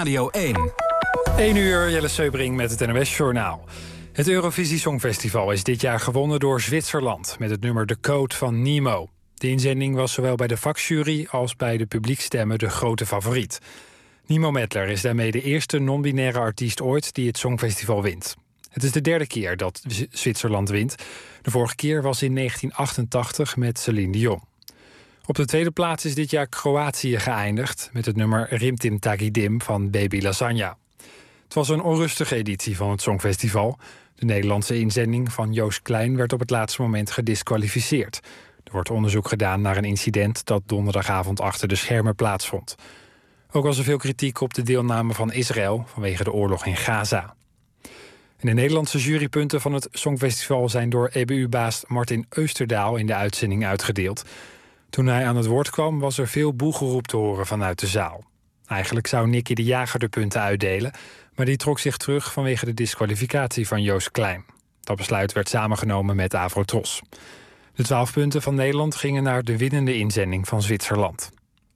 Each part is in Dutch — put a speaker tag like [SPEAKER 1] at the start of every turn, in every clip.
[SPEAKER 1] Radio 1.
[SPEAKER 2] 1 uur, Jelle Seubring met het NOS-journaal. Het Eurovisie Songfestival is dit jaar gewonnen door Zwitserland met het nummer De Code van Nemo. De inzending was zowel bij de vakjury als bij de publiekstemmen de grote favoriet. Nemo Medler is daarmee de eerste non-binaire artiest ooit die het Songfestival wint. Het is de derde keer dat Zwitserland wint. De vorige keer was in 1988 met Celine Dion. Op de tweede plaats is dit jaar Kroatië geëindigd met het nummer Rimtim Tagidim van Baby Lasagna. Het was een onrustige editie van het Songfestival. De Nederlandse inzending van Joost Klein werd op het laatste moment gediskwalificeerd. Er wordt onderzoek gedaan naar een incident dat donderdagavond achter de schermen plaatsvond. Ook was er veel kritiek op de deelname van Israël vanwege de oorlog in Gaza. En de Nederlandse jurypunten van het Songfestival zijn door EBU-baas Martin Eusterdaal in de uitzending uitgedeeld. Toen hij aan het woord kwam was er veel boegeroep te horen vanuit de zaal. Eigenlijk zou Nicky de Jager de punten uitdelen, maar die trok zich terug vanwege de diskwalificatie van Joost Klein. Dat besluit werd samengenomen met Avrotros. De 12 punten van Nederland gingen naar de winnende inzending van Zwitserland.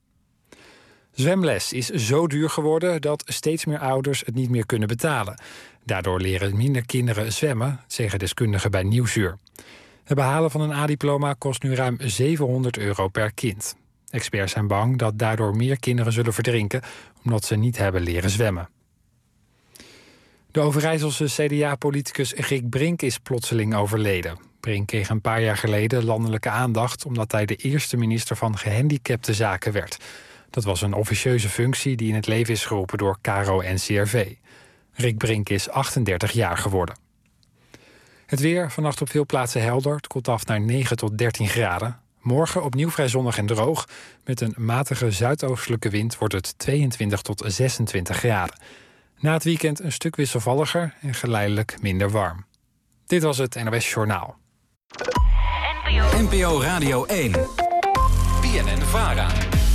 [SPEAKER 2] Zwemles is zo duur geworden dat steeds meer ouders het niet meer kunnen betalen. Daardoor leren minder kinderen zwemmen, zeggen deskundigen bij Nieuwsuur. Het behalen van een A-diploma kost nu ruim €700 per kind. Experts zijn bang dat daardoor meer kinderen zullen verdrinken omdat ze niet hebben leren zwemmen. De Overijsselse CDA-politicus Rick Brink is plotseling overleden. Brink kreeg een paar jaar geleden landelijke aandacht omdat hij de eerste minister van Gehandicapte Zaken werd. Dat was een officieuze functie die in het leven is geroepen door KRO-NCRV. Rick Brink is 38 jaar geworden. Het weer, vannacht op veel plaatsen helder. Het koelt af naar 9 tot 13 graden. Morgen opnieuw vrij zonnig en droog. Met een matige zuidoostelijke wind wordt het 22 tot 26 graden. Na het weekend een stuk wisselvalliger en geleidelijk minder warm. Dit was het NOS Journaal.
[SPEAKER 1] NPO Radio 1. BNN-VARA.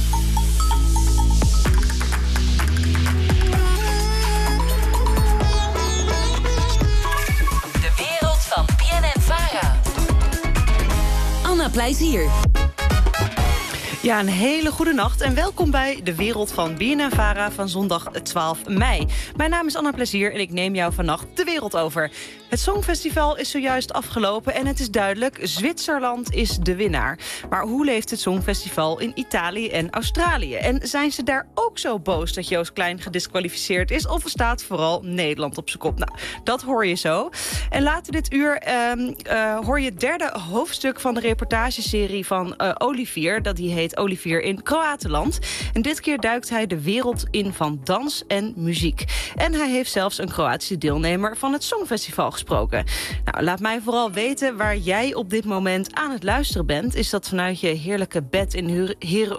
[SPEAKER 3] De wereld van BNN-VARA. Anna Plezier.
[SPEAKER 4] Ja, een hele goede nacht en welkom bij de wereld van BNN-VARA van zondag 12 mei. Mijn naam is Anna Plezier en ik neem jou vannacht de wereld over. Het Songfestival is zojuist afgelopen en het is duidelijk, Zwitserland is de winnaar. Maar hoe leeft het Songfestival in Italië en Australië? En zijn ze daar ook zo boos dat Joost Klein gediskwalificeerd is? Of staat vooral Nederland op zijn kop? Nou, dat hoor je zo. En later dit uur hoor je het derde hoofdstuk van de reportageserie van Olivier. Dat die heet Olivier in Kroatenland. En dit keer duikt hij de wereld in van dans en muziek. En hij heeft zelfs een Kroatische deelnemer van het Songfestival gesproken. Nou, laat mij vooral weten waar jij op dit moment aan het luisteren bent. Is dat vanuit je heerlijke bed in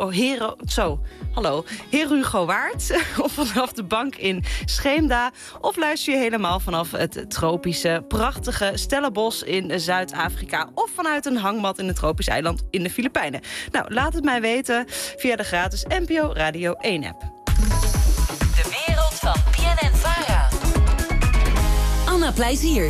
[SPEAKER 4] Herugowaard? Of vanaf de bank in Scheemda? Of luister je helemaal vanaf het tropische, prachtige Stellenbosch in Zuid-Afrika? Of vanuit een hangmat in het tropisch eiland in de Filipijnen? Nou, laat het mij weten via de gratis NPO Radio 1-app.
[SPEAKER 3] De wereld van BNN-VARA. Anna Plezier.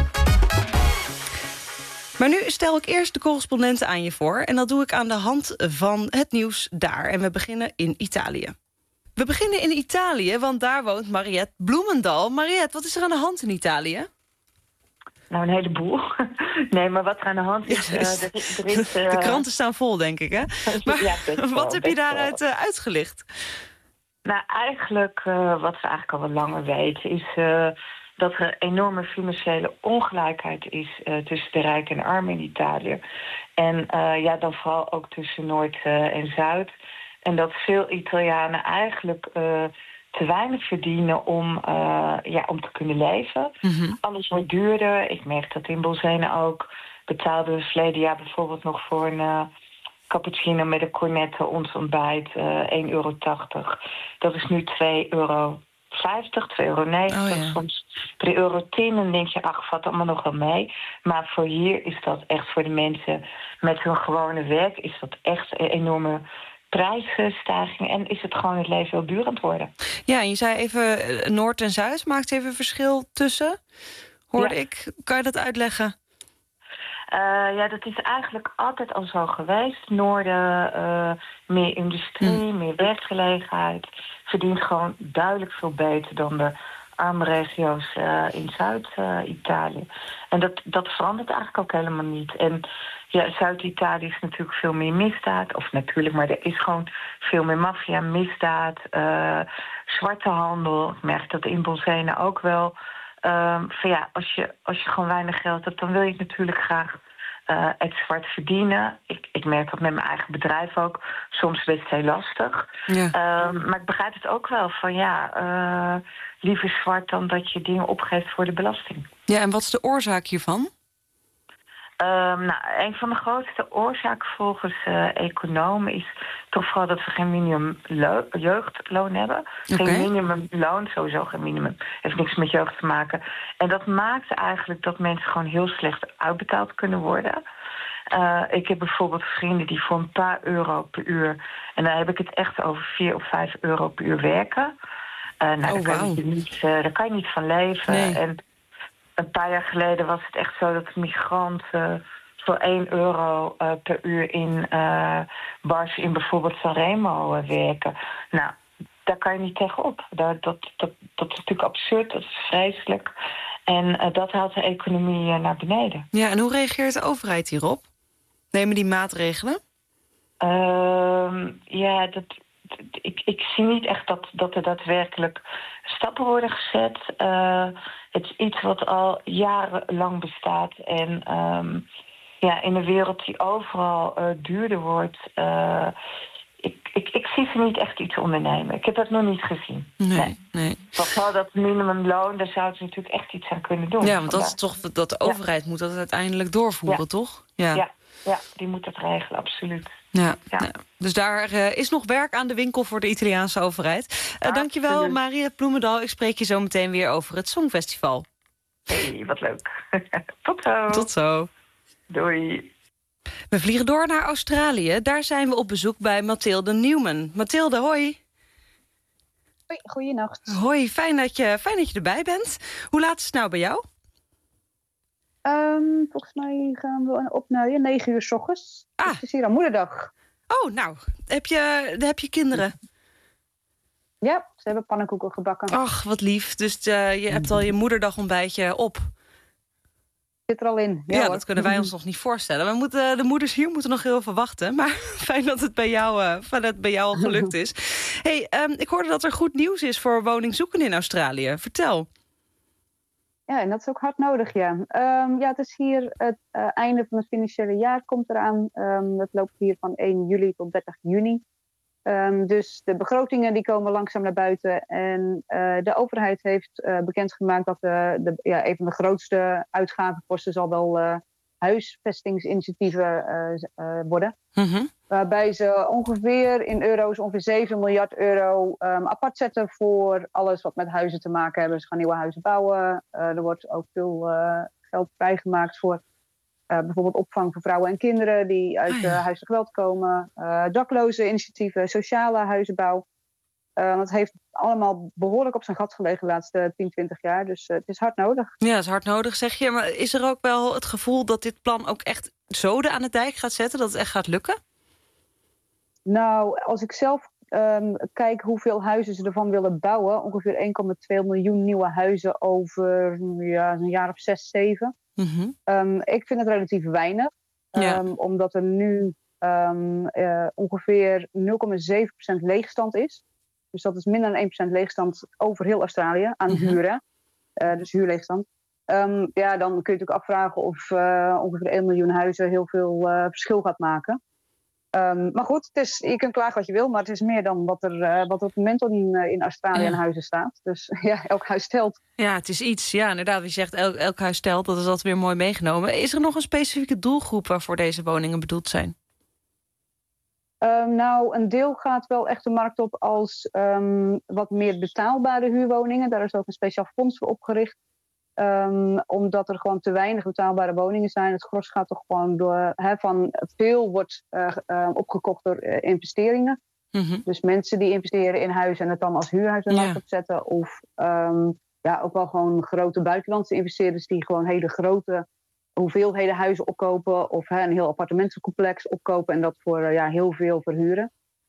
[SPEAKER 4] Maar nu stel ik eerst de correspondenten aan je voor. En dat doe ik aan de hand van het nieuws daar. En we beginnen in Italië. We beginnen in Italië, want daar woont Mariette Bloemendal. Mariette, wat is er aan de hand in Italië?
[SPEAKER 5] Nou, een heleboel. Nee, maar wat er aan de hand is...
[SPEAKER 4] De kranten staan vol, denk ik, hè? Maar
[SPEAKER 5] ja,
[SPEAKER 4] wat heb je daaruit uitgelicht?
[SPEAKER 5] Nou, eigenlijk, wat we eigenlijk al wat langer weten... is dat er enorme financiële ongelijkheid is... tussen de rijken en armen in Italië. En dan vooral ook tussen Noord en Zuid. En dat veel Italianen eigenlijk... te weinig verdienen om te kunnen leven. Mm-hmm. Alles wordt duurder. Ik merk dat in Bolzenen ook. Betaalden we verleden jaar bijvoorbeeld nog voor een cappuccino met een cornetto ons ontbijt €1,80. Dat is nu €2,50, €2,90. Soms €3,10. Dan denk je, ach, valt allemaal nog wel mee. Maar voor hier is dat echt voor de mensen met hun gewone werk... is dat echt een enorme... prijsstijging en is het gewoon het leven heel duur aan het worden.
[SPEAKER 4] Ja, en je zei even Noord en Zuid. Maakt even een verschil tussen? Hoorde ik. Kan je dat uitleggen?
[SPEAKER 5] Dat is eigenlijk altijd al zo geweest. Noorden, meer industrie, meer werkgelegenheid. verdient gewoon duidelijk veel beter dan de arme regio's in Zuid-Italië. En dat verandert eigenlijk ook helemaal niet. En ja, Zuid-Italië is natuurlijk veel meer misdaad. Of natuurlijk, maar er is gewoon veel meer maffia, misdaad, zwarte handel. Ik merk dat in Bolzena ook wel. Van ja, als je gewoon weinig geld hebt, dan wil je het natuurlijk graag het zwart verdienen. Ik merk dat met mijn eigen bedrijf ook. Soms best heel lastig.
[SPEAKER 4] Ja.
[SPEAKER 5] Maar ik begrijp het ook wel van liever zwart dan dat je dingen opgeeft voor de belasting.
[SPEAKER 4] Ja, en wat is de oorzaak hiervan?
[SPEAKER 5] Een van de grootste oorzaken volgens economen is toch vooral dat we geen minimumjeugdloon hebben.
[SPEAKER 4] Okay. Geen
[SPEAKER 5] minimumloon, sowieso geen minimum. Heeft niks met jeugd te maken. En dat maakt eigenlijk dat mensen gewoon heel slecht uitbetaald kunnen worden. Ik heb bijvoorbeeld vrienden die voor een paar euro per uur, en dan heb ik het echt over 4 of 5 euro per uur werken. Daar kan je niet van leven.
[SPEAKER 4] Nee.
[SPEAKER 5] En een paar jaar geleden was het echt zo dat migranten voor 1 euro per uur in bars in bijvoorbeeld Sanremo werken. Nou, daar kan je niet tegenop. Dat is natuurlijk absurd, dat is vreselijk. En dat haalt de economie naar beneden.
[SPEAKER 4] Ja, en hoe reageert de overheid hierop? Nemen die maatregelen?
[SPEAKER 5] Ik zie niet echt dat er daadwerkelijk stappen worden gezet. Het is iets wat al jarenlang bestaat. En in een wereld die overal duurder wordt, ik zie ze niet echt iets ondernemen. Ik heb dat nog niet gezien.
[SPEAKER 4] Nee.
[SPEAKER 5] Vooral dat minimumloon, daar zouden ze natuurlijk echt iets aan kunnen doen.
[SPEAKER 4] Ja, want dat is toch dat de overheid moet dat uiteindelijk doorvoeren, toch?
[SPEAKER 5] Ja, die moet dat regelen, absoluut.
[SPEAKER 4] Ja. Dus daar is nog werk aan de winkel voor de Italiaanse overheid. Dankjewel, Maria Bloemendal. Ik spreek je zo meteen weer over het Songfestival.
[SPEAKER 5] Hey, wat leuk. Tot zo.
[SPEAKER 4] Tot zo.
[SPEAKER 5] Doei.
[SPEAKER 4] We vliegen door naar Australië. Daar zijn we op bezoek bij Mathilde Newman. Mathilde, hoi.
[SPEAKER 6] Hoi, goeienacht.
[SPEAKER 4] Hoi, fijn dat je erbij bent. Hoe laat is het nou bij jou?
[SPEAKER 6] Volgens mij gaan we op naar 9 uur 's ochtends. Het is hier aan moederdag.
[SPEAKER 4] Oh, nou, heb je kinderen?
[SPEAKER 6] Ja, ze hebben pannenkoeken gebakken.
[SPEAKER 4] Ach, wat lief. Dus je hebt al je moederdagontbijtje op.
[SPEAKER 6] Zit er al in.
[SPEAKER 4] Ja, dat kunnen wij ons nog niet voorstellen. De moeders hier moeten nog heel veel wachten. Maar fijn dat het bij jou al gelukt is. Hey, ik hoorde dat er goed nieuws is voor woningzoekenden in Australië. Vertel.
[SPEAKER 6] Ja, en dat is ook hard nodig, ja. Het is hier het einde van het financiële jaar komt eraan. Dat loopt hier van 1 juli tot 30 juni. Dus de begrotingen die komen langzaam naar buiten. En de overheid heeft bekendgemaakt dat een van de grootste uitgavenposten zal wel huisvestingsinitiatieven worden. Mm-hmm. Waarbij ze ongeveer in euro's ongeveer 7 miljard euro apart zetten voor alles wat met huizen te maken hebben. Ze gaan nieuwe huizen bouwen. Er wordt ook veel geld vrijgemaakt voor bijvoorbeeld opvang voor vrouwen en kinderen die uit huiselijk geweld komen. Dakloze initiatieven, sociale huizenbouw. Dat heeft allemaal behoorlijk op zijn gat gelegen de laatste 10, 20 jaar. Dus het is hard nodig.
[SPEAKER 4] Ja, het is hard nodig, zeg je. Maar is er ook wel het gevoel dat dit plan ook echt zoden aan de dijk gaat zetten? Dat het echt gaat lukken?
[SPEAKER 6] Nou, als ik zelf kijk hoeveel huizen ze ervan willen bouwen. Ongeveer 1,2 miljoen nieuwe huizen over een jaar of 6, 7. Mm-hmm. Ik vind het relatief weinig. Omdat er nu ongeveer 0,7% leegstand is. Dus dat is minder dan 1% leegstand over heel Australië aan huren. Dus huurleegstand. Dan kun je natuurlijk afvragen of ongeveer 1 miljoen huizen heel veel verschil gaat maken. Maar goed, je kunt klagen wat je wil, maar het is meer dan wat er op het moment in Australië aan huizen staat. Dus ja, elk huis telt. Ja, het is iets. Ja, inderdaad. Wie zegt elk huis telt, dat is altijd weer mooi meegenomen. Is er nog een specifieke doelgroep waarvoor deze woningen bedoeld zijn? Een deel gaat wel echt de markt op als wat meer betaalbare huurwoningen. Daar is ook een speciaal fonds voor opgericht. Omdat er gewoon te weinig betaalbare woningen zijn. Het gros gaat toch gewoon door. Van veel wordt opgekocht door investeringen. Mm-hmm. Dus mensen die investeren in huizen en het dan als huurhuis de markt opzetten. Of ook wel gewoon grote buitenlandse investeerders die gewoon hele grote hoeveelheden huizen opkopen. Of een heel appartementencomplex opkopen en dat voor heel veel verhuren.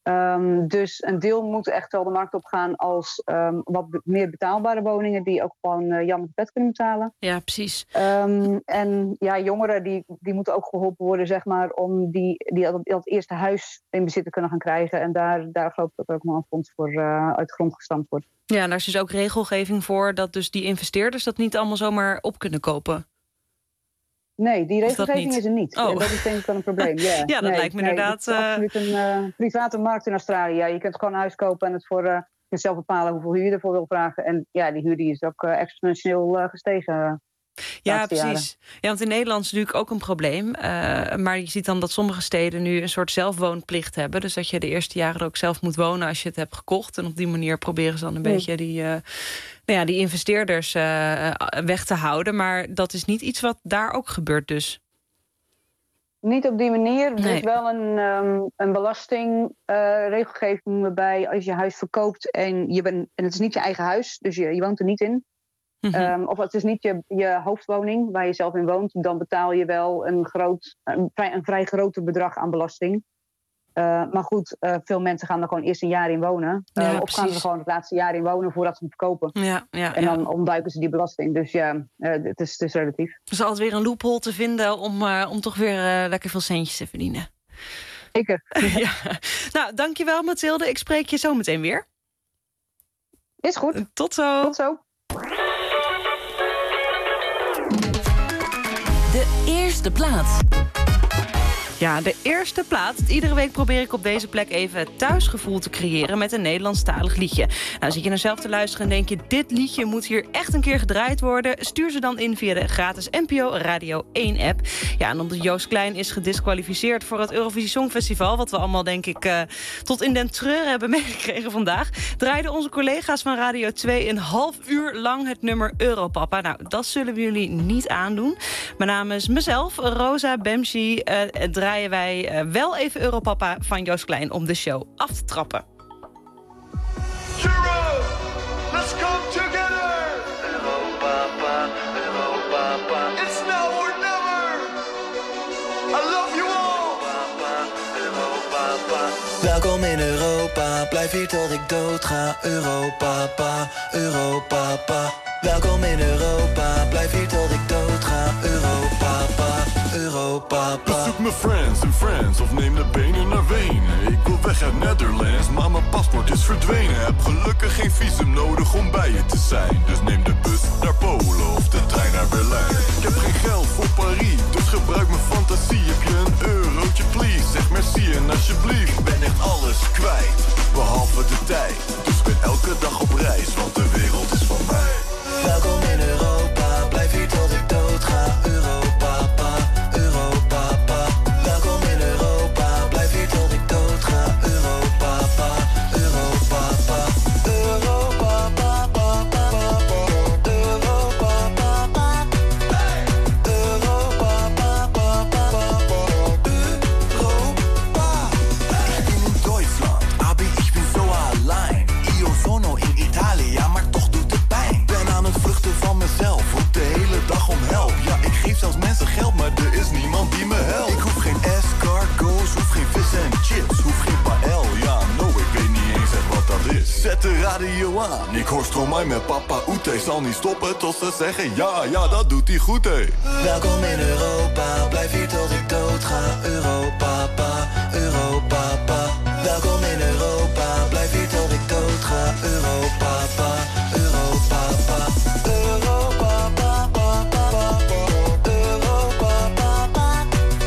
[SPEAKER 6] Dus een deel moet echt wel de markt op gaan als wat meer betaalbare woningen die ook gewoon Jan het bed kunnen betalen.
[SPEAKER 4] Ja, precies.
[SPEAKER 6] En ja, jongeren die moeten ook geholpen worden, zeg maar, om die dat eerste huis in bezit te kunnen gaan krijgen. En daar geloof ik dat er ook nog een fonds voor uit de grond gestampt wordt.
[SPEAKER 4] Ja, en daar is dus ook regelgeving voor dat dus die investeerders dat niet allemaal zomaar op kunnen kopen.
[SPEAKER 6] Nee, die regelgeving
[SPEAKER 4] niet?
[SPEAKER 6] is er niet.
[SPEAKER 4] Oh.
[SPEAKER 6] En dat is denk ik wel een probleem. Yeah.
[SPEAKER 4] Ja, dat lijkt me inderdaad...
[SPEAKER 6] Het is absoluut een private markt in Australië. Ja, je kunt gewoon een huis kopen en het je kunt zelf bepalen hoeveel huur je ervoor wil vragen. En ja, die huur die is ook exponentieel gestegen.
[SPEAKER 4] Ja, precies. Ja, want in Nederland is natuurlijk ook een probleem. Maar je ziet dan dat sommige steden nu een soort zelfwoonplicht hebben. Dus dat je de eerste jaren er ook zelf moet wonen als je het hebt gekocht. En op die manier proberen ze dan een beetje die investeerders weg te houden. Maar dat is niet iets wat daar ook gebeurt dus.
[SPEAKER 6] Niet op die manier.
[SPEAKER 4] Nee.
[SPEAKER 6] Er is wel een belastingregelgeving waarbij als je huis verkoopt en het is niet je eigen huis, dus je woont er niet in.
[SPEAKER 4] Mm-hmm.
[SPEAKER 6] Of het is niet je hoofdwoning waar je zelf in woont, dan betaal je wel een vrij groot bedrag aan belasting. Maar goed, veel mensen gaan er gewoon eerst een jaar in wonen. Of gaan er gewoon het laatste jaar in wonen voordat ze het verkopen. En dan ontduiken ze die belasting. Dus ja, het is relatief.
[SPEAKER 4] Er is altijd weer een loophole te vinden om toch weer lekker veel centjes te verdienen.
[SPEAKER 6] Zeker.
[SPEAKER 4] Ja. Nou, dankjewel Mathilde. Ik spreek je zo meteen weer.
[SPEAKER 6] Is goed.
[SPEAKER 4] Tot zo.
[SPEAKER 6] Tot zo.
[SPEAKER 3] De eerste plaats.
[SPEAKER 4] Ja, de eerste plaats. Iedere week probeer ik op deze plek even het thuisgevoel te creëren met een Nederlandstalig liedje. Nou, zit je naar zelf te luisteren en denk je, dit liedje moet hier echt een keer gedraaid worden? Stuur ze dan in via de gratis NPO Radio 1 app. Ja, en omdat Joost Klein is gediskwalificeerd voor het Eurovisie Songfestival, wat we allemaal denk ik tot in den treur hebben meegekregen vandaag, draaiden onze collega's van Radio 2 een half uur lang het nummer Europapa. Nou, dat zullen we jullie niet aandoen. Maar namens mezelf, Rosa Bemshi, draaien wij wel even Europapa van Joost Klein om de show af te trappen.
[SPEAKER 7] Euro, let's come together. Europapa, Europapa. It's now or never. I love you all. Europapa.
[SPEAKER 8] Welkom in Europa, blijf hier tot ik dood ga. Europapa, Europapa. Welkom in Europa, blijf hier tot ik dood ga. Europapa, Europapa.
[SPEAKER 7] Bezoek mijn friends en friends of neem de benen naar Wenen. Ik wil weg uit Netherlands, maar mijn paspoort is verdwenen. Heb gelukkig geen visum nodig om bij je te zijn. Dus neem de bus naar Polen of de trein naar Berlijn. Ik heb geen geld voor Paris, dus gebruik mijn fantasie. Heb je een eurotje please, zeg merci en alsjeblieft. Ik ben echt alles kwijt, behalve de tijd. Dus ik ben elke dag op reis, want de wereld is van mij.
[SPEAKER 8] Welkom in Europa, blijf hier tot ik dood ga. Europapa, Europapa. Welkom in Europa, blijf hier tot ik dood ga. Europapa, Europapa. Europapa, Europapa.
[SPEAKER 7] Ich bin in Deutschland, aber ich bin so allein. Io sono in Italia, maar toch doet het pijn. Ben aan het vluchten van mezelf, roep de hele dag om help. Ja, ik geef zelfs mensen geld, maar er is niemand die me helpt. Ik hoef geen escargots, hoef geen vis en chips, hoef geen paël. Ja, no, ik weet niet eens echt wat dat is. Zet de radio aan, ik hoor Stromae met Papa Oete. Zal niet stoppen tot ze zeggen ja, dat doet hij goed, hé.
[SPEAKER 8] Welkom in Europa, blijf hier tot ik dood ga. Europapa, Europapa. Welkom in Europa, blijf hier tot ik dood ga. Europapa, Europapa. Europapa, Europapa.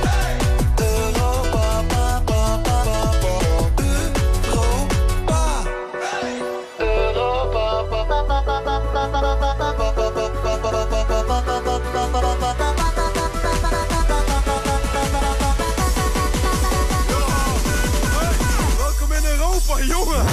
[SPEAKER 7] Welkom in Europa, jongen!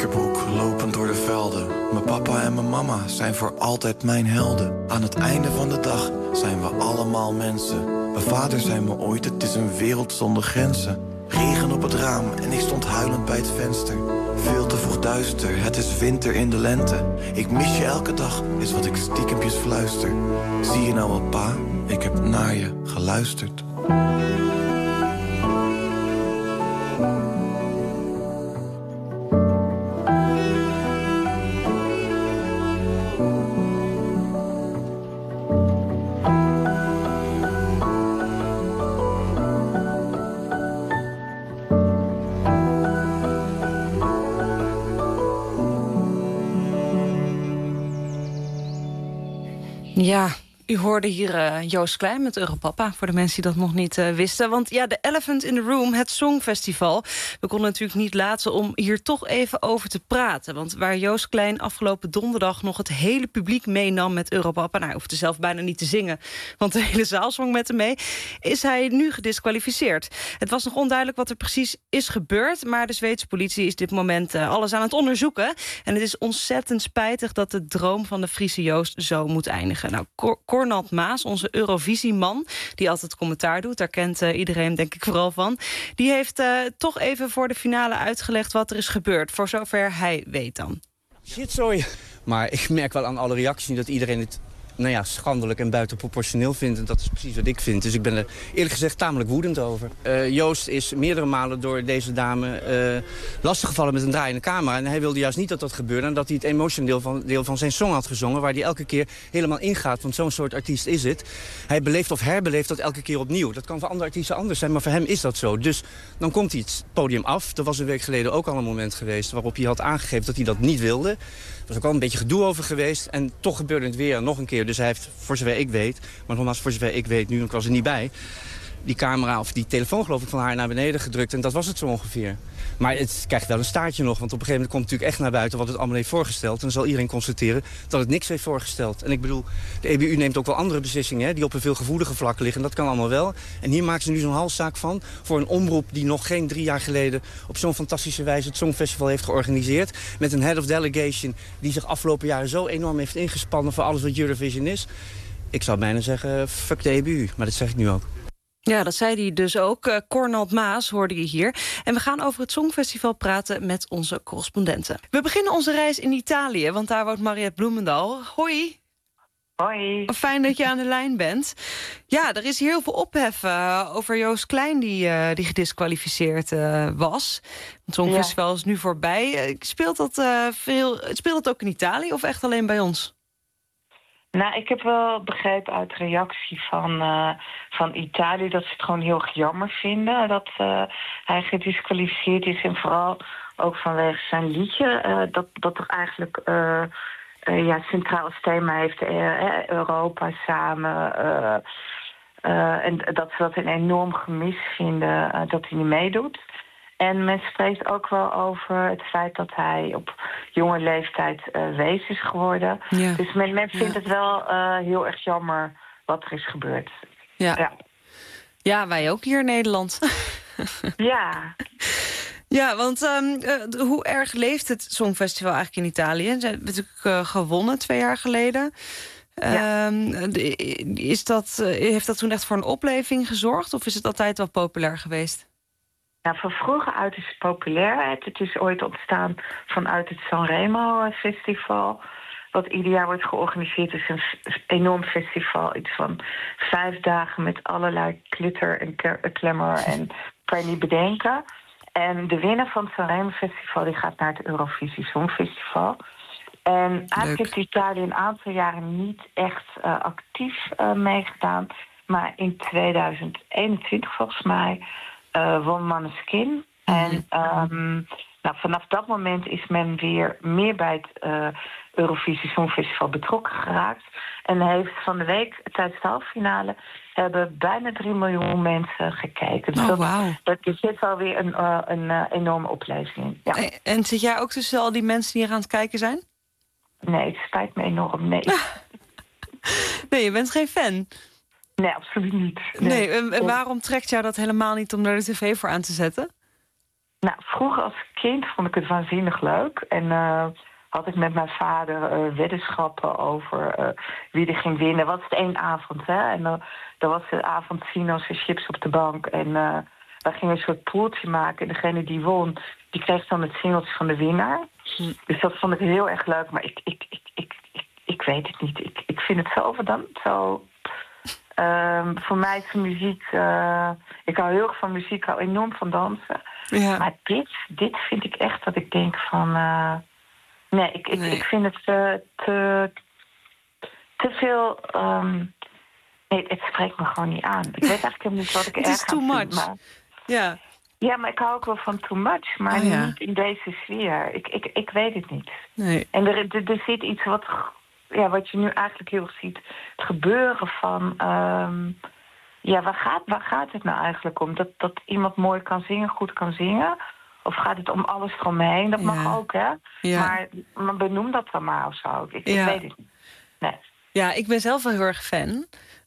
[SPEAKER 7] spijkerbroek, lopend door de velden. Mijn papa en mijn mama zijn voor altijd mijn helden. Aan het einde van de dag zijn we allemaal mensen. Mijn vader zei me ooit, het is een wereld zonder grenzen. Regen op het raam en ik stond huilend bij het venster. Veel te vroeg duister, het is winter in de lente. Ik mis je elke dag, is wat ik stiekempjes fluister. Zie je nou wel, pa, ik heb naar je geluisterd.
[SPEAKER 4] Ja, u hoorde hier Joost Klein met Europapa, voor de mensen die dat nog niet wisten. Want ja, de Elephant in the Room, het Songfestival. We konden natuurlijk niet laten om hier toch even over te praten. Want waar Joost Klein afgelopen donderdag nog het hele publiek meenam met Europapa... nou, hij hoefde zelf bijna niet te zingen, want de hele zaal zong met hem mee... is hij nu gediskwalificeerd. Het was nog onduidelijk wat er precies is gebeurd... maar de Zweedse politie is dit moment alles aan het onderzoeken. En het is ontzettend spijtig dat de droom van de Friese Joost zo moet eindigen. Nou, Cornald Maas, onze Eurovisieman, die altijd commentaar doet... daar kent iedereen denk ik vooral van... die heeft toch even voor de finale uitgelegd wat er is gebeurd... voor zover hij weet dan.
[SPEAKER 9] Shit, sorry. Maar ik merk wel aan alle reacties dat iedereen het schandelijk en buitenproportioneel vindt. En dat is precies wat ik vind. Dus ik ben er eerlijk gezegd tamelijk woedend over. Joost is meerdere malen door deze dame lastiggevallen met een draaiende camera. En hij wilde juist niet dat dat gebeurde. En dat hij het emotioneel deel van zijn song had gezongen. Waar hij elke keer helemaal ingaat. Want zo'n soort artiest is het. Hij beleeft of herbeleeft dat elke keer opnieuw. Dat kan voor andere artiesten anders zijn. Maar voor hem is dat zo. Dus dan komt hij het podium af. Er was een week geleden ook al een moment geweest waarop hij had aangegeven dat hij dat niet wilde. Er was ook al een beetje gedoe over geweest. En toch gebeurde het weer nog een keer. Dus hij heeft, voor zover ik weet, maar nogmaals voor zover ik weet nu, ik was er niet bij... die camera of die telefoon geloof ik van haar naar beneden gedrukt. En dat was het zo ongeveer. Maar het krijgt wel een staartje nog. Want op een gegeven moment komt het natuurlijk echt naar buiten wat het allemaal heeft voorgesteld. En dan zal iedereen constateren dat het niks heeft voorgesteld. En ik bedoel, de EBU neemt ook wel andere beslissingen... Hè, die op een veel gevoeliger vlak liggen. Dat kan allemaal wel. En hier maken ze nu zo'n halszaak van... voor een omroep die nog geen 3 jaar geleden... op zo'n fantastische wijze het Songfestival heeft georganiseerd. Met een head of delegation die zich afgelopen jaren zo enorm heeft ingespannen... voor alles wat Eurovision is. Ik zou bijna zeggen, fuck de EBU. Maar dat zeg ik nu ook.
[SPEAKER 4] Ja, dat zei hij dus ook. Cornald Maas hoorde je hier. En we gaan over het Songfestival praten met onze correspondenten. We beginnen onze reis in Italië, want daar woont Mariette Bloemendaal. Hoi.
[SPEAKER 5] Hoi.
[SPEAKER 4] Fijn dat je aan de lijn bent. Ja, er is hier heel veel ophef over Joost Klein die gediskwalificeerd was. Het Songfestival is nu voorbij. Speelt dat ook in Italië of echt alleen bij ons?
[SPEAKER 5] Nou, ik heb wel begrepen uit de reactie van Italië... dat ze het gewoon heel erg jammer vinden dat hij gediskwalificeerd is. En vooral ook vanwege zijn liedje. Dat er eigenlijk centraal thema heeft Europa samen. En dat ze dat een enorm gemis vinden dat hij niet meedoet. En men spreekt ook wel over het feit dat hij op jonge leeftijd wees is geworden. Ja. Dus men vindt het wel heel erg jammer wat er is gebeurd.
[SPEAKER 4] Ja, wij ook hier in Nederland.
[SPEAKER 5] Ja.
[SPEAKER 4] Ja, want hoe erg leeft het Songfestival eigenlijk in Italië? Ze hebben natuurlijk gewonnen 2 jaar geleden. Ja. Heeft dat toen echt voor een opleving gezorgd? Of is het altijd wel populair geweest?
[SPEAKER 5] Nou, van vroeger uit is het populair. Het is ooit ontstaan vanuit het Sanremo-festival... wat ieder jaar wordt georganiseerd. Het is een enorm festival. Iets van 5 dagen met allerlei glitter en glamour. En kan je niet bedenken. En de winnaar van het Sanremo-festival die gaat naar het Eurovisie Songfestival. En eigenlijk heeft Italië een aantal jaren niet echt actief meegedaan. Maar in 2021 volgens mij... won Måneskin. En vanaf dat moment is men weer meer bij het Eurovisie Songfestival betrokken geraakt. En heeft van de week tijdens de halffinale hebben bijna 3 miljoen mensen gekeken. Dus dat is wel weer een enorme opleving. Ja.
[SPEAKER 4] En zit jij ook tussen al die mensen die hier aan het kijken zijn?
[SPEAKER 5] Nee, het spijt me enorm, nee.
[SPEAKER 4] Nee, je bent geen fan?
[SPEAKER 5] Nee, absoluut niet.
[SPEAKER 4] Nee, en waarom trekt jou dat helemaal niet om daar de tv voor aan te zetten?
[SPEAKER 5] Nou, vroeger als kind vond ik het waanzinnig leuk. En had ik met mijn vader weddenschappen over wie er ging winnen. Was het 1 avond, hè? En dan was de avond Sino's en chips op de bank. En wij gingen een soort poeltje maken. En degene die won, die kreeg dan het singeltje van de winnaar. Dus dat vond ik heel erg leuk. Maar ik weet het niet. Ik vind het zo... voor mij is de muziek... ik hou heel erg van muziek, ik hou enorm van dansen. Ja. Maar dit vind ik echt dat ik denk van... nee, ik vind het te veel... nee, het spreekt me gewoon niet aan. Ik weet eigenlijk helemaal niet wat ik erg aan vind.
[SPEAKER 4] Het is too much.
[SPEAKER 5] Maar...
[SPEAKER 4] Ja.
[SPEAKER 5] Ja, maar ik hou ook wel van too much, maar niet in deze sfeer. Ik weet het niet. Nee. En er zit iets wat je nu eigenlijk heel erg ziet. Het gebeuren van... waar gaat het nou eigenlijk om? Dat iemand mooi kan zingen, goed kan zingen? Of gaat het om alles eromheen? Dat mag ook, hè? Ja. Maar benoem dat dan maar of zo. Ik weet het niet. Nee.
[SPEAKER 4] Ja, ik ben zelf wel heel erg fan.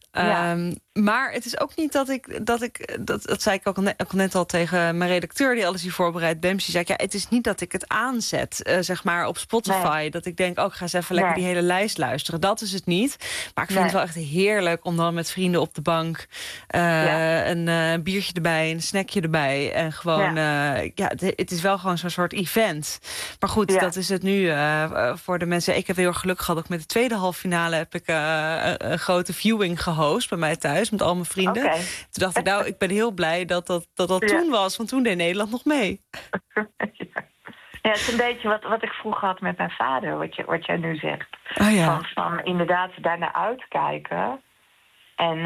[SPEAKER 4] Maar het is ook niet dat zei ik ook net al tegen mijn redacteur die alles hier voorbereidt, Bemsie, zei ik, het is niet dat ik het aanzet, zeg maar op Spotify, nee. Dat ik denk, ik ga eens even lekker die hele lijst luisteren. Dat is het niet. Maar ik vind het wel echt heerlijk om dan met vrienden op de bank een biertje erbij, een snackje erbij en gewoon, het is wel gewoon zo'n soort event. Maar goed, dat is het nu voor de mensen. Ik heb heel erg geluk gehad. Ook met de tweede halve finale heb ik een grote viewing gehost bij mij thuis met al mijn vrienden. Okay. Toen dacht ik, ik ben heel blij dat toen was. Want toen deed Nederland nog mee.
[SPEAKER 5] Ja, het is een beetje wat ik vroeger had met mijn vader. Wat jij nu zegt. Van inderdaad daarnaar uitkijken. En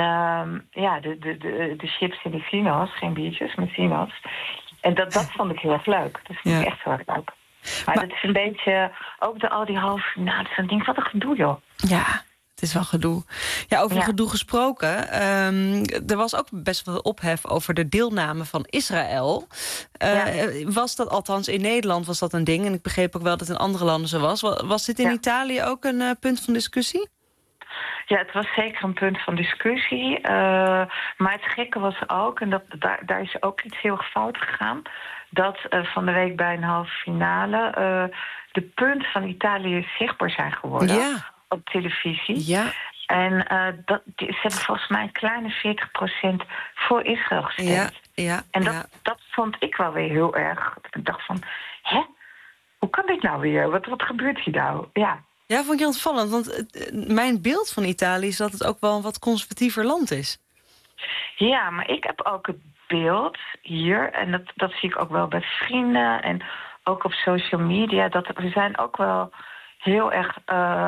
[SPEAKER 5] de chips en die Sino's. Geen biertjes, maar Sino's. En dat vond ik heel erg leuk. Dat vind ik echt heel erg leuk. Maar dat is een beetje... Ook al die halve finales. Dan denk ik, wat een gedoe, joh.
[SPEAKER 4] Ja. Het is wel gedoe. Ja, over gedoe gesproken. Er was ook best wel ophef over de deelname van Israël. Was dat, althans in Nederland was dat een ding. En ik begreep ook wel dat het in andere landen zo was. Was dit in Italië ook een punt van discussie?
[SPEAKER 5] Ja, het was zeker een punt van discussie. Maar het gekke was ook, en daar is ook iets heel erg fout gegaan, dat van de week bij een halve finale de punten van Italië zichtbaar zijn geworden. Ja. Op televisie. Ja. En ze hebben volgens mij een kleine 40% voor Israël gestemd. Ja. En dat vond ik wel weer heel erg. Ik dacht van, hoe kan dit nou weer? Wat gebeurt hier nou? Ja.
[SPEAKER 4] Ja, vond je opvallend? Want mijn beeld van Italië is dat het ook wel een wat conservatiever land is.
[SPEAKER 5] Ja, maar ik heb ook het beeld hier, en dat zie ik ook wel bij vrienden en ook op social media, dat we zijn ook wel heel erg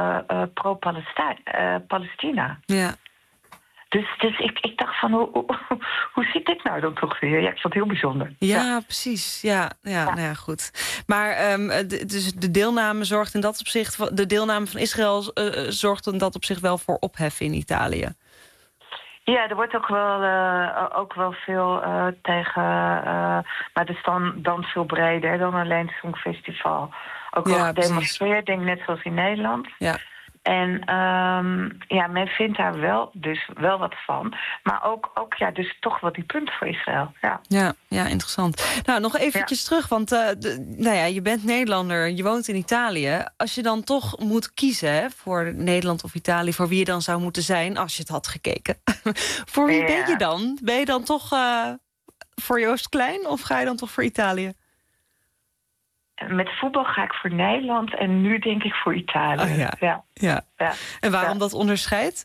[SPEAKER 5] pro-Palestina. Ja. Dus ik dacht van, hoe zit dit nou dan toch weer? Ja, ik vond het heel bijzonder.
[SPEAKER 4] Ja, precies. Ja. Nou ja, goed. Maar dus de deelname zorgt in dat opzicht, de deelname van Israël zorgt in dat opzicht wel voor ophef in Italië.
[SPEAKER 5] Ja, er wordt ook wel veel tegen, maar het is dan veel breder dan alleen het Songfestival. Ook wel gedemonstreerd, denk net zoals in Nederland. Ja. En men vindt daar wel wat van. Maar ook dus toch wat die punten voor Israël. Ja,
[SPEAKER 4] interessant. Nou, nog eventjes terug, want je bent Nederlander, je woont in Italië. Als je dan toch moet kiezen voor Nederland of Italië, voor wie je dan zou moeten zijn, als je het had gekeken. Voor wie ben je dan? Ben je dan toch voor Joost Klein of ga je dan toch voor Italië?
[SPEAKER 5] Met voetbal ga ik voor Nederland en nu denk ik voor Italië.
[SPEAKER 4] Ja. En waarom dat onderscheid?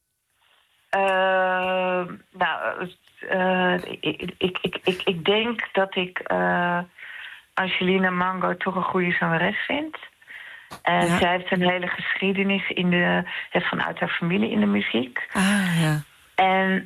[SPEAKER 5] Ik denk dat ik Angelina Mango toch een goede zangeres vind. En zij heeft een hele geschiedenis vanuit haar familie in de muziek. En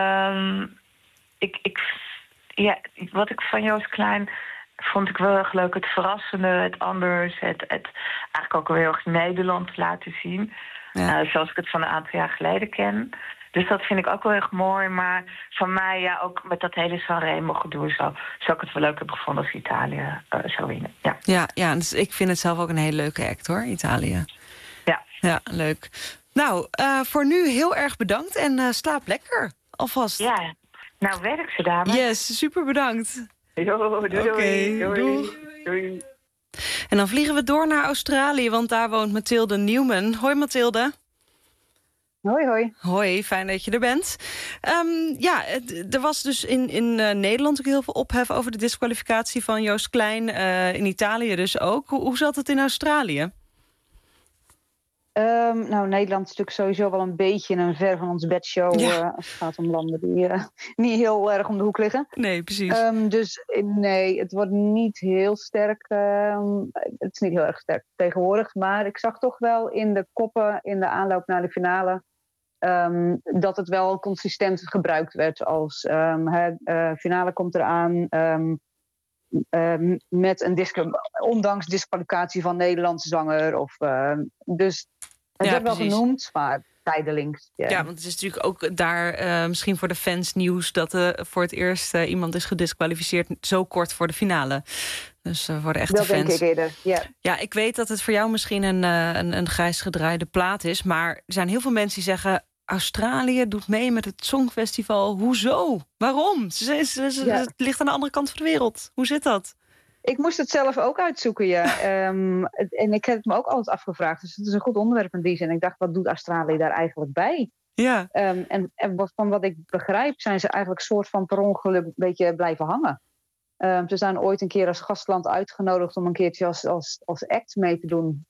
[SPEAKER 5] wat ik van Joost Klein vond ik wel erg leuk. Het verrassende, het anders. Het eigenlijk ook wel heel erg Nederland laten zien. Ja. Zoals ik het van een aantal jaar geleden ken. Dus dat vind ik ook wel erg mooi. Maar van mij, ook met dat hele Sanremo gedoe zou ik het wel leuk hebben gevonden als Italië zou winnen.
[SPEAKER 4] Ja, dus ik vind het zelf ook een hele leuke act, hoor, Italië. Ja, leuk. Nou, voor nu heel erg bedankt en slaap lekker, alvast.
[SPEAKER 5] Ja, nou werk ze, dames.
[SPEAKER 4] Yes, super bedankt.
[SPEAKER 5] Jo, doei,
[SPEAKER 4] Oké,
[SPEAKER 5] doei.
[SPEAKER 4] doeg.
[SPEAKER 5] Doei.
[SPEAKER 4] En dan vliegen we door naar Australië, want daar woont Mathilde Newman. Hoi Mathilde.
[SPEAKER 6] Hoi, hoi.
[SPEAKER 4] Hoi, fijn dat je er bent. Er was dus in Nederland ook heel veel ophef over de disqualificatie van Joost Klein. In Italië dus ook. Hoe zat het in Australië?
[SPEAKER 6] Nederland is natuurlijk sowieso wel een beetje een ver van ons bedshow... als het gaat om landen die niet heel erg om de hoek liggen.
[SPEAKER 4] Nee, precies.
[SPEAKER 6] Nee, het wordt niet heel sterk. Het is niet heel erg sterk tegenwoordig. Maar ik zag toch wel in de koppen in de aanloop naar de finale... dat het wel consistent gebruikt werd als... finale komt eraan... met een ondanks disqualificatie van Nederlandse zanger. Dus het werd wel genoemd, maar zijdelings.
[SPEAKER 4] Ja, want het is natuurlijk ook daar misschien voor de fans nieuws... dat voor het eerst iemand is gedisqualificeerd zo kort voor de finale. Dus voor de echte
[SPEAKER 6] dat
[SPEAKER 4] fans.
[SPEAKER 6] Dat denk ik eerder, ja.
[SPEAKER 4] Ja, ik weet dat het voor jou misschien een grijs gedraaide plaat is... maar er zijn heel veel mensen die zeggen... Australië doet mee met het Songfestival. Hoezo? Waarom? Het ligt aan de andere kant van de wereld. Hoe zit dat?
[SPEAKER 6] Ik moest het zelf ook uitzoeken, ja. En ik heb het me ook altijd afgevraagd. Dus het is een goed onderwerp in die zin. Ik dacht, wat doet Australië daar eigenlijk bij?
[SPEAKER 4] Ja.
[SPEAKER 6] En van wat ik begrijp zijn ze eigenlijk soort van per ongeluk een beetje blijven hangen. Ze zijn ooit een keer als gastland uitgenodigd om een keertje als act mee te doen.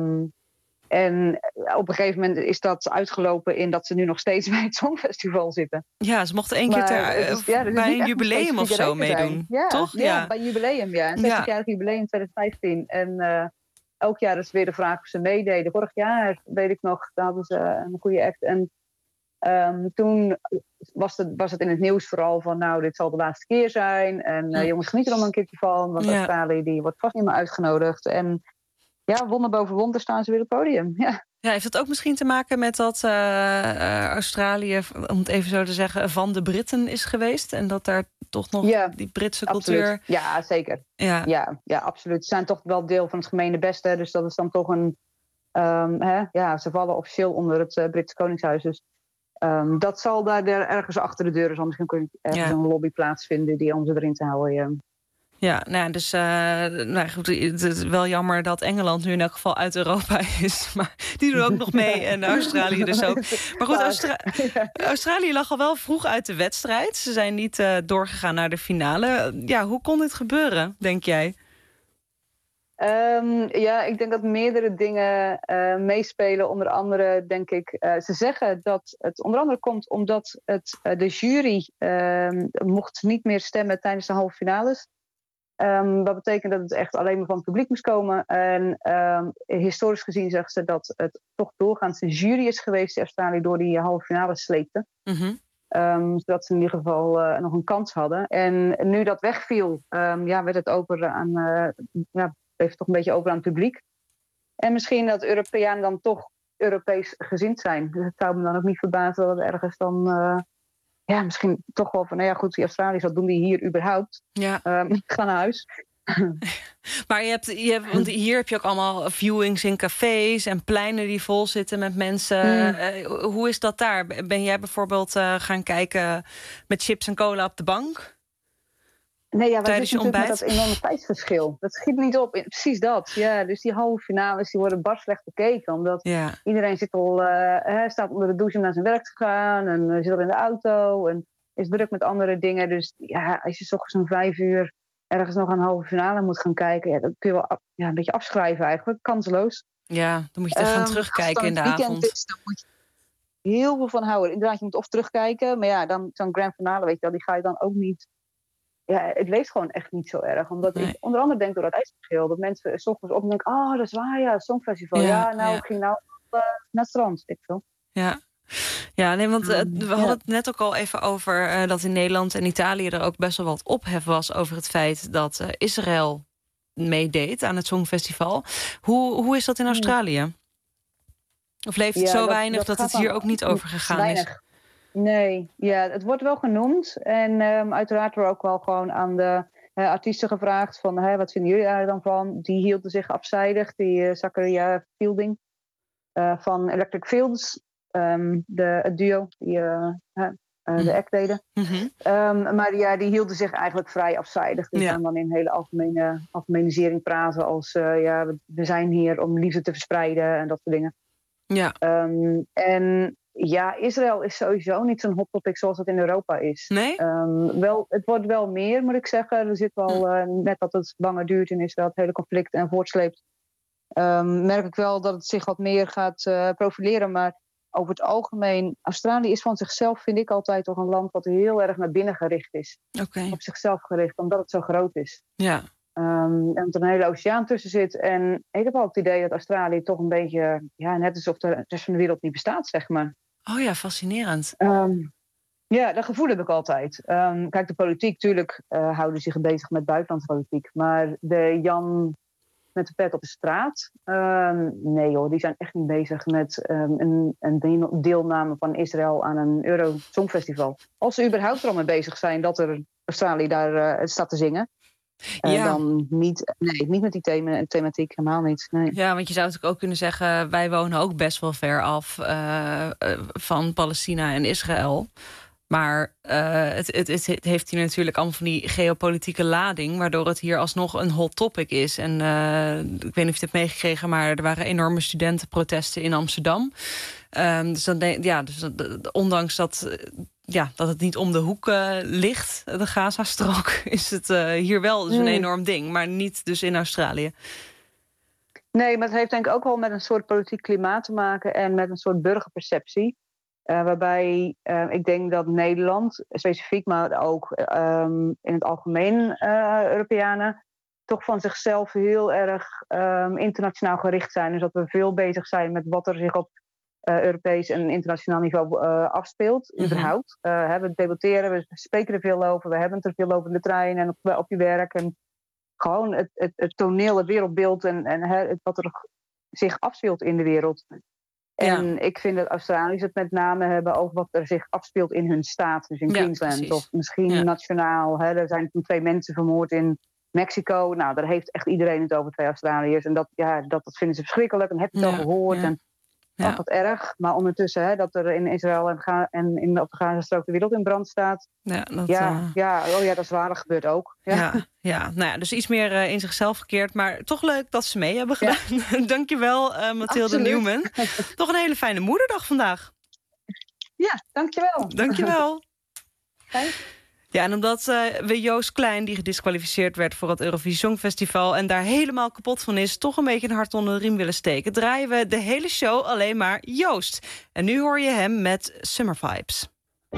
[SPEAKER 6] En op een gegeven moment is dat uitgelopen in dat ze nu nog steeds bij het Songfestival zitten.
[SPEAKER 4] Ja, ze mochten één keer bij een jubileum of zo meedoen.
[SPEAKER 6] Ja,
[SPEAKER 4] toch?
[SPEAKER 6] Ja, bij een jubileum, ja. Een 60-jarig jubileum in 2015. En elk jaar is weer de vraag of ze meededen. Vorig jaar, weet ik nog, daar hadden ze een goede act. En toen was het in het nieuws vooral van... nou, dit zal de laatste keer zijn. En jongens, geniet er dan een keertje van. Want Australië die wordt vast niet meer uitgenodigd. En... ja, wonder boven wonder staan ze weer op het podium. Ja,
[SPEAKER 4] heeft dat ook misschien te maken met dat Australië... om het even zo te zeggen, van de Britten is geweest... en dat daar toch nog die Britse cultuur...
[SPEAKER 6] Absoluut. Ja, zeker. Ja, absoluut. Ze zijn toch wel deel van het gemene beste... dus dat is dan toch een... ze vallen officieel onder het Britse Koningshuis. Dus dat zal daar ergens achter de deuren... misschien kun je ergens een lobby plaatsvinden... om ze erin te houden,
[SPEAKER 4] Ja, dus goed, het is wel jammer dat Engeland nu in elk geval uit Europa is. Maar die doen ook nog mee en Australië dus ook. Maar goed, Australië lag al wel vroeg uit de wedstrijd. Ze zijn niet doorgegaan naar de finale. Ja, hoe kon dit gebeuren, denk jij?
[SPEAKER 6] Ik denk dat meerdere dingen meespelen. Onder andere denk ik... ze zeggen dat het onder andere komt omdat de jury mocht niet meer stemmen tijdens de halve finales. Dat betekent dat het echt alleen maar van het publiek moest komen. En historisch gezien zeggen ze dat het toch doorgaans de jury is geweest... die Australië door die halve finale sleepte.
[SPEAKER 4] Mm-hmm.
[SPEAKER 6] Zodat ze in ieder geval nog een kans hadden. En nu dat wegviel, werd het over aan... bleef het toch een beetje over aan het publiek. En misschien dat Europeanen dan toch Europees gezind zijn. Dus het zou me dan ook niet verbazen dat het ergens dan... misschien toch wel van, goed, die Australiërs, wat doen die hier überhaupt?
[SPEAKER 4] Ja.
[SPEAKER 6] Ga naar huis.
[SPEAKER 4] Maar want hier heb je ook allemaal viewings in cafés en pleinen die vol zitten met mensen. Hoe is dat daar? Ben jij bijvoorbeeld gaan kijken met chips en cola op de bank?
[SPEAKER 6] Nee, wij
[SPEAKER 4] tijdens je
[SPEAKER 6] zitten
[SPEAKER 4] ontbijt?
[SPEAKER 6] Met dat enorme tijdsverschil. Dat schiet niet op. Precies dat. Ja, dus die halve finales die worden bar slecht bekeken. Omdat iedereen zit al, staat onder de douche om naar zijn werk te gaan. En zit al in de auto. En is druk met andere dingen. Dus als je 's ochtends om 5 uur ergens nog een halve finale moet gaan kijken. Dat kun je wel een beetje afschrijven eigenlijk. Kansloos.
[SPEAKER 4] Ja, dan moet je gaan terugkijken in de avond.
[SPEAKER 6] Is, dan moet je heel veel van houden. Inderdaad, je moet of terugkijken. Maar dan zo'n grand finale, weet je wel, die ga je dan ook niet... Ja, het leeft gewoon echt niet zo erg. Omdat ik onder andere denk door dat tijdsverschil. Dat mensen 's ochtends op en denken... dat is waar, het Songfestival. Ik ging naar het strand.
[SPEAKER 4] Want we hadden het net ook al even over... dat in Nederland en Italië er ook best wel wat ophef was... over het feit dat Israël meedeed aan het Songfestival. Hoe is dat in Australië? Of leeft het zo weinig dat het hier ook niet over gegaan is?
[SPEAKER 6] Nee, het wordt wel genoemd. En uiteraard wordt ook wel gewoon aan de artiesten gevraagd... van wat vinden jullie daar dan van? Die hielden zich afzijdig. Die Zachariah Fielding van Electric Fields. Het duo. Die de act deden. Maar ja, die hielden zich eigenlijk vrij afzijdig. Die gaan dan in hele algemenisering praten als... we zijn hier om liefde te verspreiden en dat soort dingen.
[SPEAKER 4] Ja.
[SPEAKER 6] En ja, Israël is sowieso niet zo'n hot topic zoals het in Europa is.
[SPEAKER 4] Nee?
[SPEAKER 6] Het wordt wel meer, moet ik zeggen. Er zit wel, net dat het langer duurt in Israël, het hele conflict en voortsleept... merk ik wel dat het zich wat meer gaat profileren. Maar over het algemeen, Australië is van zichzelf, vind ik altijd toch een land wat heel erg naar binnen gericht is.
[SPEAKER 4] Okay.
[SPEAKER 6] Op zichzelf gericht, omdat het zo groot is.
[SPEAKER 4] Ja.
[SPEAKER 6] En dat er een hele oceaan tussen zit. En ik heb ook het idee dat Australië toch een beetje, net alsof de rest van de wereld niet bestaat, zeg maar.
[SPEAKER 4] Oh ja, fascinerend.
[SPEAKER 6] Ja, dat gevoel heb ik altijd. Kijk, de politiek, natuurlijk houden zich bezig met buitenlandspolitiek. Maar de Jan met de pet op de straat, nee hoor, die zijn echt niet bezig met een deelname van Israël aan een Euro-Songfestival. Als ze überhaupt er al mee bezig zijn dat er Australië daar het staat te zingen. Dan niet met die thematiek, helemaal niet. Nee.
[SPEAKER 4] Ja, want je zou natuurlijk ook kunnen zeggen... wij wonen ook best wel ver af van Palestina en Israël. Maar het heeft hier natuurlijk allemaal van die geopolitieke lading... waardoor het hier alsnog een hot topic is. En ik weet niet of je het hebt meegekregen... maar er waren enorme studentenprotesten in Amsterdam. Ondanks dat... dat het niet om de hoek ligt, de Gazastrook... is het hier wel dus een enorm ding, maar niet dus in Australië.
[SPEAKER 6] Nee, maar het heeft denk ik ook wel met een soort politiek klimaat te maken... en met een soort burgerperceptie. Waarbij ik denk dat Nederland, specifiek, maar ook in het algemeen Europeanen... toch van zichzelf heel erg internationaal gericht zijn. Dus dat we veel bezig zijn met wat er zich op... Europees en internationaal niveau afspeelt, überhaupt. We debatteren, we spreken er veel over, we hebben het er veel over in de trein en op je werk. En gewoon het toneel, het wereldbeeld en wat er zich afspeelt in de wereld. En ik vind dat Australiërs het met name hebben over wat er zich afspeelt in hun staat. Dus in Queensland precies. Of misschien nationaal. Er zijn 2 mensen vermoord in Mexico. Nou, daar heeft echt iedereen het over, 2 Australiërs. En dat vinden ze verschrikkelijk en heb je het al gehoord. En wat erg, maar ondertussen dat er in Israël en op de Gazastrook de wereld in brand staat. Dat is waar, dat gebeurt ook.
[SPEAKER 4] Dus iets meer in zichzelf gekeerd, maar toch leuk dat ze mee hebben gedaan. Ja. Dankjewel, Mathilde Newman. Toch een hele fijne moederdag vandaag.
[SPEAKER 6] Ja, dankjewel.
[SPEAKER 4] Dankjewel. Ja, en omdat we Joost Klein, die gediskwalificeerd werd voor het Eurovisie Songfestival en daar helemaal kapot van is, toch een beetje een hart onder de riem willen steken, draaien we de hele show alleen maar Joost. En nu hoor je hem met Summer Vibes.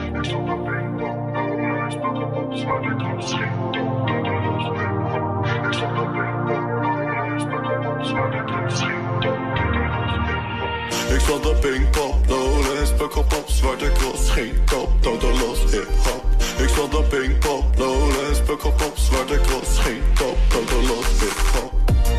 [SPEAKER 10] Ik zat op Pinkpop, Lowlands, Pukkelpop, zwarte cross, geen kop, totaal los, hip-hop. Ik zat op Pinkpop, Lowlands, Pukkelpop, zwarte cross, geen kop, totaal los, hip-hop.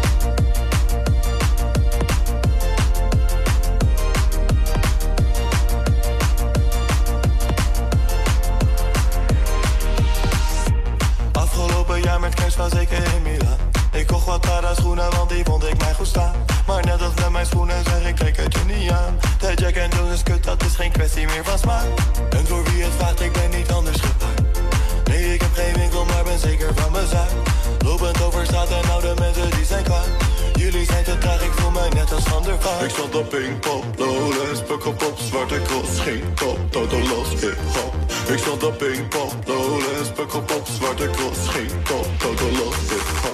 [SPEAKER 10] Afgelopen jaar met kerst was ik in Milaan. Ik kocht wat Prada schoenen, want die vond ik mij goed staan. Maar net als met mijn schoenen zeg ik trek het je niet aan. De Jack and Jones is kut, dat is geen kwestie meer van smaak. En voor wie het vraagt, ik ben niet anders gepaard. Nee, ik heb geen winkel, maar ben zeker van mijn zaak. Lopend over straat en oude mensen die zijn kwaad. Jullie zijn te traag, ik voel mij net als Van der Vaart. Ik zat op Pinkpop, Lowlands, Pukkelpop, zwarte cross, geen kop, totaal los, hip-hop. Ik zat op Pinkpop, Lowlands, Pukkelpop, zwarte cross, geen kop, totaal los, hip-hop.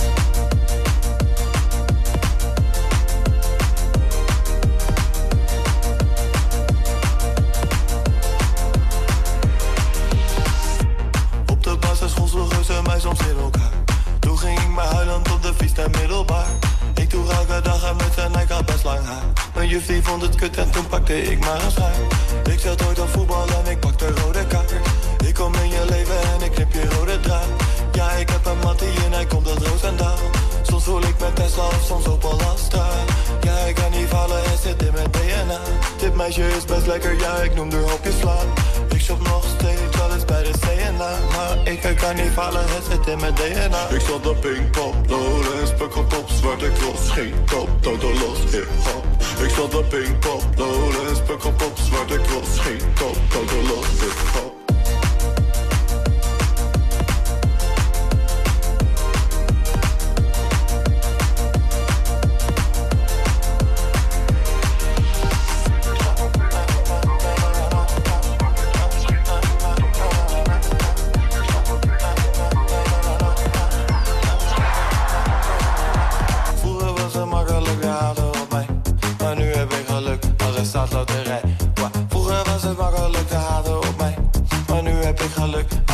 [SPEAKER 10] Mij soms in elkaar. Toen ging ik maar huilend op de fiets naar middelbaar. Ik droeg elke dag aan met en ik had best lang haar. Mijn juf die vond het kut en toen pakte ik maar een schaar. Ik zat ooit op voetbal en ik pakte rode kaart. Ik kom in je leven en ik knip je rode draad. Ja, ik heb een mattie en hij komt uit Roosendaal. Soms voel ik met Tesla of soms Opel Astra. Ja, ik kan niet vallen en zit in mijn DNA. Dit meisje is best lekker, ja, ik noem haar hopjes sla. Ik shop nog steeds wel eens bij de CNA. Maar ik kan niet vallen, het zit in mijn DNA. Ik zat op Pinkpop, Lowlands, Pukkelpop, zwarte cross, geen kop, totaal los, hip-hop. Ik zat op Pinkpop, Lowlands, Pukkelpop, zwarte cross, geen kop, totaal los, hip-hop.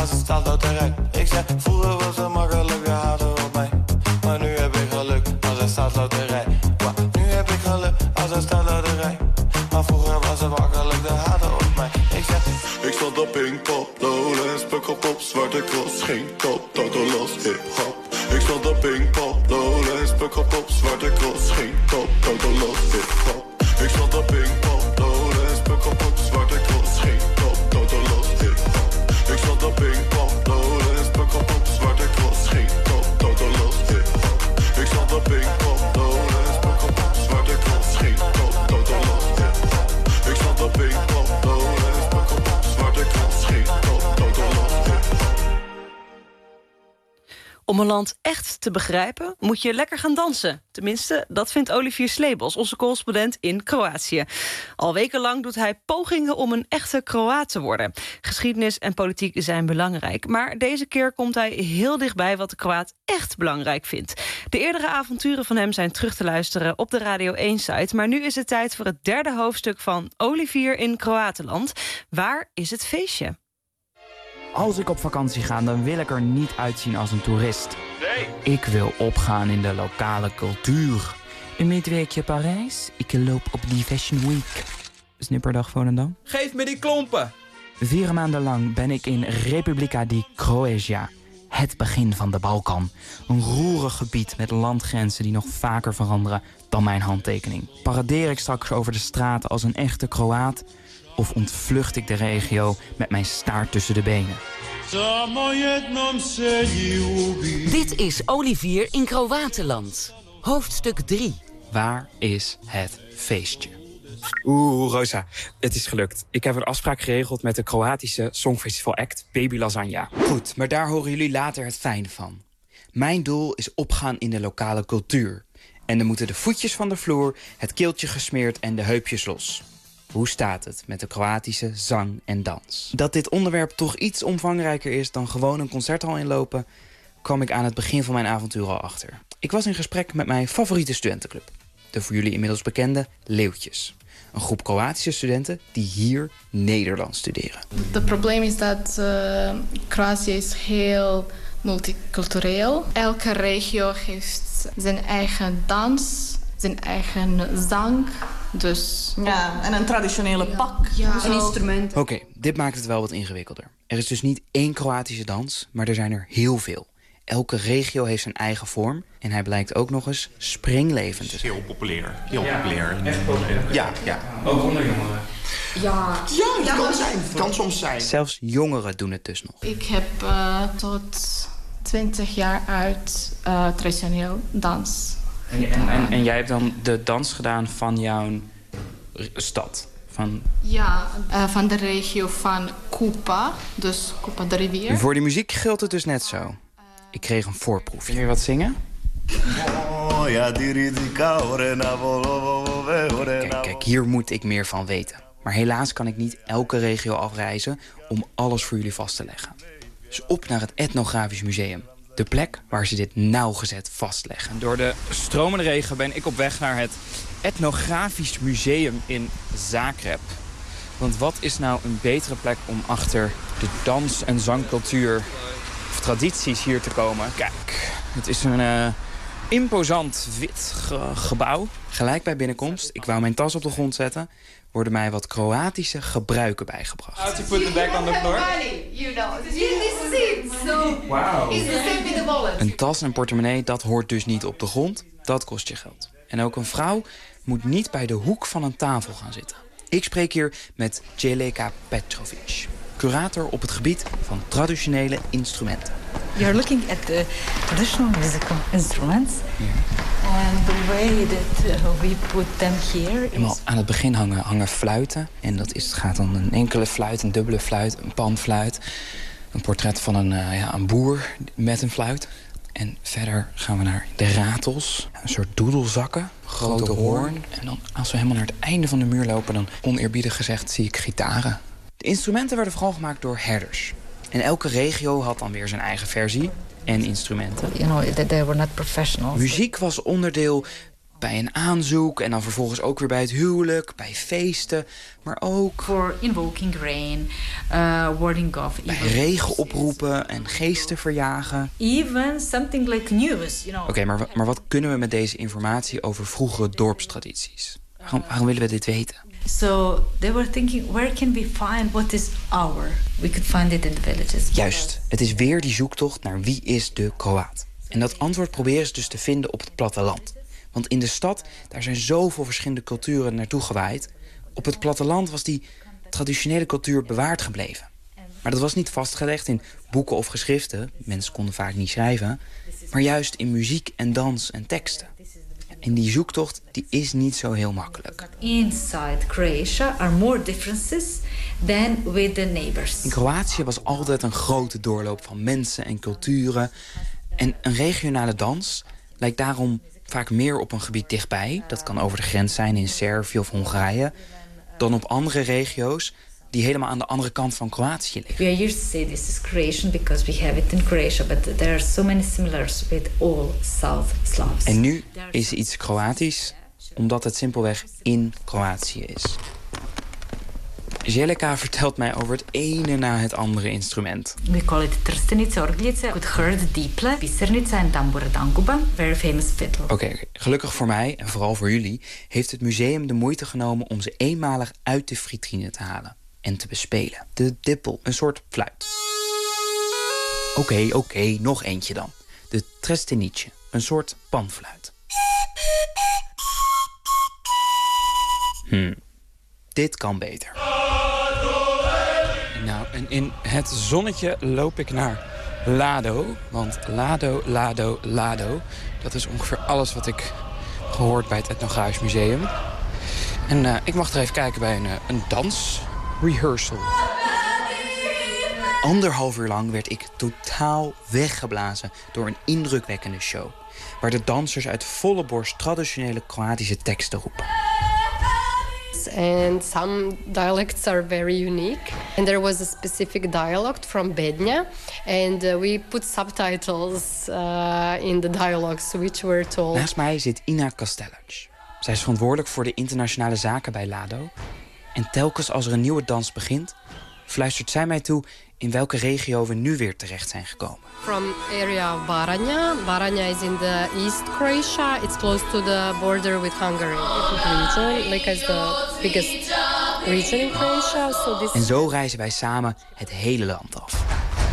[SPEAKER 10] als het staat loterij. Ik zeg, vroeger was het makkelijk, de haten op mij. Maar nu heb ik geluk, als het staat loterij. Nu heb ik geluk, als het staat loterij. Maar vroeger was het makkelijk, de haten op mij. Ik zeg, ik stond op Pinkpop, Lowlands, Pukkelpop, Zwarte Cross, geen top, Toto los, hip-hop. Ik stond op Pinkpop, Lowlands, Pukkelpop, Zwarte Cross, geen top, Toto los, hip-hop. Ik stond op Pinkpop, Lowlands, Pukkelpop, Zwarte Cross, geen top, Toto los, hip-hop. Ik stond op Pinkpop, Lowlands, Pukkelpop, Zwarte Cross, geen top, Toto los, hip-hop. Ik stond op Pinkpop, Lowlands, Pukkelpop, Zwarte Cross, geen top, Toto los, hip-hop. Ik stond op Pinkpop, Lowlands, Pukkelpop, Zwarte Cross, geen top, Toto los, hip-hop.
[SPEAKER 4] Om een land echt te begrijpen, moet je lekker gaan dansen. Tenminste, dat vindt Olivier Sleebos, onze correspondent in Kroatië. Al wekenlang doet hij pogingen om een echte Kroaat te worden. Geschiedenis en politiek zijn belangrijk. Maar deze keer komt hij heel dichtbij wat de Kroaat echt belangrijk vindt. De eerdere avonturen van hem zijn terug te luisteren op de Radio 1-site. Maar nu is het tijd voor het derde hoofdstuk van Olivier in Kroatenland. Waar is het feestje?
[SPEAKER 11] Als ik op vakantie ga, dan wil ik er niet uitzien als een toerist. Nee. Ik wil opgaan in de lokale cultuur. Een midweekje Parijs, ik loop op die Fashion Week. Snipperdag Volendam.
[SPEAKER 12] Geef me die klompen!
[SPEAKER 11] 4 maanden lang ben ik in Republika di Croatia. Het begin van de Balkan. Een roerig gebied met landgrenzen die nog vaker veranderen dan mijn handtekening. Paradeer ik straks over de straten als een echte Kroaat? Of ontvlucht ik de regio met mijn staart tussen de benen?
[SPEAKER 3] Dit is Olivier in Kroatenland. Hoofdstuk 3.
[SPEAKER 11] Waar is het feestje? Oeh, Rosa, het is gelukt. Ik heb een afspraak geregeld met de Kroatische Songfestival act Baby Lasagna. Goed, maar daar horen jullie later het fijne van. Mijn doel is opgaan in de lokale cultuur. En dan moeten de voetjes van de vloer, het keeltje gesmeerd en de heupjes los. Hoe staat het met de Kroatische zang en dans? Dat dit onderwerp toch iets omvangrijker is dan gewoon een concerthal inlopen, kwam ik aan het begin van mijn avontuur al achter. Ik was in gesprek met mijn favoriete studentenclub. De voor jullie inmiddels bekende Leeuwtjes. Een groep Kroatische studenten die hier Nederlands studeren.
[SPEAKER 13] Het probleem is dat Kroatië is heel multicultureel. Elke regio heeft zijn eigen dans, zijn eigen zang. Dus,
[SPEAKER 14] ja, en een traditionele pak, een instrument.
[SPEAKER 11] Oké, dit maakt het wel wat ingewikkelder. Er is dus niet één Kroatische dans, maar er zijn er heel veel. Elke regio heeft zijn eigen vorm en hij blijkt ook nog eens springlevend te zijn.
[SPEAKER 15] Heel populair. Heel populair.
[SPEAKER 11] Echt populair.
[SPEAKER 15] Ja.
[SPEAKER 11] Ook onder jongeren.
[SPEAKER 14] Ja,
[SPEAKER 15] het kan zijn. Het kan soms zijn.
[SPEAKER 11] Zelfs jongeren doen het dus nog.
[SPEAKER 13] Ik heb tot 20 jaar uit traditioneel dans.
[SPEAKER 11] En jij hebt dan de dans gedaan van jouw stad?
[SPEAKER 13] Ja, van de regio van Kupa, dus Kupa de rivier.
[SPEAKER 11] Voor die muziek geldt het dus net zo. Ik kreeg een voorproefje. Wil je wat zingen? Kijk, hier moet ik meer van weten. Maar helaas kan ik niet elke regio afreizen om alles voor jullie vast te leggen. Dus op naar het Etnografisch Museum. De plek waar ze dit nauwgezet vastleggen. Door de stromende regen ben ik op weg naar het Etnografisch Museum in Zagreb. Want wat is nou een betere plek om achter de dans- en zangcultuur of tradities hier te komen? Kijk, het is een imposant wit gebouw. Gelijk bij binnenkomst, ik wou mijn tas op de grond zetten, worden mij wat Kroatische gebruiken bijgebracht. How to put the bag on the floor? Wow. Een tas en portemonnee, dat hoort dus niet op de grond. Dat kost je geld. En ook een vrouw moet niet bij de hoek van een tafel gaan zitten. Ik spreek hier met Jeleka Petrovic, curator op het gebied van traditionele instrumenten.
[SPEAKER 16] You're looking at the traditional musical instruments. And the way that we put them here is...
[SPEAKER 11] Aan het begin hangen fluiten. En dat gaat dan een enkele fluit, een dubbele fluit, een panfluit. Een portret van een boer met een fluit. En verder gaan we naar de ratels. Een soort doedelzakken, grote hoorn. En dan als we helemaal naar het einde van de muur lopen, dan oneerbiedig gezegd zie ik gitaren. De instrumenten werden vooral gemaakt door herders. En elke regio had dan weer zijn eigen versie en instrumenten.
[SPEAKER 16] You know, they were not professionals.
[SPEAKER 11] Muziek was onderdeel bij een aanzoek en dan vervolgens ook weer bij het huwelijk, bij feesten, maar ook
[SPEAKER 16] for invoking rain, warding off
[SPEAKER 11] bij regen oproepen en geesten verjagen.
[SPEAKER 16] Even something like news, you know.
[SPEAKER 11] Oké, maar wat kunnen we met deze informatie over vroegere dorpstradities? Waarom willen we dit weten?
[SPEAKER 16] So they were thinking, where can we find what is our? We could find it in the villages.
[SPEAKER 11] Juist, het is weer die zoektocht naar wie is de Kroaat. En dat antwoord proberen ze dus te vinden op het platteland. Want in de stad, daar zijn zoveel verschillende culturen naartoe gewaaid. Op het platteland was die traditionele cultuur bewaard gebleven. Maar dat was niet vastgelegd in boeken of geschriften. Mensen konden vaak niet schrijven. Maar juist in muziek en dans en teksten. En die zoektocht die is niet zo heel makkelijk.
[SPEAKER 16] Inside Croatia are more differences than with the neighbors.
[SPEAKER 11] In Kroatië was altijd een grote doorloop van mensen en culturen. En een regionale dans lijkt daarom vaak meer op een gebied dichtbij. Dat kan over de grens zijn in Servië of Hongarije. Dan op andere regio's die helemaal aan de andere kant van Kroatië liggen.
[SPEAKER 16] We are used to say this is Croatian because we have it in Croatia, but there are so many similars with all South Slavs.
[SPEAKER 11] En nu is iets Kroatisch, omdat het simpelweg in Kroatië is. Jelika vertelt mij over het ene na het andere instrument.
[SPEAKER 16] We call it trstenica, orglice, could hurt diple, pisernica en tambura danguba, very famous fiddle.
[SPEAKER 11] Oké, gelukkig voor mij en vooral voor jullie heeft het museum de moeite genomen om ze eenmalig uit de vitrine te halen en te bespelen. De dippel, een soort fluit. Oké, nog eentje dan. De trstenice, een soort panfluit. Dit kan beter. Nou, en in het zonnetje loop ik naar Lado. Want Lado, dat is ongeveer alles wat ik gehoord bij het Etnografisch Museum. En ik mag er even kijken bij een dansrehearsal. 1,5 uur lang werd ik totaal weggeblazen door een indrukwekkende show. Waar de dansers uit volle borst traditionele Kroatische teksten roepen.
[SPEAKER 12] And some dialects are very unique. And there was a specific dialect from Bednja. And we put subtitles in the dialogues which were told.
[SPEAKER 11] Naast mij zit Ina Kastelac. Zij is verantwoordelijk voor de internationale zaken bij Lado. En telkens als er een nieuwe dans begint, fluistert zij mij toe in welke regio we nu weer terecht zijn gekomen.
[SPEAKER 12] From area Baranja. Baranja is in the East Croatia. It's close to the border with Hungary. Region, like as the biggest region in Croatia. So this...
[SPEAKER 11] En zo reizen wij samen het hele land af.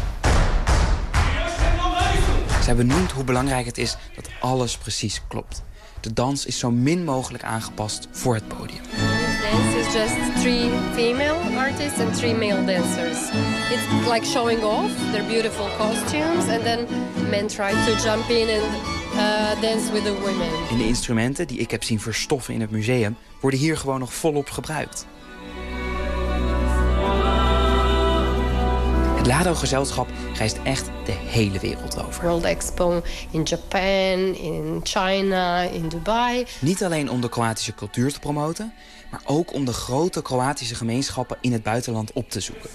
[SPEAKER 11] Zij benoemt hoe belangrijk het is dat alles precies klopt. De dans is zo min mogelijk aangepast voor het podium.
[SPEAKER 12] Dance is just 3 female artists and 3 male dancers. It's like showing off their beautiful costumes, and then men try to jump in and dance with the women.
[SPEAKER 11] En de instrumenten die ik heb zien verstoffen in het museum worden hier gewoon nog volop gebruikt. Het Lado-gezelschap reist echt de hele wereld over.
[SPEAKER 12] World Expo in Japan, in China, in Dubai.
[SPEAKER 11] Niet alleen om de Kroatische cultuur te promoten, maar ook om de grote Kroatische gemeenschappen in het buitenland op te zoeken.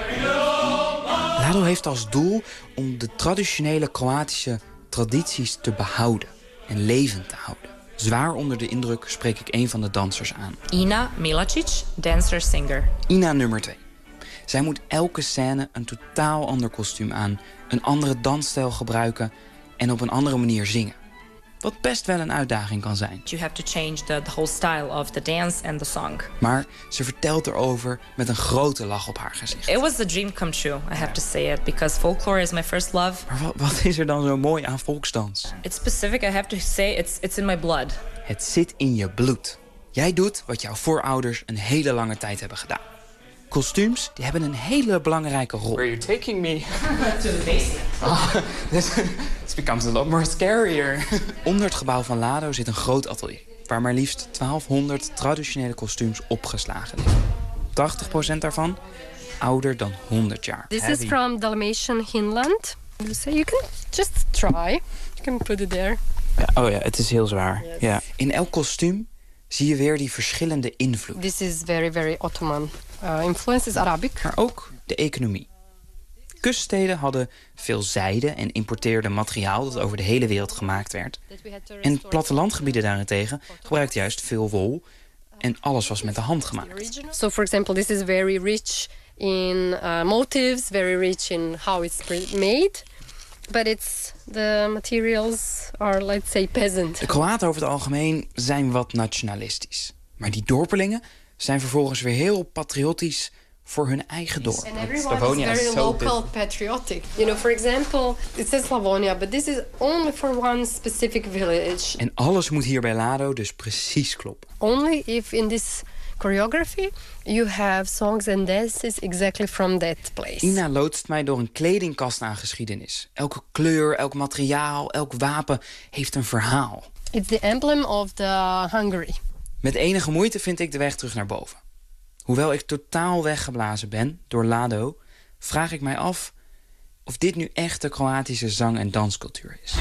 [SPEAKER 11] Lado heeft als doel om de traditionele Kroatische tradities te behouden en levend te houden. Zwaar onder de indruk spreek ik een van de dansers aan.
[SPEAKER 17] Ina Milacic, dancer-singer.
[SPEAKER 11] Ina nummer 2. Zij moet elke scène een totaal ander kostuum aan, een andere dansstijl gebruiken en op een andere manier zingen. Wat best wel een uitdaging kan zijn.
[SPEAKER 17] You have to change the whole style of the dance and the song.
[SPEAKER 11] Maar ze vertelt erover met een grote lach op haar gezicht.
[SPEAKER 17] It was a dream come true, I have to say it, because folklore is my first love.
[SPEAKER 11] Maar wat is er dan zo mooi aan volksdans?
[SPEAKER 17] It's specific, I have to say, it's in my blood.
[SPEAKER 11] Het zit in je bloed. Jij doet wat jouw voorouders een hele lange tijd hebben gedaan. Kostuums die hebben een hele belangrijke rol.
[SPEAKER 18] Where are you taking me?
[SPEAKER 17] To the basement.
[SPEAKER 18] This becomes a lot more scarier.
[SPEAKER 11] Onder het gebouw van Lado zit een groot atelier, waar maar liefst 1200 traditionele kostuums opgeslagen liggen. 80% daarvan ouder dan 100 jaar.
[SPEAKER 12] This is from Dalmatian Hinland. So you can just try. You can put it there.
[SPEAKER 11] Ja, het is heel zwaar. Yes. Ja. In elk kostuum zie je weer die verschillende invloeden.
[SPEAKER 12] This is very, very Ottoman. Influence is Arabic.
[SPEAKER 11] Maar ook de economie. Kuststeden hadden veel zijde en importeerden materiaal dat over de hele wereld gemaakt werd. En plattelandgebieden daarentegen gebruikten juist veel wol en alles was met de hand gemaakt.
[SPEAKER 12] So for example, this is very rich in motifs, very rich in how it's made. But the materials are, let's say, peasant.
[SPEAKER 11] De Kroaten over het algemeen zijn wat nationalistisch. Maar die dorpelingen zijn vervolgens weer heel patriotisch voor hun eigen dorp.
[SPEAKER 12] And everyone is very local patriotic. You know, for example, it says Slavonia, but this is only for one specific village.
[SPEAKER 11] En alles moet hier bij Lado dus precies kloppen.
[SPEAKER 12] Only if in this choreography you have songs and dances exactly from that place.
[SPEAKER 11] Ina loodst mij door een kledingkast aan geschiedenis. Elke kleur, elk materiaal, elk wapen heeft een verhaal.
[SPEAKER 12] It's the emblem of the Hungary.
[SPEAKER 11] Met enige moeite vind ik de weg terug naar boven. Hoewel ik totaal weggeblazen ben door Lado, vraag ik mij af of dit nu echt de Kroatische zang- en danscultuur is.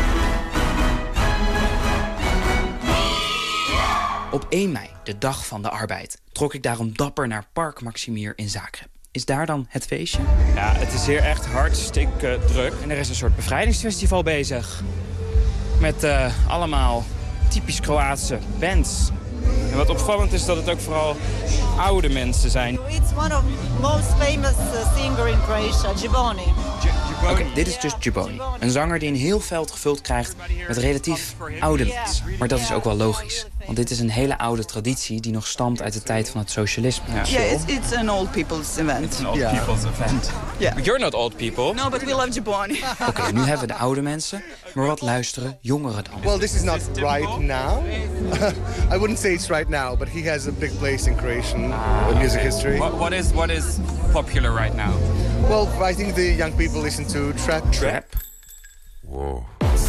[SPEAKER 11] Op 1 mei, de dag van de arbeid, trok ik daarom dapper naar Park Maximir in Zagreb. Is daar dan het feestje?
[SPEAKER 19] Ja, het is hier echt hartstikke druk. En er is een soort bevrijdingsfestival bezig. Met allemaal typisch Kroatische bands. En wat opvallend is dat het ook vooral oude mensen zijn.
[SPEAKER 20] It's one of the most famous singer in Croatia, Giboni.
[SPEAKER 11] Oké, dit is dus Giboni. Een zanger die een heel veld gevuld krijgt met relatief oude mensen. Maar dat is ook wel logisch. Want dit is een hele oude traditie die nog stamt uit de tijd van het socialisme.
[SPEAKER 14] Yeah, it's an old people's event.
[SPEAKER 19] It's an old people's event.
[SPEAKER 14] Yeah.
[SPEAKER 19] But you're not old people.
[SPEAKER 14] No, but we love Giboni.
[SPEAKER 11] Oké, nu hebben we de oude mensen. Maar wat luisteren jongeren dan?
[SPEAKER 21] Well, this is not right now. I wouldn't say it's right now, but he has a big place in Croatian music history.
[SPEAKER 19] What is popular right now?
[SPEAKER 21] Well, I think the young people listen to trap.
[SPEAKER 11] Trap? Wow.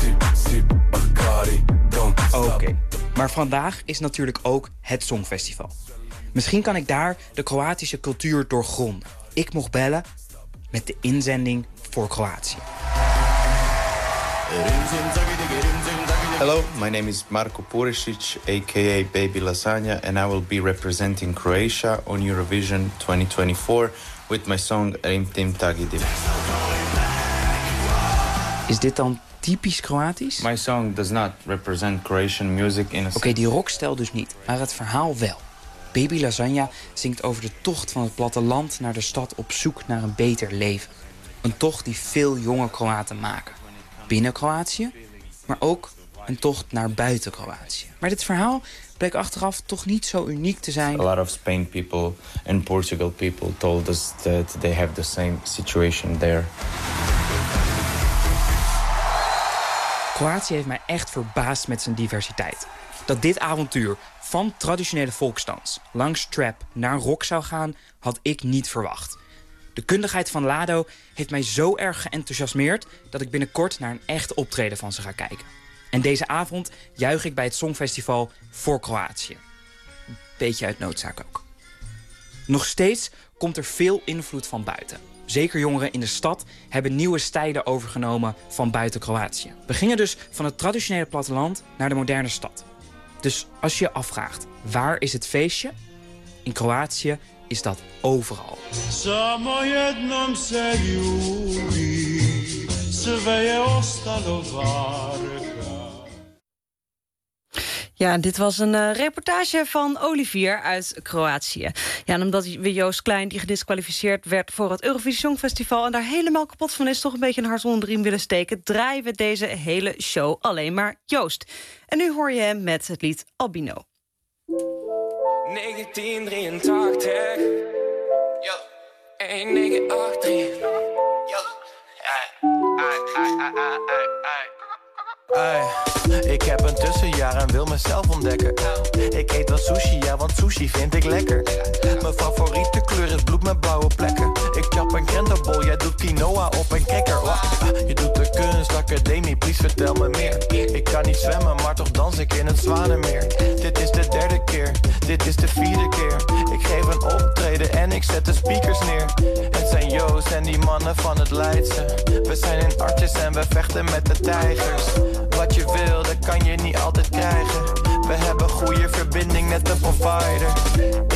[SPEAKER 11] Oké, maar vandaag is natuurlijk ook het Songfestival. Misschien kan ik daar de Kroatische cultuur doorgronden. Ik mocht bellen met de inzending voor Kroatië.
[SPEAKER 22] Hello, my name is Marko Purisic, aka Baby Lasagna, and I will be representing Croatia on Eurovision 2024 with my song Rim Tim Tagidim.
[SPEAKER 11] Is dit dan typisch Kroatisch?
[SPEAKER 22] My song does not represent Croatian music in a...
[SPEAKER 11] Oké, die rockstijl dus niet, maar het verhaal wel. Baby Lasagna zingt over de tocht van het platteland naar de stad op zoek naar een beter leven. Een tocht die veel jonge Kroaten maken. Binnen Kroatië, maar ook een tocht naar buiten Kroatië. Maar dit verhaal bleek achteraf toch niet zo uniek te zijn.
[SPEAKER 22] A lot of Spain people and Portugal people told us that they have the same situation there.
[SPEAKER 11] Kroatië heeft mij echt verbaasd met zijn diversiteit. Dat dit avontuur van traditionele volksdans langs trap naar rock zou gaan, had ik niet verwacht. De kundigheid van Lado heeft mij zo erg geenthousiasmeerd dat ik binnenkort naar een echt optreden van ze ga kijken. En deze avond juich ik bij het Songfestival voor Kroatië. Beetje uit noodzaak ook. Nog steeds komt er veel invloed van buiten. Zeker jongeren in de stad hebben nieuwe stijlen overgenomen van buiten Kroatië. We gingen dus van het traditionele platteland naar de moderne stad. Dus als je je afvraagt, waar is het feestje? In Kroatië is dat overal.
[SPEAKER 23] Samo jednom se ljubi, sve je ostalo varka.
[SPEAKER 4] Ja, dit was een reportage van Olivier uit Kroatië. Ja, en omdat we Joost Klein, die gedisqualificeerd werd voor het Eurovisie Songfestival en daar helemaal kapot van is, toch een beetje een hart onder de riem willen steken, draaien we deze hele show alleen maar Joost. En nu hoor je hem met het lied Albino.
[SPEAKER 23] 1983. Yo. 1983. Yo. Ik heb een tussenjaar en wil mezelf ontdekken. Ik eet wel sushi, ja, want sushi vind ik lekker. Mijn favoriete kleur is bloed met blauwe plekken. Ik chap een krentenbol, jij doet quinoa op een cracker. Je doet de kunstacademie, please vertel me meer. Ik kan niet zwemmen, maar toch dans ik in het Zwanenmeer. Dit is de 3e keer, dit is de 4e keer. Ik geef een optreden en ik zet de speakers neer. Het zijn Joost en die mannen van het Leidse. We zijn in Artjes en we vechten met de tijgers. Wat je wil, dat kan je niet altijd krijgen. We hebben goede verbinding met de provider. Ik ben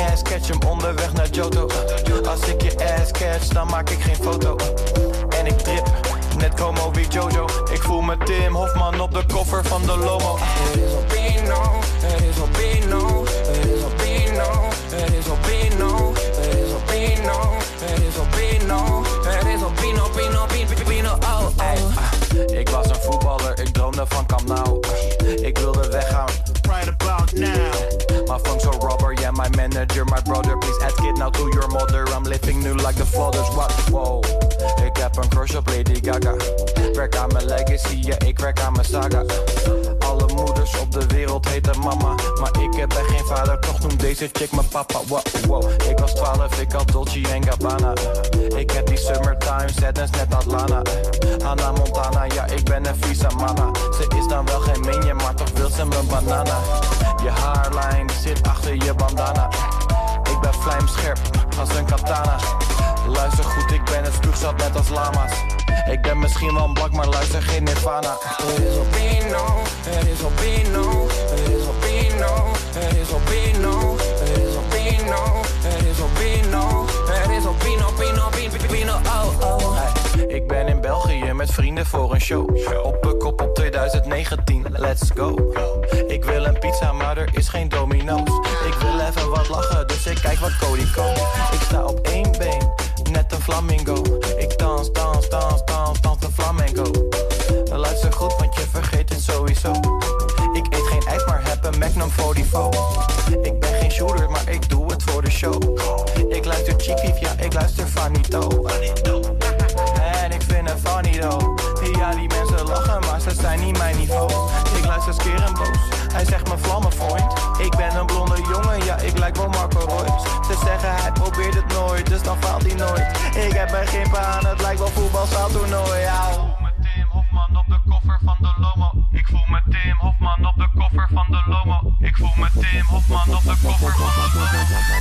[SPEAKER 23] ass catch hem onderweg naar Johto. Als ik je ass catch, dan maak ik geen foto. En ik drip, net como wie Jojo. Ik voel me Tim Hofman op de koffer van de Lomo. Het is Albino, het is Albino, het is Albino, het is Albino, het is Albino, het is Albino, het is Albino, Pino, Pino, Pino, oh, oh. Ik was een voetballer, ik droomde van Camp Nou. Ik wilde weggaan, right about now. My funk's so rubber, yeah, my manager, my brother. Please ask it now to your mother. I'm living new like the fathers, what, wow. Ik heb een crush op Lady Gaga. Werk aan mijn legacy, ja, ik werk aan mijn saga. Alle moeders op de wereld heten mama. Maar ik ben geen vader, toch noem deze chick mijn papa. Wow, wow. Ik was 12, ik had Dolce & Gabbana. Ik heb die summertime sadness net als Lana. Hannah Montana, ja, ik ben een visa mama. Ze is dan wel geen minion, maar toch wil ze mijn banana. Je haarlijn die zit achter je bandana. Ik ben vlijmscherp als een katana. Luister goed, ik ben het spuugzat net als lama's. Ik ben misschien wel een blak, maar luister geen Nirvana. Het is Albino, het is Albino, het is Albino, het is Albino, het is Albino, het is Albino, het is Albino, Pino, Pino, Pino, oh, oh. Hey, ik ben in België met vrienden voor een show. Op een kop op 2019, let's go. Ik wil een pizza, maar er is geen Domino's. Ik wil even wat lachen, dus ik kijk wat Cody koopt. Ik sta op één been, net een flamingo. Ik dans, dans, dans, dans, dans de flamenco. Luister goed, want je vergeet het sowieso. Ik eet geen ijs, maar heb een Magnum 44. Ik ben geen shooter, maar ik doe het voor de show. Ik luister Chief Keef, ja, ik luister Fanito. En ik vind het funny though. Ja, die mensen lachen, maar ze zijn niet mijn niveau. Ik luister skeer en boos, hij zegt me vlammenvriend. Ik ben een blonde jongen, ja, ik lijk wel Marco Reus. Ze zeggen hij probeert het nooit, dus dan faalt hij nooit. Ik heb een gimp aan, het lijkt wel voetbalzaaltoernooi, ja. Ik voel me Tim Hofman op de koffer van de Lomo. Ik voel me Tim Hofman op de koffer van de Lomo.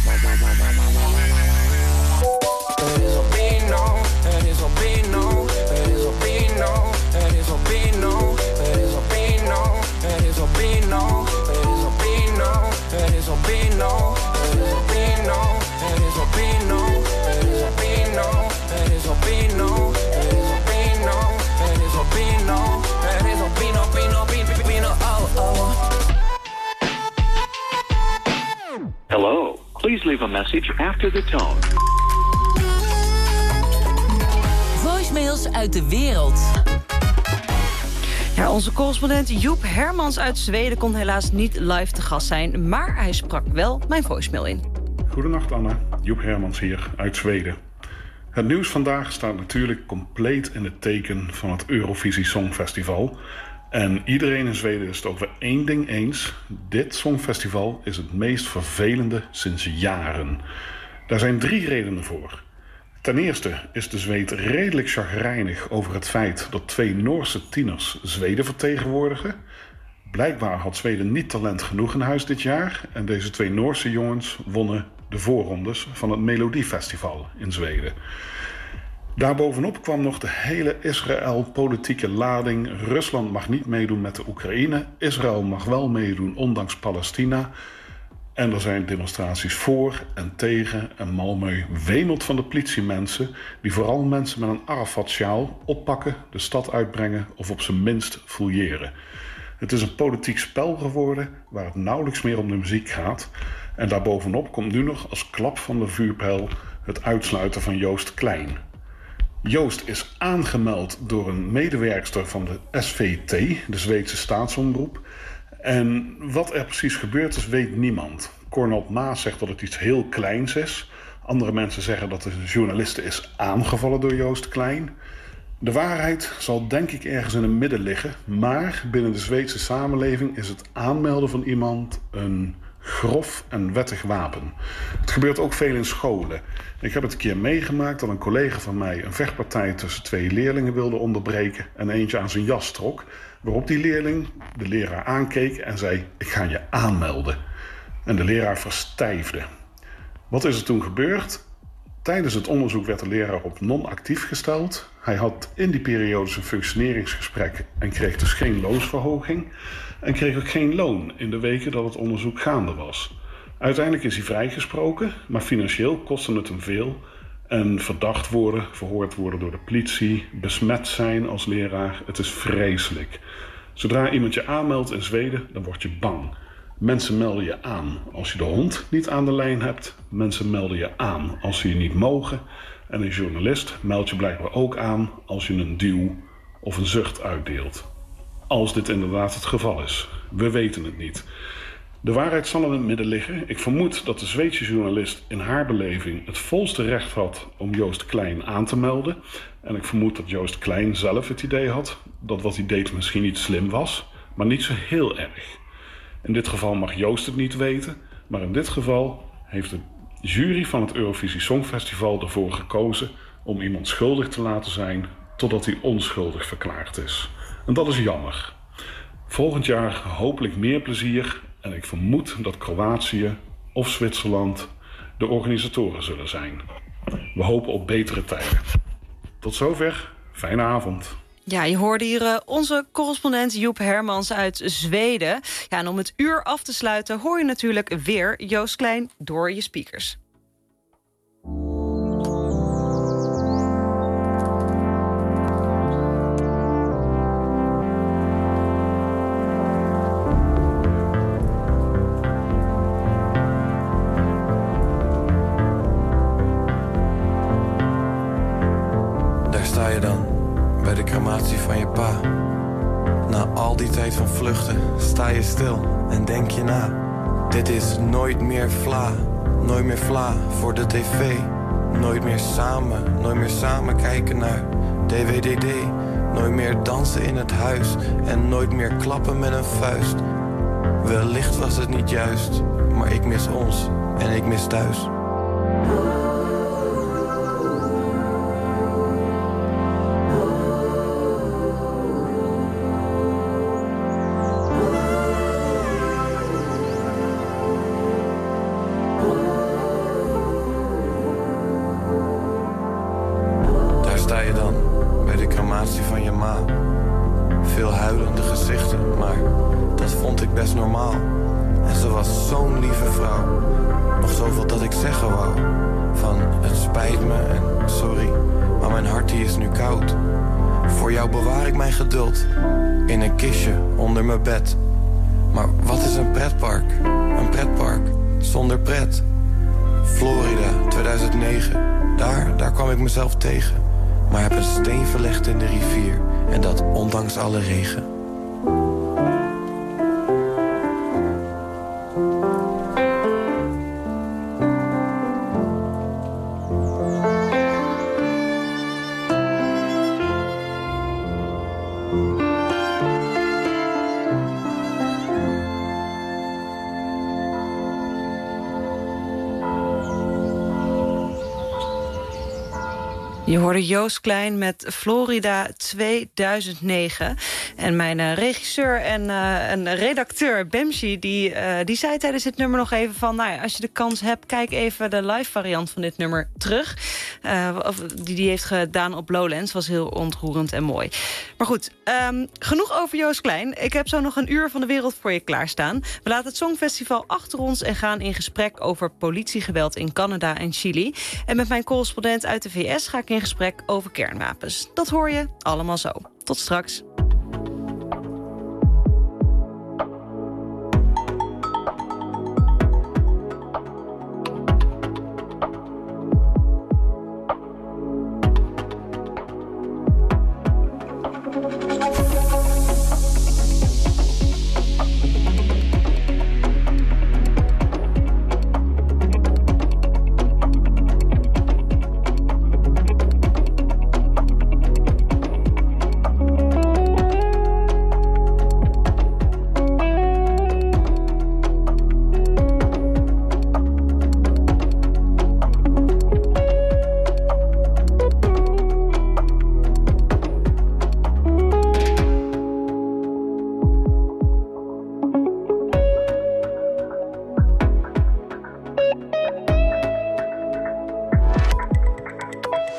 [SPEAKER 23] Het is Albino, het is Albino, het is Albino, het is Albino, het is Albino, het is Albino, het is Albino, het is Albino, het is Albino, het is Albino, het is Albino, het is Albino, het is Albino, het is Albino, het is Albino, Pino, Pino, Pino, oh, oh.
[SPEAKER 1] Hello, please leave a message after the tone.
[SPEAKER 3] Voicemails uit de wereld.
[SPEAKER 4] Ja, onze correspondent Joep Hermans uit Zweden kon helaas niet live te gast zijn, maar hij sprak wel mijn voicemail in.
[SPEAKER 2] Goedenacht Anne, Joep Hermans hier uit Zweden. Het nieuws vandaag staat natuurlijk compleet in het teken van het Eurovisie Songfestival. En iedereen in Zweden is het over één ding eens. Dit Songfestival is het meest vervelende sinds jaren. Daar zijn 3 redenen voor. Ten eerste is de Zweed redelijk chagrijnig over het feit dat 2 Noorse tieners Zweden vertegenwoordigen. Blijkbaar had Zweden niet talent genoeg in huis dit jaar. En deze 2 Noorse jongens wonnen de voorrondes van het Melodiefestival in Zweden. Daarbovenop kwam nog de hele Israël-politieke lading. Rusland mag niet meedoen met de Oekraïne. Israël mag wel meedoen ondanks Palestina. En er zijn demonstraties voor en tegen. En Malmö wemelt van de politiemensen die vooral mensen met een Arafat-sjaal oppakken, de stad uitbrengen of op zijn minst fouilleren. Het is een politiek spel geworden waar het nauwelijks meer om de muziek gaat. En daarbovenop komt nu nog als klap van de vuurpijl het uitsluiten van Joost Klein. Joost is aangemeld door een medewerkster van de SVT, de Zweedse staatsomroep. En wat er precies gebeurd is, weet niemand. Cornel Maas zegt dat het iets heel kleins is. Andere mensen zeggen dat de journaliste is aangevallen door Joost Klein. De waarheid zal denk ik ergens in het midden liggen. Maar binnen de Zweedse samenleving is het aanmelden van iemand een grof en wettig wapen. Het gebeurt ook veel in scholen. Ik heb het een keer meegemaakt dat een collega van mij een vechtpartij tussen 2 leerlingen wilde onderbreken en eentje aan zijn jas trok. Waarop die leerling de leraar aankeek en zei: ik ga je aanmelden. En de leraar verstijfde. Wat is er toen gebeurd? Tijdens het onderzoek werd de leraar op non-actief gesteld. Hij had in die periode zijn functioneringsgesprek en kreeg dus geen loonsverhoging. En kreeg ook geen loon in de weken dat het onderzoek gaande was. Uiteindelijk is hij vrijgesproken, maar financieel kostte het hem veel. En verdacht worden, verhoord worden door de politie, besmet zijn als leraar, het is vreselijk. Zodra iemand je aanmeldt in Zweden, dan word je bang. Mensen melden je aan als je de hond niet aan de lijn hebt. Mensen melden je aan als ze je niet mogen. En een journalist meldt je blijkbaar ook aan als je een duw of een zucht uitdeelt. Als dit inderdaad het geval is. We weten het niet. De waarheid zal in het midden liggen. Ik vermoed dat de Zweedse journalist in haar beleving het volste recht had om Joost Klein aan te melden. En ik vermoed dat Joost Klein zelf het idee had dat wat hij deed misschien niet slim was, maar niet zo heel erg. In dit geval mag Joost het niet weten, maar in dit geval heeft de jury van het Eurovisie Songfestival ervoor gekozen om iemand schuldig te laten zijn totdat hij onschuldig verklaard is. En dat is jammer. Volgend jaar hopelijk meer plezier en ik vermoed dat Kroatië of Zwitserland de organisatoren zullen zijn. We hopen op betere tijden. Tot zover, fijne avond.
[SPEAKER 4] Ja, je hoorde hier onze correspondent Joep Hermans uit Zweden. Ja, en om het uur af te sluiten hoor je natuurlijk weer Joost Klein door je speakers.
[SPEAKER 23] Daar sta je dan, bij de crematie van je pa. Na al die tijd van vluchten sta je stil en denk je na. Dit is nooit meer vla voor de tv. Nooit meer samen kijken naar DWDD. Nooit meer dansen in het huis en nooit meer klappen met een vuist. Wellicht was het niet juist, maar ik mis ons en ik mis thuis. Van je ma. Veel huilende gezichten, maar dat vond ik best normaal. En ze was zo'n lieve vrouw. Nog zoveel dat ik zeggen wou. Van het spijt me en sorry, maar mijn hart die is nu koud. Voor jou bewaar ik mijn geduld in een kistje onder mijn bed. Maar wat is een pretpark? Een pretpark zonder pret. Florida 2009, daar kwam ik mezelf tegen. Maar heb een steen verlegd in de rivier. En dat ondanks alle regen.
[SPEAKER 4] Je hoorde Joost Klein met Florida 2009. En mijn regisseur en redacteur Bemshi die zei tijdens dit nummer nog even van... Nou ja, als je de kans hebt, kijk even de live variant van dit nummer terug. Die heeft gedaan op Lowlands. Was heel ontroerend en mooi. Maar goed, genoeg over Joost Klein. Ik heb zo nog een uur van de wereld voor je klaarstaan. We laten het Songfestival achter ons en gaan in gesprek over politiegeweld in Canada en Chili. En met mijn correspondent uit de VS ga ik in gesprek over kernwapens. Dat hoor je allemaal zo. Tot straks.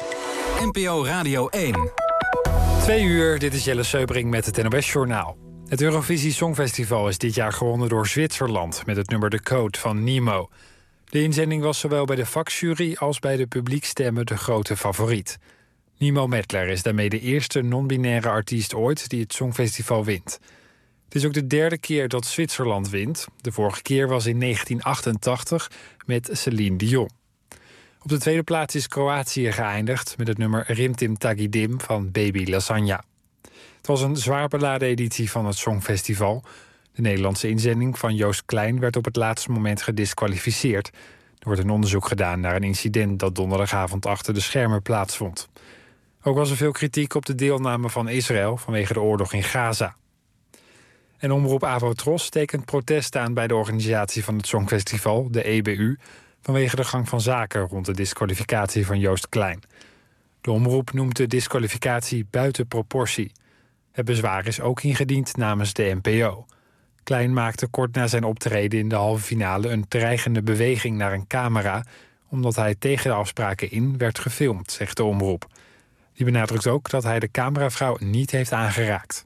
[SPEAKER 7] NPO Radio 1.
[SPEAKER 8] 2 uur, dit is Jelle Seubring met het NOS Journaal.
[SPEAKER 7] Het Eurovisie Songfestival is dit jaar gewonnen door Zwitserland met het nummer De Code van Nemo. De inzending was zowel bij de vakjury als bij de publiekstemmen de grote favoriet. Nemo Medler is daarmee de eerste non-binaire artiest ooit die het Songfestival wint. Het is ook de derde keer dat Zwitserland wint. De vorige keer was in 1988 met Celine Dion. Op de tweede plaats is Kroatië geëindigd met het nummer Rimtim Tagidim van Baby Lasagna. Het was een zwaar beladen editie van het Songfestival. De Nederlandse inzending van Joost Klein werd op het laatste moment gediskwalificeerd. Er wordt een onderzoek gedaan naar een incident dat donderdagavond achter de schermen plaatsvond. Ook was er veel kritiek op de deelname van Israël vanwege de oorlog in Gaza. En omroep Avotros tekent protest aan bij de organisatie van het Songfestival, de EBU, vanwege de gang van zaken rond de diskwalificatie van Joost Klein. De omroep noemt de diskwalificatie buiten proportie. Het bezwaar is ook ingediend namens de NPO. Klein maakte kort na zijn optreden in de halve finale een dreigende beweging naar een camera, omdat hij tegen de afspraken in werd gefilmd, zegt de omroep. Die benadrukt ook dat hij de cameravrouw niet heeft aangeraakt.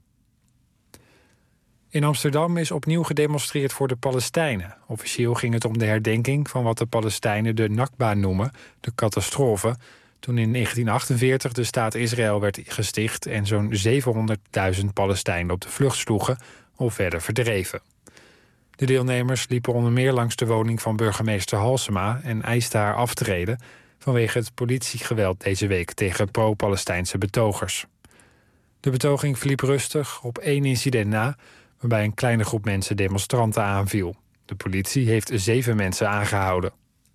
[SPEAKER 7] In Amsterdam is opnieuw gedemonstreerd voor de Palestijnen. Officieel ging het om de herdenking van wat de Palestijnen de Nakba noemen, de catastrofe, toen in 1948 de staat Israël werd gesticht en zo'n 700.000 Palestijnen op de vlucht sloegen of werden verdreven. De deelnemers liepen onder meer langs de woning van burgemeester Halsema en eisten haar aftreden vanwege het politiegeweld deze week tegen pro-Palestijnse betogers. De betoging verliep rustig op 1 incident na, waarbij een kleine groep mensen demonstranten aanviel. De politie heeft 7 mensen aangehouden.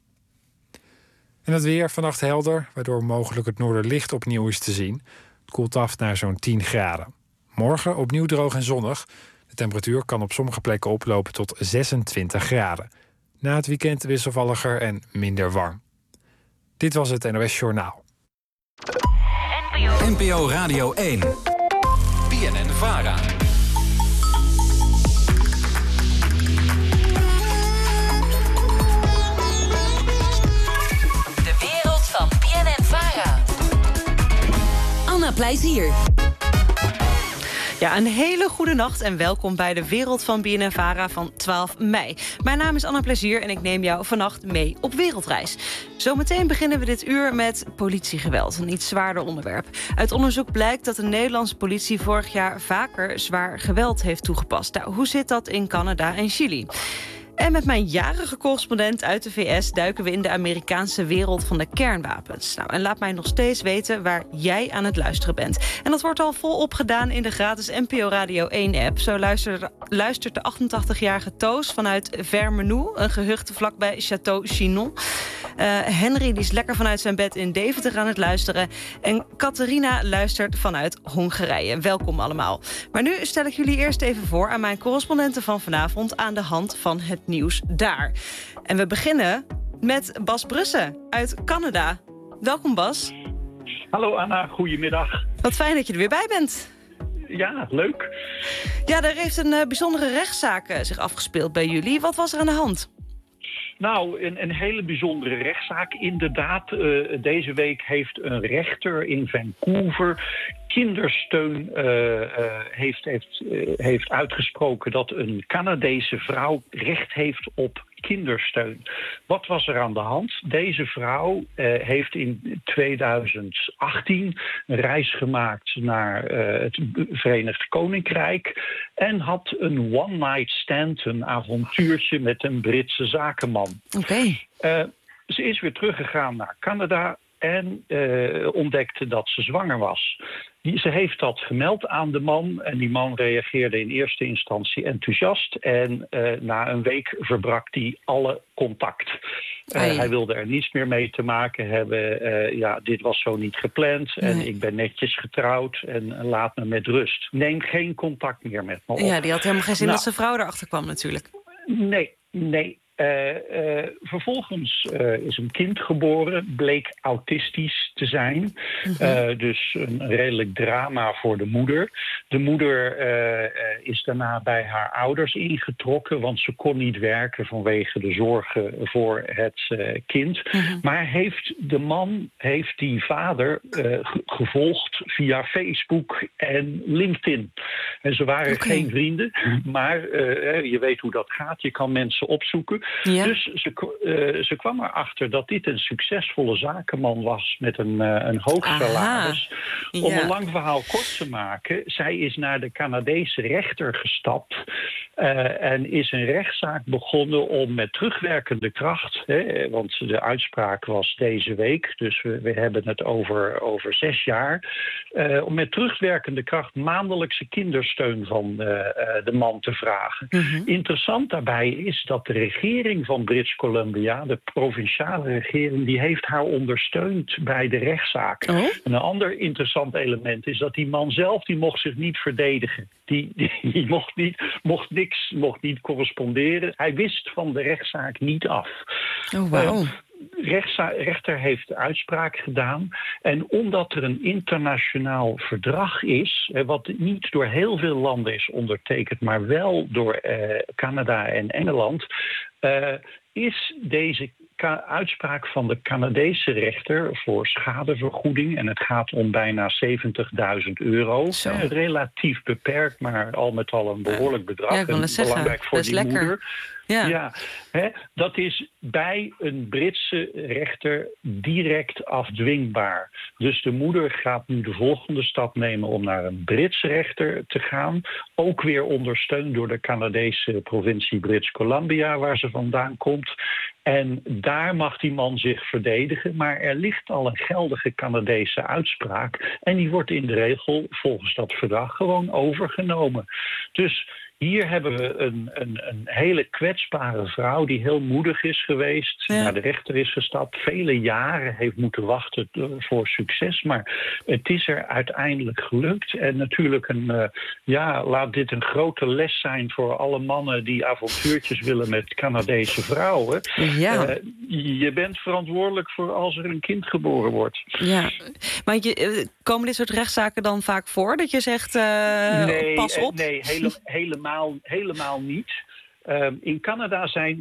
[SPEAKER 7] En het weer vannacht helder, waardoor mogelijk het noorderlicht opnieuw is te zien. Het koelt af naar zo'n 10 graden. Morgen opnieuw droog en zonnig. De temperatuur kan op sommige plekken oplopen tot 26 graden. Na het weekend wisselvalliger en minder warm. Dit was het NOS Journaal.
[SPEAKER 8] NPO Radio 1. BNN-VARA.
[SPEAKER 3] De wereld van BNN-VARA. Anna Plezier.
[SPEAKER 4] Ja, een hele goede nacht en welkom bij de wereld van BNN-VARA van 12 mei. Mijn naam is Anna Plezier en ik neem jou vannacht mee op wereldreis. Zometeen beginnen we dit uur met politiegeweld, een iets zwaarder onderwerp. Uit onderzoek blijkt dat de Nederlandse politie vorig jaar vaker zwaar geweld heeft toegepast. Nou, hoe zit dat in Canada en Chili? En met mijn jarige correspondent uit de VS duiken we in de Amerikaanse wereld van de kernwapens. Nou, en laat mij nog steeds weten waar jij aan het luisteren bent. En dat wordt al volop gedaan in de gratis NPO Radio 1-app. Zo luistert de 88-jarige Toos vanuit Vermenou, een gehucht vlakbij Château Chinon. Henry die is lekker vanuit zijn bed in Deventer aan het luisteren. En Catharina luistert vanuit Hongarije. Welkom allemaal. Maar nu stel ik jullie eerst even voor aan mijn correspondenten van vanavond aan de hand van het nieuws daar. En we beginnen met Bas Brussen uit Canada. Welkom Bas.
[SPEAKER 9] Hallo Anna, goedemiddag.
[SPEAKER 4] Wat fijn dat je er weer bij bent.
[SPEAKER 9] Ja, leuk.
[SPEAKER 4] Ja, er heeft een bijzondere rechtszaak zich afgespeeld bij jullie. Wat was er aan de hand?
[SPEAKER 9] Nou, een hele bijzondere rechtszaak. Inderdaad, deze week heeft een rechter in Vancouver kindersteun heeft uitgesproken dat een Canadese vrouw recht heeft op kindersteun. Wat was er aan de hand? Deze vrouw heeft in 2018 een reis gemaakt naar het Verenigd Koninkrijk en had een one-night stand, een avontuurtje met een Britse zakenman.
[SPEAKER 4] Oké.
[SPEAKER 9] Ze is weer teruggegaan naar Canada en ontdekte dat ze zwanger was. Ze heeft dat gemeld aan de man en die man reageerde in eerste instantie enthousiast. En na een week verbrak hij alle contact. Hij wilde er niets meer mee te maken hebben. Dit was zo niet gepland en ik ben netjes getrouwd en laat me met rust. Neem geen contact meer met me op.
[SPEAKER 4] Ja, die had helemaal geen zin dat zijn vrouw erachter kwam natuurlijk.
[SPEAKER 9] Nee. Vervolgens is een kind geboren, bleek autistisch te zijn. Dus een redelijk drama voor de moeder. De moeder is daarna bij haar ouders ingetrokken, want ze kon niet werken vanwege de zorgen voor het kind. Maar heeft die vader gevolgd via Facebook en LinkedIn. En ze waren geen vrienden, maar je weet hoe dat gaat. Je kan mensen opzoeken. Ja. Dus ze kwam erachter dat dit een succesvolle zakenman was met een hoog salaris. Ja. Om een lang verhaal kort te maken, zij is naar de Canadese rechter gestapt en is een rechtszaak begonnen om met terugwerkende kracht, want de uitspraak was deze week, dus we hebben het over 6 jaar, om met terugwerkende kracht maandelijkse kindersteun van de man te vragen. Mm-hmm. Interessant daarbij is dat de regering van British Columbia, de provinciale regering, die heeft haar ondersteund bij de rechtszaak. Oh? En een ander interessant element is dat die man zelf, die mocht zich niet verdedigen. Die mocht niet corresponderen. Hij wist van de rechtszaak niet af.
[SPEAKER 4] Oh, wow.
[SPEAKER 9] Rechter heeft de uitspraak gedaan. En omdat er een internationaal verdrag is, wat niet door heel veel landen is ondertekend, maar wel door Canada en Engeland, is deze uitspraak van de Canadese rechter voor schadevergoeding, en het gaat om bijna €70.000. Relatief beperkt, maar al met al een behoorlijk bedrag.
[SPEAKER 4] Ja, ik wil het zeggen.
[SPEAKER 9] Belangrijk voor die moeder.
[SPEAKER 4] Ja,
[SPEAKER 9] dat is bij een Britse rechter direct afdwingbaar. Dus de moeder gaat nu de volgende stap nemen om naar een Britse rechter te gaan. Ook weer ondersteund door de Canadese provincie British Columbia, waar ze vandaan komt. En daar mag die man zich verdedigen. Maar er ligt al een geldige Canadese uitspraak. En die wordt in de regel volgens dat verdrag gewoon overgenomen. Dus hier hebben we een hele kwetsbare vrouw die heel moedig is geweest, naar de rechter is gestapt, vele jaren heeft moeten wachten voor succes. Maar het is er uiteindelijk gelukt. En natuurlijk laat dit een grote les zijn voor alle mannen die avontuurtjes willen met Canadese vrouwen.
[SPEAKER 4] Ja.
[SPEAKER 9] Je bent verantwoordelijk voor als er een kind geboren wordt.
[SPEAKER 4] Ja, maar komen dit soort rechtszaken dan vaak voor? Dat je zegt, pas op?
[SPEAKER 9] Nee, helemaal niet. In Canada zijn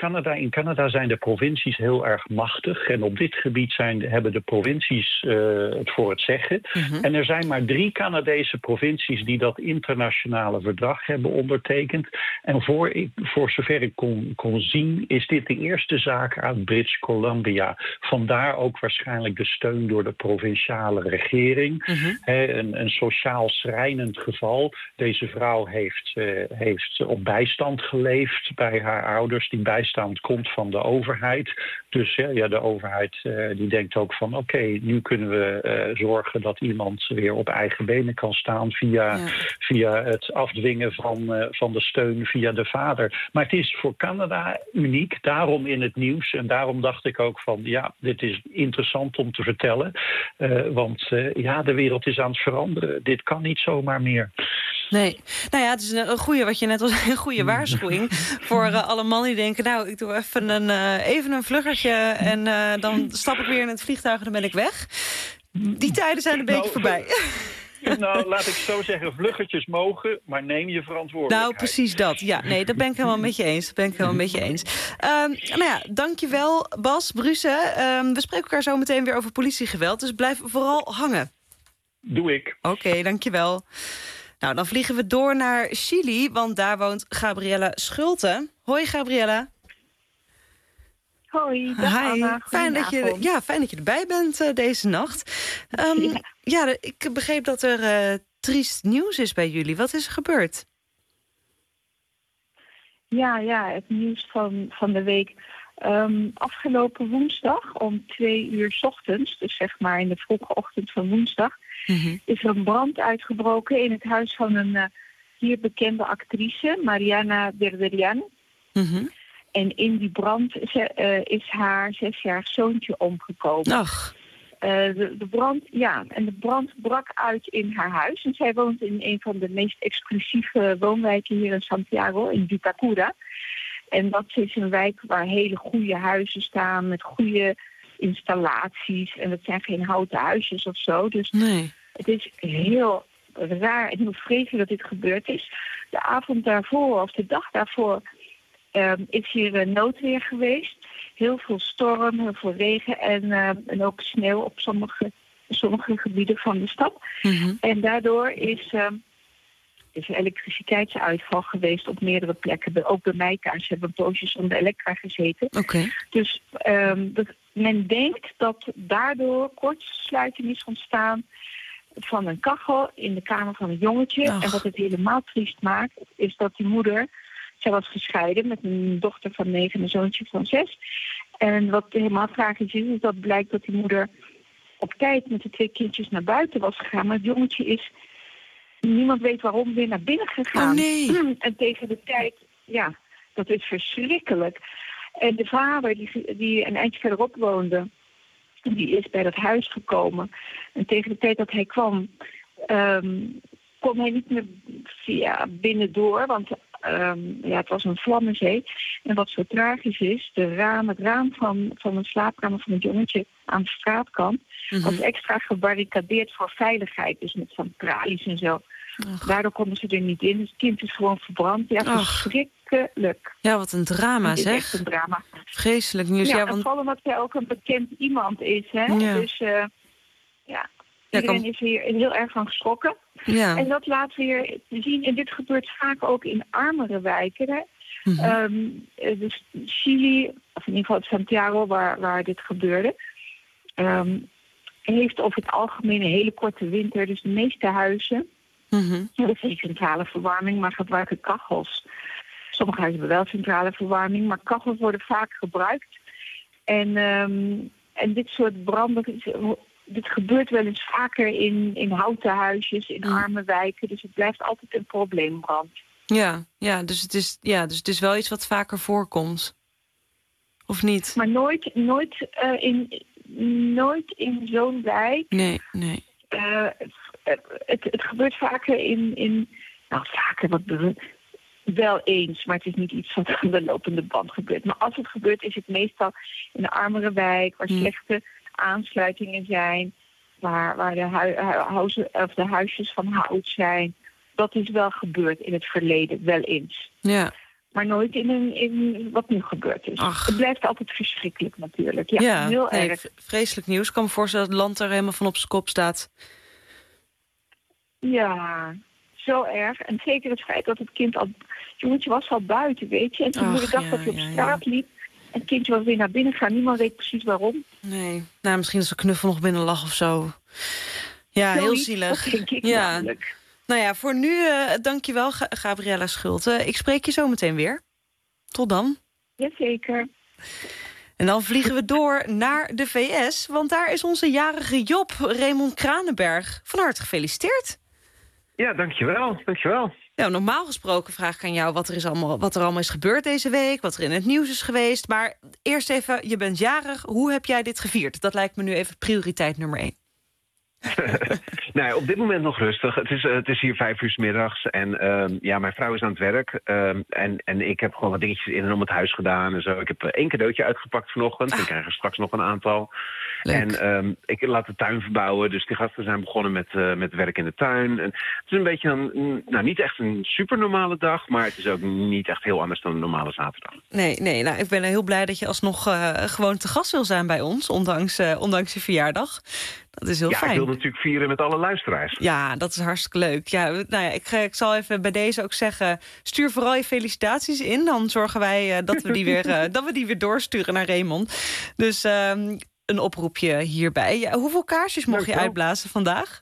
[SPEAKER 9] de provincies heel erg machtig. En op dit gebied hebben de provincies het voor het zeggen. Mm-hmm. En er zijn maar 3 Canadese provincies die dat internationale verdrag hebben ondertekend. En voor zover ik kon zien, is dit de eerste zaak uit British Columbia. Vandaar ook waarschijnlijk de steun door de provinciale regering. Mm-hmm. Een sociaal schrijnend geval. Deze vrouw heeft op bijstand geleefd bij haar ouders. Die bijstand komt van de overheid. Dus de overheid die denkt ook van oké, nu kunnen we zorgen dat iemand weer op eigen benen kan staan via het afdwingen van de steun via de vader. Maar het is voor Canada uniek, daarom in het nieuws. En daarom dacht ik ook van dit is interessant om te vertellen. Want de wereld is aan het veranderen. Dit kan niet zomaar meer.
[SPEAKER 4] Nee, nou ja, het is een goede, wat je net al zei, een goede waarschuwing voor alle mannen die denken, nou, ik doe even een vluggertje en dan stap ik weer in het vliegtuig en dan ben ik weg. Die tijden zijn een beetje voorbij.
[SPEAKER 9] Nou, laat ik zo zeggen, vluggertjes mogen, maar neem je verantwoordelijkheid.
[SPEAKER 4] Nou, precies dat. Ja, nee, dat ben ik helemaal met je eens. Dankjewel, Bas, Bruce. We spreken elkaar zo meteen weer over politiegeweld, dus blijf vooral hangen.
[SPEAKER 9] Doe ik.
[SPEAKER 4] Oké, dankjewel. Nou, dan vliegen we door naar Chili, want daar woont Gabriella Schulte. Hoi, Gabriella.
[SPEAKER 5] Hoi, dag Anna.
[SPEAKER 4] Fijn dat je erbij bent deze nacht. Ik begreep dat er triest nieuws is bij jullie. Wat is er gebeurd?
[SPEAKER 5] Ja, het nieuws van de week. Afgelopen woensdag om 2:00 's ochtends, dus zeg maar in de vroege ochtend van woensdag, is er een brand uitgebroken in het huis van een hier bekende actrice, Mariana Derderian. Mm-hmm. En in die brand is haar 6-jarig zoontje omgekomen.
[SPEAKER 4] Ach.
[SPEAKER 5] De brand brak uit in haar huis. En zij woont in een van de meest exclusieve woonwijken hier in Santiago, in Vitacura. En dat is een wijk waar hele goede huizen staan met goede installaties. En dat zijn geen houten huisjes of zo. Dus Het is heel raar en heel vreselijk dat dit gebeurd is. De avond daarvoor, of de dag daarvoor, is hier noodweer geweest. Heel veel storm, heel veel regen en ook sneeuw op sommige gebieden van de stad. Mm-hmm. En daardoor is een elektriciteitsuitval geweest op meerdere plekken. Ook bij mij thuis hebben we poosjes zonder elektra gezeten. Dus men denkt dat daardoor kortsluiting is ontstaan van een kachel in de kamer van een jongetje. En wat het helemaal triest maakt, is dat die moeder, zij was gescheiden met een dochter van 9 en een zoontje van 6. En wat helemaal tragisch is dat blijkt dat die moeder op tijd met de 2 kindjes naar buiten was gegaan. Maar het jongetje is, niemand weet waarom, weer naar binnen gegaan.
[SPEAKER 4] Oh nee.
[SPEAKER 5] En tegen de tijd, ja, dat is verschrikkelijk. En de vader, die een eindje verderop woonde, die is bij dat huis gekomen. En tegen de tijd dat hij kwam, kon hij niet meer via binnendoor, want het was een vlammenzee. En wat zo tragisch is, het raam van de slaapkamer van het jongetje aan de straatkant was extra gebarricadeerd voor veiligheid. Dus met van tralies en zo. Daardoor konden ze er niet in. Dus het kind is gewoon verbrand. Ja, verschrikkelijk.
[SPEAKER 4] Ja, wat een drama,
[SPEAKER 5] het is
[SPEAKER 4] zeg.
[SPEAKER 5] echt een drama.
[SPEAKER 4] Vreselijk nieuws.
[SPEAKER 5] Ja,
[SPEAKER 4] want
[SPEAKER 5] vooral omdat hij ook een bekend iemand is. Hè?
[SPEAKER 4] Ja.
[SPEAKER 5] Dus iedereen is hier heel erg van geschrokken.
[SPEAKER 4] Ja.
[SPEAKER 5] En dat laat weer zien, en dit gebeurt vaak ook in armere wijken. Hè? Dus Chili, of in ieder geval Santiago, waar dit gebeurde, heeft over het algemeen een hele korte winter. Dus de meeste huizen hebben geen centrale verwarming, maar gebruiken kachels. Sommige huizen hebben wel centrale verwarming, maar kachels worden vaak gebruikt. En dit soort branden, dit gebeurt wel eens vaker in houten huisjes, in arme wijken. Dus het blijft altijd een probleembrand.
[SPEAKER 4] Ja, dus het is wel iets wat vaker voorkomt. Of niet?
[SPEAKER 5] Maar nooit in zo'n wijk.
[SPEAKER 4] Nee.
[SPEAKER 5] Het gebeurt vaker wel eens, maar het is niet iets wat aan de lopende band gebeurt. Maar als het gebeurt, is het meestal in een armere wijk, waar slechte aansluitingen zijn, waar de huisjes van hout zijn. Dat is wel gebeurd in het verleden, wel eens.
[SPEAKER 4] Ja.
[SPEAKER 5] Maar nooit in wat nu gebeurd is. Het blijft altijd verschrikkelijk natuurlijk. Ja, heel erg.
[SPEAKER 4] Vreselijk nieuws. Ik kan me voorstellen dat het land er helemaal van op zijn kop staat.
[SPEAKER 5] Ja, zo erg. En zeker het feit dat het jongetje was al buiten, weet je. En toen de dag dat hij op straat liep, en het kindje was weer naar binnen gegaan. Niemand weet precies waarom.
[SPEAKER 4] Nee, misschien is de knuffel nog binnen lag of zo. Ja, heel zielig.
[SPEAKER 5] Dat denk ik namelijk.
[SPEAKER 4] Nou ja, voor nu dankjewel, Gabriella Schulte. Ik spreek je zo meteen weer. Tot dan.
[SPEAKER 5] Jazeker.
[SPEAKER 4] En dan vliegen we door naar de VS, want daar is onze jarige Job, Raymond Kranenberg. Van harte gefeliciteerd.
[SPEAKER 6] Ja, dankjewel.
[SPEAKER 4] Nou, normaal gesproken vraag ik aan jou wat er allemaal is gebeurd deze week, wat er in het nieuws is geweest. Maar eerst even, je bent jarig. Hoe heb jij dit gevierd? Dat lijkt me nu even prioriteit nummer 1.
[SPEAKER 6] Nou, op dit moment nog rustig. Het is hier 5 uur 's middags en mijn vrouw is aan het werk. En ik heb gewoon wat dingetjes in en om het huis gedaan en zo. Ik heb 1 cadeautje uitgepakt vanochtend. Ik krijg er straks nog een aantal. Leuk. En ik laat de tuin verbouwen. Dus die gasten zijn begonnen met werk in de tuin. En het is een beetje niet echt een super normale dag, maar het is ook niet echt heel anders dan een normale zaterdag.
[SPEAKER 4] Nee. Nou, ik ben heel blij dat je alsnog gewoon te gast wil zijn bij ons, ondanks je verjaardag. Dat is heel fijn.
[SPEAKER 6] Ik wil natuurlijk vieren met alle luisteraars.
[SPEAKER 4] Ja, dat is hartstikke leuk. Ja, nou ja, ik zal even bij deze ook zeggen, stuur vooral je felicitaties in. Dan zorgen wij dat we die weer doorsturen naar Raymond. Dus een oproepje hierbij. Ja, hoeveel kaarsjes mocht je uitblazen vandaag?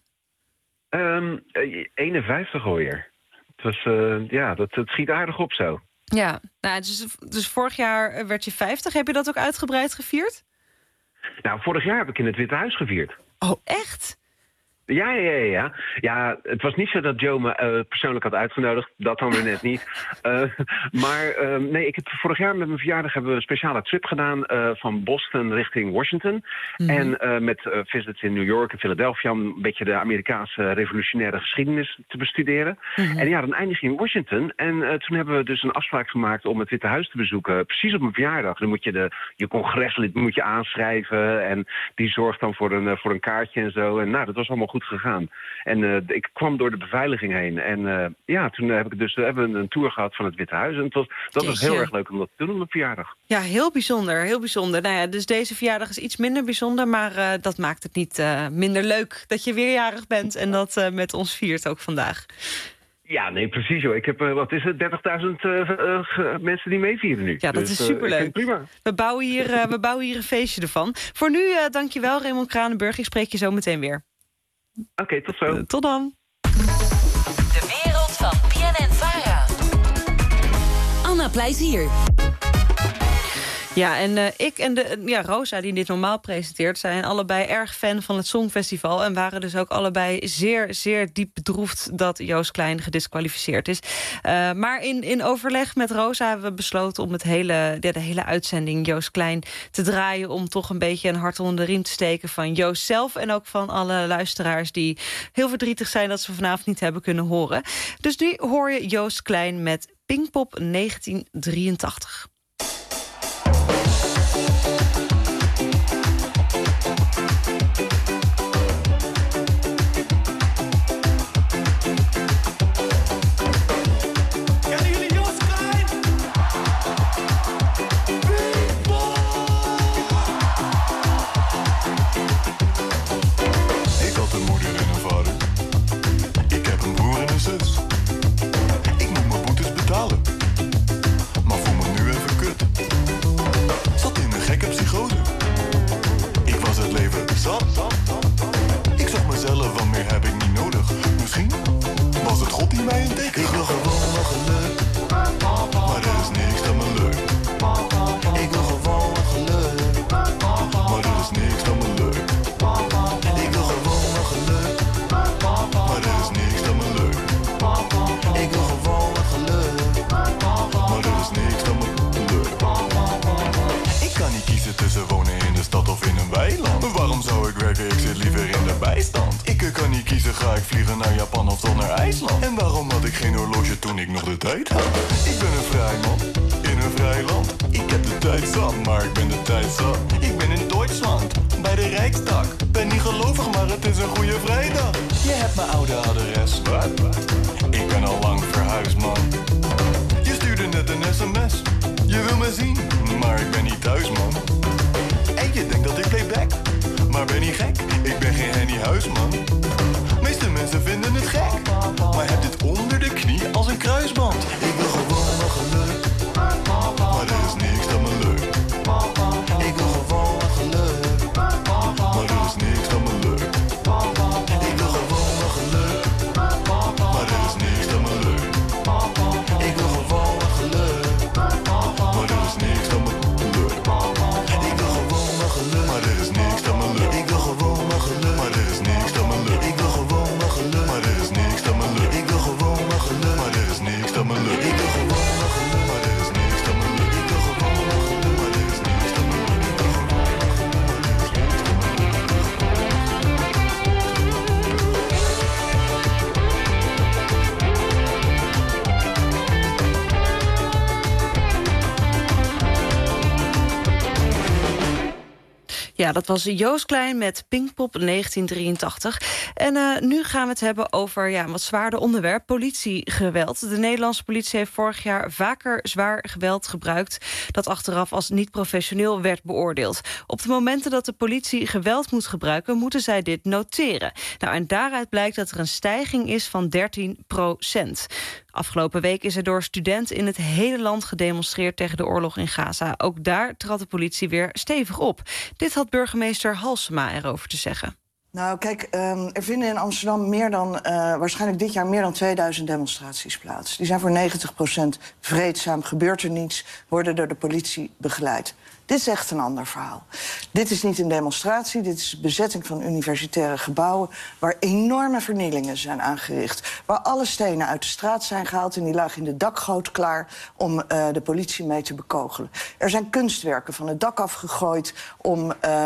[SPEAKER 6] 51 alweer. Het was, het schiet aardig op zo.
[SPEAKER 4] Ja, nou, dus vorig jaar werd je 50. Heb je dat ook uitgebreid gevierd?
[SPEAKER 6] Nou, vorig jaar heb ik in het Witte Huis gevierd.
[SPEAKER 4] Oh, echt?
[SPEAKER 6] Ja. Ja, het was niet zo dat Joe me persoonlijk had uitgenodigd. Dat dan weer net niet. Nee, ik heb vorig jaar met mijn verjaardag hebben we een speciale trip gedaan van Boston richting Washington. En met visits in New York en Philadelphia om een beetje de Amerikaanse revolutionaire geschiedenis te bestuderen. En ja, dan eindig je in Washington. En toen hebben we dus een afspraak gemaakt om het Witte Huis te bezoeken. Precies op mijn verjaardag. Dan moet je je congreslid moet je aanschrijven. En die zorgt dan voor een kaartje en zo. En nou, dat was allemaal goed gegaan. En ik kwam door de beveiliging heen. En toen hebben we een tour gehad van het Witte Huis. En dat was heel erg leuk om dat te doen op mijn verjaardag.
[SPEAKER 4] Ja, heel bijzonder, heel bijzonder. Nou ja, dus deze verjaardag is iets minder bijzonder, maar dat maakt het niet minder leuk dat je weer jarig bent en dat met ons viert ook vandaag.
[SPEAKER 6] Ja, nee, precies hoor. Ik heb, 30.000 mensen die meevieren nu.
[SPEAKER 4] Ja, dat is superleuk.
[SPEAKER 6] Prima.
[SPEAKER 4] We bouwen hier een feestje ervan. Voor nu, dankjewel Raymond Kranenburg. Ik spreek je zo meteen weer.
[SPEAKER 6] Oké, tot zo.
[SPEAKER 4] Tot dan.
[SPEAKER 3] De wereld van BNN-Vara. Anna Plezier.
[SPEAKER 4] Ja, en ik en Rosa, die dit normaal presenteert, zijn allebei erg fan van het Songfestival en waren dus ook allebei zeer, zeer diep bedroefd dat Joost Klein gedisqualificeerd is. Maar in overleg met Rosa hebben we besloten om de hele uitzending Joost Klein te draaien, om toch een beetje een hart onder de riem te steken van Joost zelf en ook van alle luisteraars die heel verdrietig zijn dat ze vanavond niet hebben kunnen horen. Dus nu hoor je Joost Klein met Pinkpop 1983. Ja, dat was Joost Klein met Pinkpop 1983. En nu gaan we het hebben over een wat zwaarder onderwerp, politiegeweld. De Nederlandse politie heeft vorig jaar vaker zwaar geweld gebruikt dat achteraf als niet professioneel werd beoordeeld. Op de momenten dat de politie geweld moet gebruiken, moeten zij dit noteren. Nou, en daaruit blijkt dat er een stijging is van 13%. Afgelopen week is er door studenten in het hele land gedemonstreerd tegen de oorlog in Gaza. Ook daar trad de politie weer stevig op. Dit had burgemeester Halsema erover te zeggen.
[SPEAKER 10] Nou, kijk, er vinden in Amsterdam waarschijnlijk dit jaar meer dan 2000 demonstraties plaats. Die zijn voor 90% vreedzaam, gebeurt er niets, worden door de politie begeleid. Dit is echt een ander verhaal. Dit is niet een demonstratie, dit is bezetting van universitaire gebouwen waar enorme vernielingen zijn aangericht. Waar alle stenen uit de straat zijn gehaald en die lagen in de dakgoot klaar om de politie mee te bekogelen. Er zijn kunstwerken van het dak afgegooid om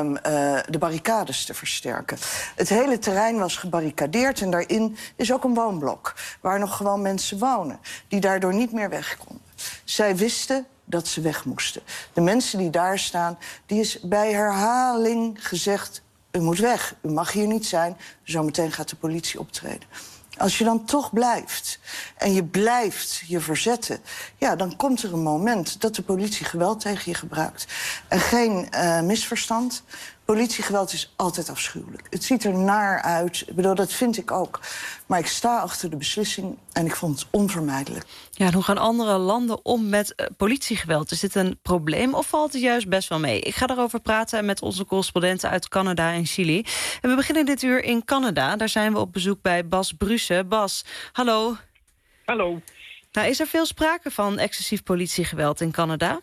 [SPEAKER 10] de barricades te versterken. Het hele terrein was gebarricadeerd en daarin is ook een woonblok waar nog gewoon mensen wonen die daardoor niet meer weg konden. Zij wisten dat ze weg moesten. De mensen die daar staan, die is bij herhaling gezegd: u moet weg, u mag hier niet zijn, zometeen gaat de politie optreden. Als je dan toch blijft en je blijft je verzetten, ja, dan komt er een moment dat de politie geweld tegen je gebruikt. En geen misverstand, Politiegeweld is altijd afschuwelijk. Het ziet er naar uit. Ik bedoel, dat vind ik ook. Maar ik sta achter de beslissing en ik vond het onvermijdelijk.
[SPEAKER 4] Ja, en hoe gaan andere landen om met politiegeweld? Is dit een probleem of valt het juist best wel mee? Ik ga daarover praten met onze correspondenten uit Canada en Chili. En we beginnen dit uur in Canada. Daar zijn we op bezoek bij Bas Bruce. Bas, hallo.
[SPEAKER 9] Hallo.
[SPEAKER 4] Nou, is er veel sprake van excessief politiegeweld in Canada?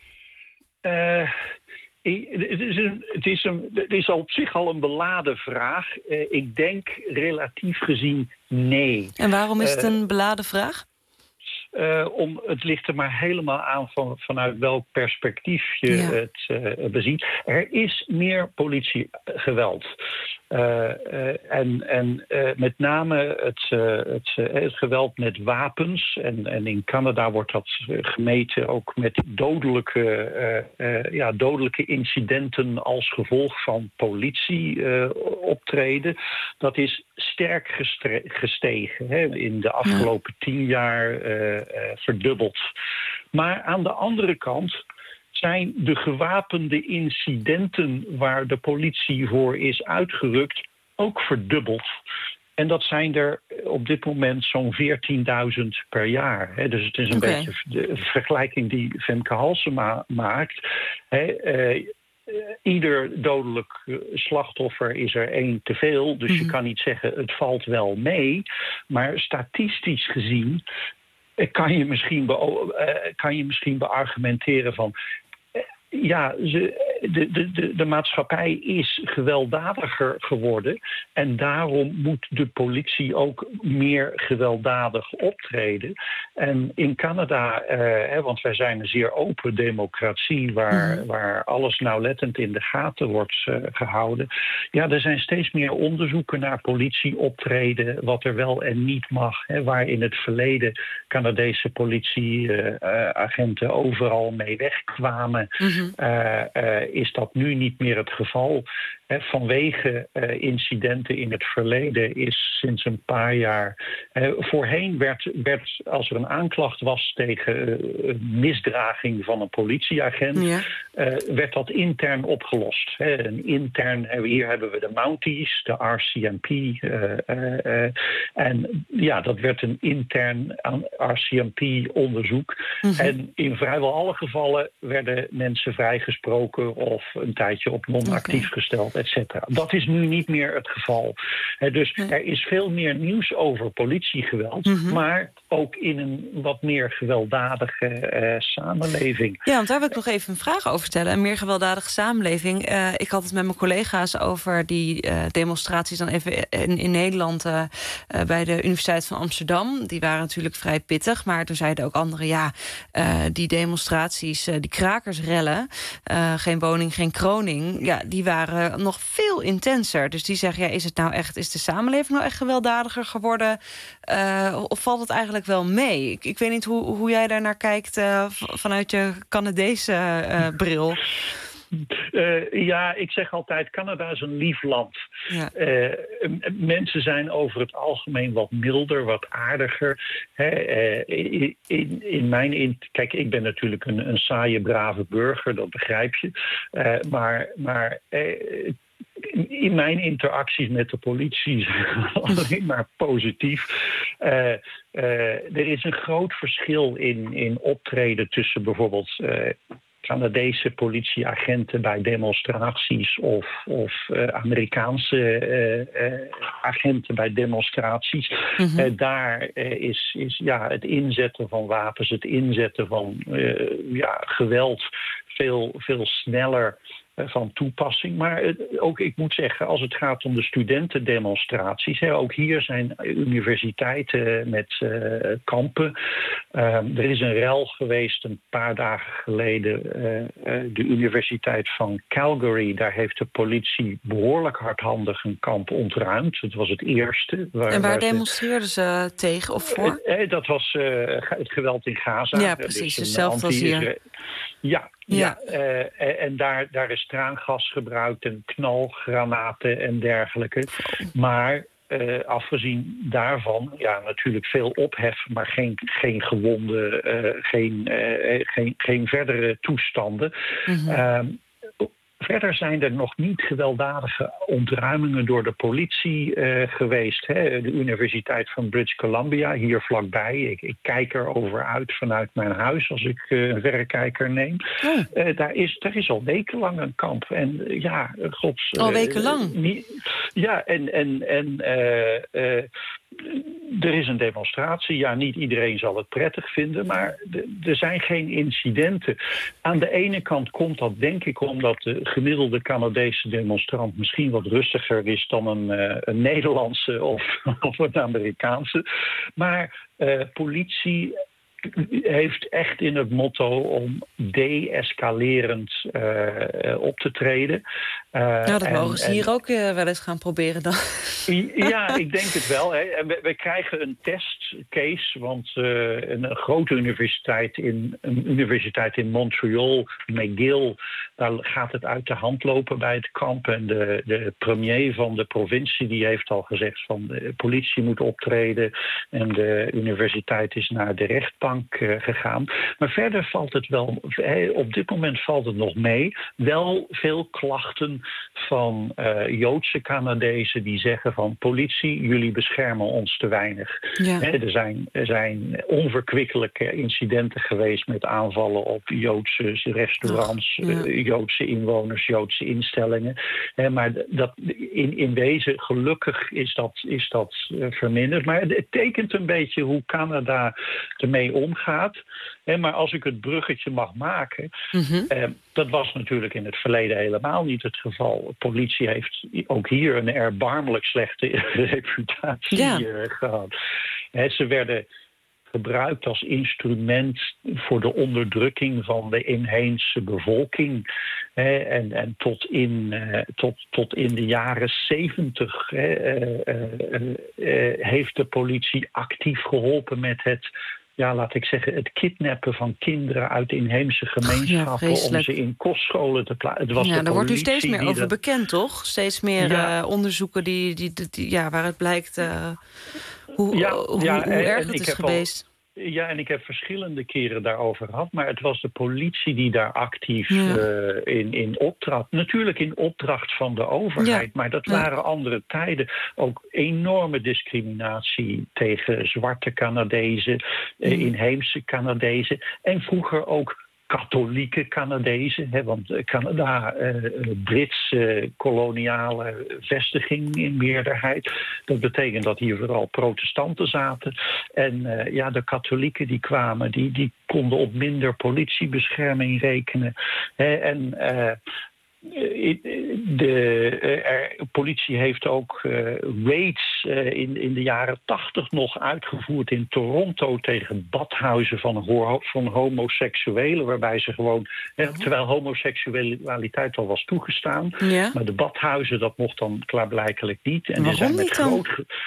[SPEAKER 9] Het is op zich al een beladen vraag. Ik denk relatief gezien nee.
[SPEAKER 4] En waarom is het een beladen vraag?
[SPEAKER 9] Het ligt er maar helemaal aan vanuit welk perspectief je het beziet. Er is meer politiegeweld. En met name het geweld met wapens. En in Canada wordt dat gemeten ook met dodelijke incidenten als gevolg van politieoptreden. Dat is sterk gestegen. In de afgelopen 10 jaar verdubbeld. Maar aan de andere kant zijn de gewapende incidenten waar de politie voor is uitgerukt ook verdubbeld. En dat zijn er op dit moment zo'n 14.000 per jaar. Dus het is een beetje de vergelijking die Femke Halsema maakt. Ieder dodelijk slachtoffer is er 1 te veel. Dus je kan niet zeggen het valt wel mee. Maar statistisch gezien kan je misschien beargumenteren van de maatschappij is gewelddadiger geworden. En daarom moet de politie ook meer gewelddadig optreden. En in Canada, want wij zijn een zeer open democratie waar alles nauwlettend in de gaten wordt gehouden. Ja, er zijn steeds meer onderzoeken naar politieoptreden, wat er wel en niet mag. Waar in het verleden Canadese politieagenten overal mee wegkwamen. Is dat nu niet meer het geval. Vanwege incidenten in het verleden is sinds een paar jaar. Voorheen werd als er een aanklacht was tegen misdraging van een politieagent, werd dat intern opgelost. Hier hebben we de Mounties, de RCMP. En dat werd een intern RCMP-onderzoek. En in vrijwel alle gevallen werden mensen vrijgesproken of een tijdje op non-actief gesteld. Dat is nu niet meer het geval. Dus er is veel meer nieuws over politiegeweld, maar ook in een wat meer gewelddadige samenleving.
[SPEAKER 4] Ja, want daar wil ik nog even een vraag over stellen. Een meer gewelddadige samenleving. Ik had het met mijn collega's over die demonstraties dan even in Nederland bij de Universiteit van Amsterdam. Die waren natuurlijk vrij pittig, maar toen zeiden ook anderen, die demonstraties, die krakersrellen, geen woning, geen kroning, die waren nog veel intenser. Dus die zeggen, is de samenleving nou echt geweldadiger geworden? Of valt het eigenlijk wel mee? Ik weet niet hoe jij daar naar kijkt vanuit je Canadese bril.
[SPEAKER 9] Ik zeg altijd, Canada is een lief land. Mensen zijn over het algemeen wat milder, wat aardiger. Kijk, ik ben natuurlijk een saaie, brave burger, dat begrijp je. Maar in mijn interacties met de politie zijn alleen maar positief. Er is een groot verschil in optreden tussen bijvoorbeeld Canadese politieagenten bij demonstraties of Amerikaanse agenten bij demonstraties. Daar is het inzetten van wapens, het inzetten van geweld veel sneller van toepassing. Maar ook, ik moet zeggen, als het gaat om de studentendemonstraties, ook hier zijn universiteiten met kampen. Er is een rel geweest een paar dagen geleden. De Universiteit van Calgary, daar heeft de politie behoorlijk hardhandig een kamp ontruimd. Het was het eerste.
[SPEAKER 4] Waar demonstreerden ze tegen of voor?
[SPEAKER 9] Dat was het geweld in Gaza.
[SPEAKER 4] Ja, precies. Dus hetzelfde als hier.
[SPEAKER 9] En daar is traangas gebruikt en knalgranaten en dergelijke. Maar afgezien daarvan, natuurlijk veel ophef, maar geen gewonden, geen verdere toestanden. Verder zijn er nog niet gewelddadige ontruimingen door de politie geweest. Hè. De Universiteit van British Columbia, hier vlakbij. Ik kijk erover uit vanuit mijn huis als ik een verrekijker neem. Daar is al wekenlang een kamp. En
[SPEAKER 4] al wekenlang?
[SPEAKER 9] Er is een demonstratie. Ja, niet iedereen zal het prettig vinden, maar er zijn geen incidenten. Aan de ene kant komt dat denk ik omdat de gemiddelde Canadese demonstrant misschien wat rustiger is dan een Nederlandse of een Amerikaanse. Maar politie heeft echt in het motto om de-escalerend op te treden.
[SPEAKER 4] Dat mogen ze hier ook wel eens gaan proberen dan.
[SPEAKER 9] Ja, ik denk het wel. Hè. En we krijgen een testcase, want een grote universiteit in Montreal, McGill, daar gaat het uit de hand lopen bij het kamp. En de premier van de provincie die heeft al gezegd van de politie moet optreden en de universiteit is naar de rechtbank gegaan. Maar verder valt het wel, op dit moment valt het nog mee. Wel veel klachten van Joodse Canadezen die zeggen van politie, jullie beschermen ons te weinig. Ja. Er zijn onverkwikkelijke incidenten geweest met aanvallen op Joodse restaurants, Joodse inwoners, Joodse instellingen. Maar dat in wezen, gelukkig is dat verminderd. Maar het tekent een beetje hoe Canada ermee omgaat. Maar als ik het bruggetje mag maken, dat was natuurlijk in het verleden helemaal niet het geval. De politie heeft ook hier een erbarmelijk slechte reputatie gehad. Ze werden gebruikt als instrument voor de onderdrukking van de inheemse bevolking. En tot in de jaren 70 heeft de politie actief geholpen met het kidnappen van kinderen uit inheemse gemeenschappen om ze in kostscholen te plaatsen.
[SPEAKER 4] Daar wordt nu steeds meer over bekend, toch? Steeds meer onderzoeken waar het blijkt hoe erg het is geweest.
[SPEAKER 9] Ja, en ik heb verschillende keren daarover gehad, maar het was de politie die daar actief in optrad. Natuurlijk in opdracht van de overheid, maar dat waren andere tijden. Ook enorme discriminatie tegen zwarte Canadezen, inheemse Canadezen en vroeger ook katholieke Canadezen, want Canada, Britse koloniale vestiging in meerderheid. Dat betekent dat hier vooral protestanten zaten. En de katholieken die kwamen, die konden op minder politiebescherming rekenen. De politie heeft ook raids in de jaren 80 nog uitgevoerd in Toronto tegen badhuizen van homoseksuelen, waarbij ze gewoon, terwijl homoseksualiteit al was toegestaan, maar de badhuizen, dat mocht dan klaarblijkelijk niet. En
[SPEAKER 4] waarom niet dan?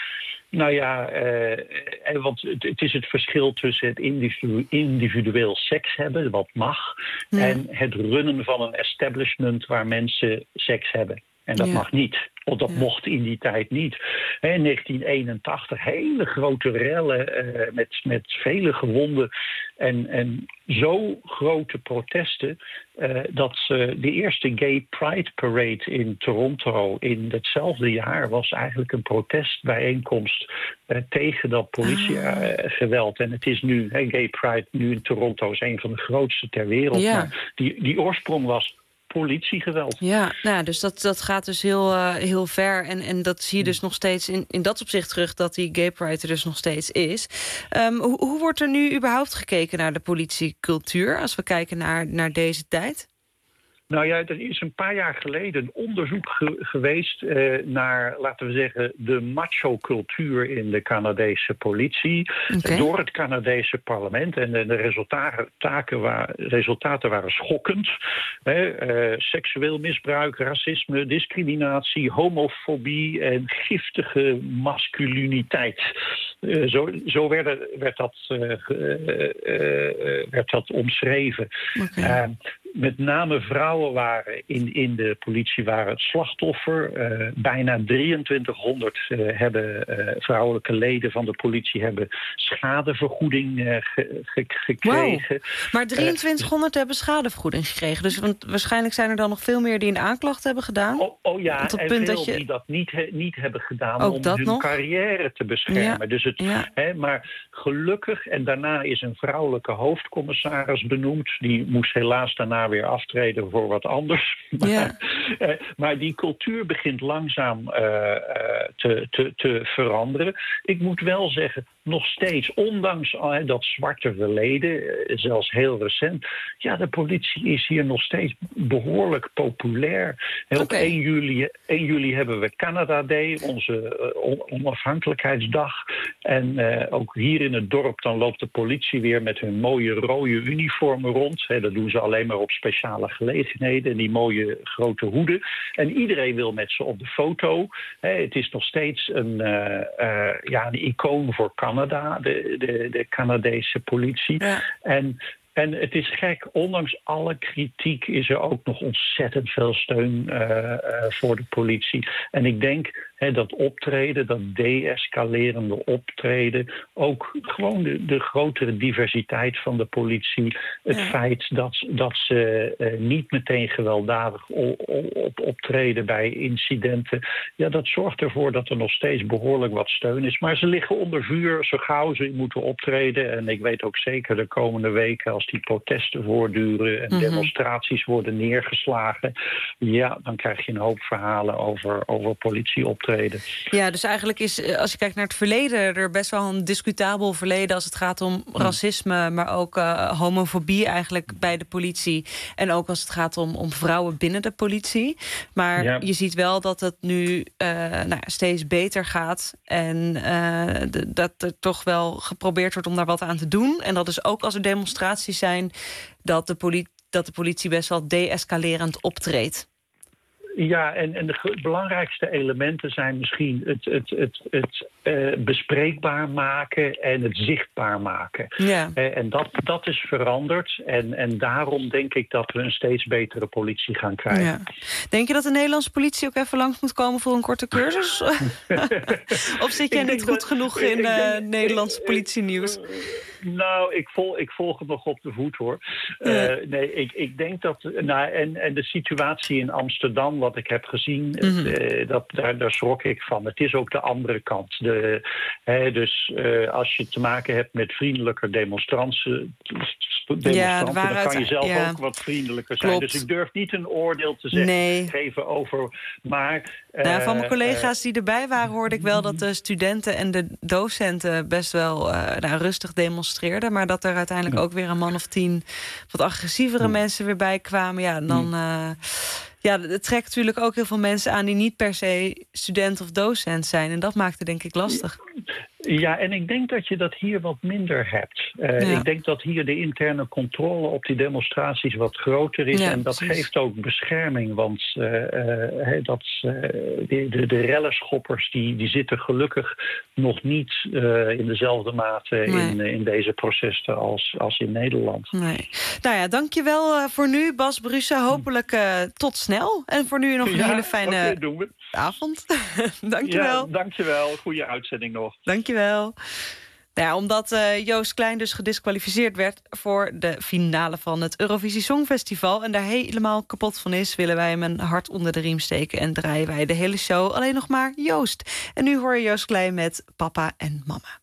[SPEAKER 9] Want het is het verschil tussen het individueel seks hebben, wat mag, en het runnen van een establishment waar mensen seks hebben. En dat mag niet. Of dat mocht in die tijd niet. In 1981 hele grote rellen met vele gewonden. En zo grote protesten dat de eerste Gay Pride Parade in Toronto in hetzelfde jaar was eigenlijk een protestbijeenkomst tegen dat politiegeweld. En het is nu, Gay Pride nu in Toronto is een van de grootste ter wereld. Ja. Maar die oorsprong was politiegeweld.
[SPEAKER 4] Ja, dus dat gaat dus heel ver. En dat zie je dus nog steeds in dat opzicht terug, dat die Gay Pride er dus nog steeds is. Hoe wordt er nu überhaupt gekeken naar de politiecultuur, als we kijken naar deze tijd?
[SPEAKER 9] Nou ja, er is een paar jaar geleden een onderzoek geweest naar, laten we zeggen, de macho-cultuur in de Canadese politie. Okay. Door het Canadese parlement. En de resultaten waren schokkend. Seksueel misbruik, racisme, discriminatie, homofobie en giftige masculiniteit. Zo werd dat omschreven. Okay. met name vrouwen waren in de politie waren het slachtoffer. Bijna 2300 vrouwelijke leden van de politie hebben schadevergoeding gekregen.
[SPEAKER 4] Wow. Maar 2300 hebben schadevergoeding gekregen. Dus want waarschijnlijk zijn er dan nog veel meer die een aanklacht hebben gedaan.
[SPEAKER 9] Ja, en veel die dat niet hebben gedaan om hun carrière te beschermen. Ja. Dus maar gelukkig, en daarna is een vrouwelijke hoofdcommissaris benoemd. Die moest helaas daarna weer aftreden voor wat anders. Ja. Maar die cultuur begint langzaam te veranderen. Ik moet wel zeggen, nog steeds, ondanks dat zwarte verleden, zelfs heel recent, de politie is hier nog steeds behoorlijk populair. Op 1 juli hebben we Canada Day, onze onafhankelijkheidsdag. En ook hier in het dorp, dan loopt de politie weer met hun mooie rode uniformen rond. Dat doen ze alleen maar op speciale gelegenheden, die mooie grote hoeden. En iedereen wil met ze op de foto. Het is nog steeds een icoon voor Canada, de Canadese politie. Ja. En het is gek, ondanks alle kritiek is er ook nog ontzettend veel steun voor de politie. En ik denk dat optreden, dat de-escalerende optreden, ook gewoon de grotere diversiteit van de politie, het feit dat ze niet meteen gewelddadig optreden bij incidenten, dat zorgt ervoor dat er nog steeds behoorlijk wat steun is. Maar ze liggen onder vuur zo gauw ze moeten optreden. En ik weet ook zeker de komende weken, als die protesten voortduren en demonstraties worden neergeslagen, dan krijg je een hoop verhalen over politieoptreden.
[SPEAKER 4] Ja, dus eigenlijk is, als je kijkt naar het verleden, er best wel een discutabel verleden als het gaat om racisme, maar ook homofobie eigenlijk bij de politie. En ook als het gaat om vrouwen binnen de politie. Maar je ziet wel dat het nu steeds beter gaat. En dat er toch wel geprobeerd wordt om daar wat aan te doen. En dat is ook als er demonstraties zijn, dat de politie best wel de-escalerend optreedt.
[SPEAKER 9] Ja, en de belangrijkste elementen zijn misschien het bespreekbaar maken en het zichtbaar maken. Ja. En dat is veranderd. En daarom denk ik dat we een steeds betere politie gaan krijgen. Ja.
[SPEAKER 4] Denk je dat de Nederlandse politie ook even langs moet komen voor een korte cursus? Of zit jij niet goed genoeg in Nederlandse politienieuws?
[SPEAKER 9] Nou, ik volg het nog op de voet, hoor. Ik denk dat... en de situatie in Amsterdam, wat ik heb gezien, daar schrok ik van. Het is ook de andere kant. Dus als je te maken hebt met vriendelijker demonstranten, dan kan je zelf ook wat vriendelijker zijn. Klopt. Dus ik durf niet een oordeel te geven over... Maar,
[SPEAKER 4] van mijn collega's die erbij waren, hoorde ik wel dat de studenten en de docenten best wel rustig demonstreerden. Maar dat er uiteindelijk ook weer een man of 10 wat agressievere mensen weer bij kwamen. Ja, dan... het trekt natuurlijk ook heel veel mensen aan die niet per se student of docent zijn. En dat maakt het denk ik lastig.
[SPEAKER 9] Ja, en ik denk dat je dat hier wat minder hebt. Ik denk dat hier de interne controle op die demonstraties wat groter is. En dat geeft ook bescherming. Want de rellenschoppers die zitten gelukkig nog niet in dezelfde mate in deze processen als in Nederland.
[SPEAKER 4] Nee. Nou ja, dankjewel voor nu, Bas Brussen. Hopelijk tot snel. En voor nu nog een hele fijne avond. Dankjewel.
[SPEAKER 9] Ja, dankjewel. Goeie uitzending nog.
[SPEAKER 4] Dankjewel. Nou, omdat Joost Klein dus gediskwalificeerd werd voor de finale van het Eurovisie Songfestival en daar helemaal kapot van is, willen wij hem een hart onder de riem steken en draaien wij de hele show alleen nog maar Joost. En nu hoor je Joost Klein met Papa en Mama.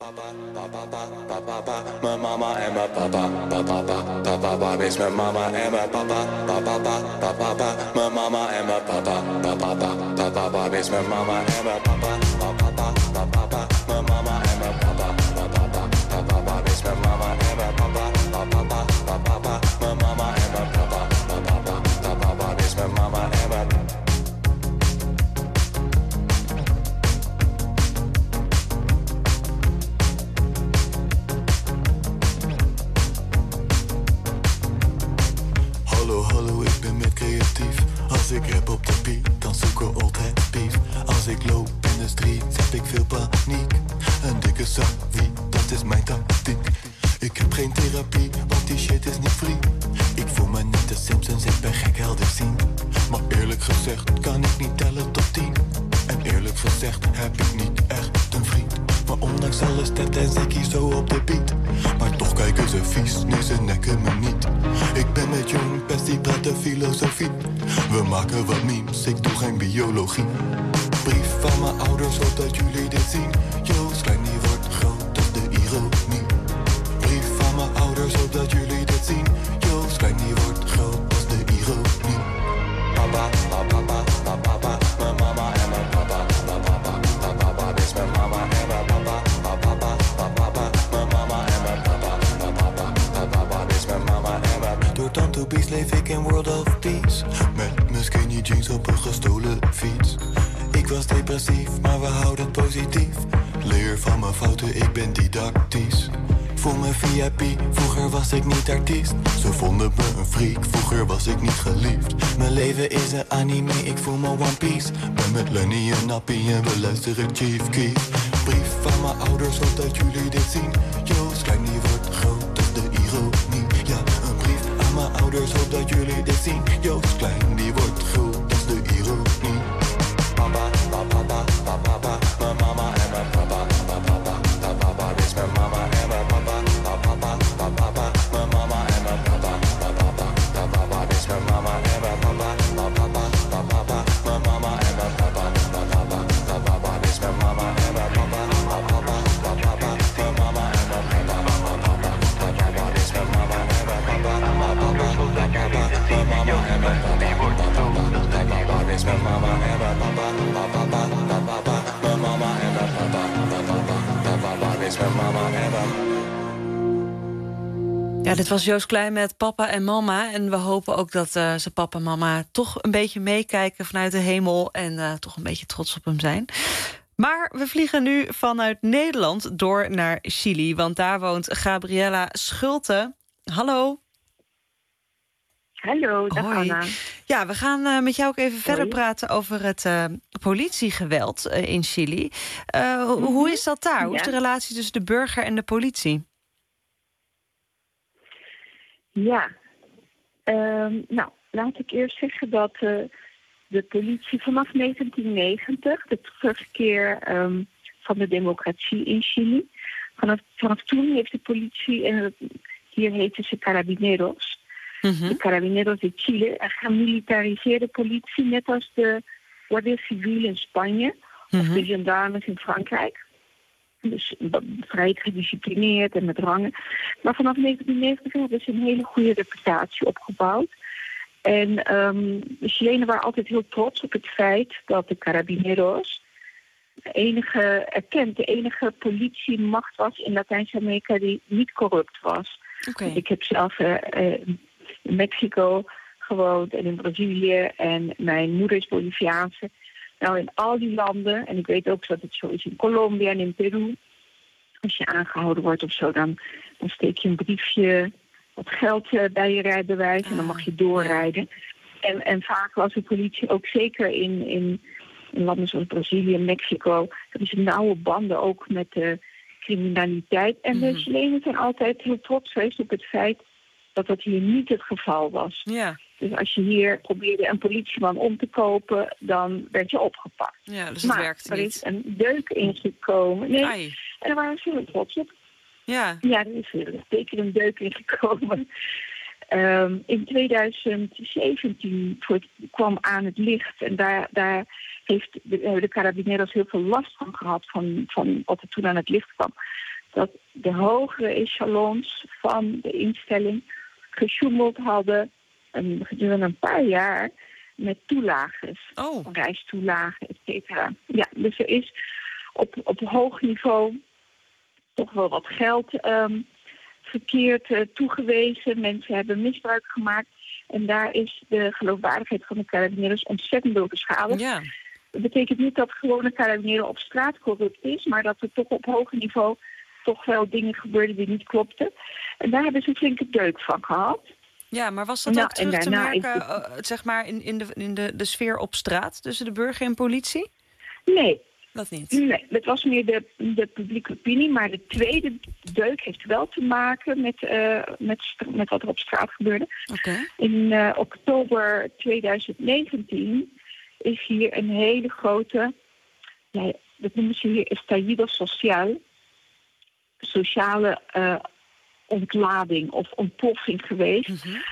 [SPEAKER 13] Mijn mama en mijn papa, wees mijn mama en mijn papa, mijn mama en mijn papa, wees mijn mama en mijn papa, mijn mama en mijn papa, wees mijn mama en mijn papa, mijn mama en mijn papa, wees mijn mama en mijn papa. Hallo, ik ben met creatief. Als ik rap op de beat, dan zoek ik altijd beef. Als ik loop in de streets, heb ik veel paniek. Een dikke zak, wie, dat is mijn tactiek. Ik heb geen therapie, want die shit is niet free. Ik voel me net als
[SPEAKER 23] gezegd heb ik niet echt een vriend. Maar ondanks alles tet en zikkie zo op de beat. Maar toch kijken ze vies, nee ze nekken me niet. Ik ben met jong Pessie, praten filosofie. We maken wat memes, ik doe geen biologie. Brief van mijn ouders, hoop dat jullie dit zien. Joost Klein die wordt groot, dat is de ironie. Brief van mijn ouders, hoop dat jullie dit zien. Joost Klein die wordt groot, dat is de ironie. Papa, papa, papa, papa, mijn mama en mijn papa. Papa, papa, papa, dit is mijn mama en mijn papa. Papa, papa, papa, mijn mama en mijn papa. Papa, papa, papa, dit is mijn mama en mijn papa. Door Tante Bies leef ik in World of Peace. Met mijn skinny jeans op een gestolen fiets. Ik was depressief, maar we houden het positief. Leer van mijn fouten, ik ben didactisch. Voel me VIP, vroeger was ik niet artiest. Ze vonden me een freak, vroeger was ik niet geliefd. Mijn leven is een anime, ik voel me One Piece. Ben met Lenny en Nappie en we luisteren Chief Keef. Brief van mijn ouders, hoop dat jullie dit zien. Joost Klein die wordt groot, dat is de ironie. Ja, een brief aan mijn ouders, hoop dat jullie dit zien. Joost Klein die wordt groot, dat is de ironie. Papa, papa, papa, papa, mijn mama en mijn papa. Papa, papa, papa, dit is mijn mama en mijn papa. Papa, papa, papa, mijn mama en mijn papa. Papa, papa, papa, dit is mijn mama en mijn papa. Papa, papa, papa, mijn mama en mijn papa. Papa, papa, dit is mijn mama en mijn papa. Papa, papa, mijn mama en mijn papa. Papa, papa, dit is mijn mama en mijn papa. Papa, papa, mijn mama en mijn papa. Papa, dit is mijn mama en mijn papa. Papa, papa, mijn mama en mijn papa. Papa, dit is mijn mama en mijn.
[SPEAKER 4] Ja, dit was Joost Klein met Papa en Mama. En we hopen ook dat zijn papa en mama toch een beetje meekijken vanuit de hemel. En toch een beetje trots op hem zijn. Maar we vliegen nu vanuit Nederland door naar Chili. Want daar woont Gabriella Schulte. Hallo.
[SPEAKER 5] Hallo, dag
[SPEAKER 4] Hoi.
[SPEAKER 5] Anna.
[SPEAKER 4] Ja, we gaan met jou ook even verder praten over het politiegeweld in Chili. Hoe is dat daar? Hoe is de relatie tussen de burger en de politie?
[SPEAKER 5] Ja, nou, laat ik eerst zeggen dat de politie vanaf 1990, de terugkeer van de democratie in Chili, vanaf toen heeft de politie, en hier heten ze Carabineros, de Carabineros de Chile, een gemilitariseerde politie, net als de Guardia Civil in Spanje of de gendarmes in Frankrijk. Dus vrij gedisciplineerd en met rangen. Maar vanaf 1990 hebben ze een hele goede reputatie opgebouwd. En de Chilenen waren altijd heel trots op het feit dat de Carabineros de enige politiemacht was in Latijns-Amerika die niet corrupt was. Okay. Ik heb zelf in Mexico gewoond en in Brazilië en mijn moeder is Boliviaanse. Nou, in al die landen, en ik weet ook dat het zo is in Colombia en in Peru, als je aangehouden wordt of zo, dan steek je een briefje, wat geld bij je rijbewijs en dan mag je doorrijden. En vaak was de politie ook zeker in landen zoals Brazilië en Mexico, hebben ze nauwe banden ook met de criminaliteit. En de Chilenen zijn altijd heel trots geweest op het feit dat dat hier niet het geval was. Ja. Dus als je hier probeerde een politieman om te kopen, dan werd je opgepakt.
[SPEAKER 4] Ja, dus het werkt niet.
[SPEAKER 5] Er is een deuk ingekomen. Nee, en daar waren ze heel trots op. Ja. Ja, er is zeker een deuk ingekomen. In 2017 kwam aan het licht. En daar heeft de Carabineros heel veel last van gehad, van wat er toen aan het licht kwam. Dat de hogere echelons van de instelling gesjoemeld hadden gedurende een paar jaar met toelages. Reistoelagen, et cetera. Ja, dus er is op hoog niveau toch wel wat geld verkeerd toegewezen. Mensen hebben misbruik gemaakt. En daar is de geloofwaardigheid van de Carabineros ontzettend door beschadigd. Ja. Dat betekent niet dat gewone Carabinero op straat corrupt is, maar dat er toch op hoog niveau toch wel dingen gebeurden die niet klopten. En daar hebben ze een flinke deuk van gehad.
[SPEAKER 4] Ja, maar was dat ook terug te merken, zeg maar, in de sfeer op straat tussen de burger en politie?
[SPEAKER 5] Nee.
[SPEAKER 4] Dat niet? Nee,
[SPEAKER 5] dat was meer de publieke opinie. Maar de tweede deuk heeft wel te maken met wat er op straat gebeurde. Okay. In oktober 2019 is hier een hele grote dat noemen ze hier estallido social. Sociale ontlading of ontploffing geweest.
[SPEAKER 4] Mhm.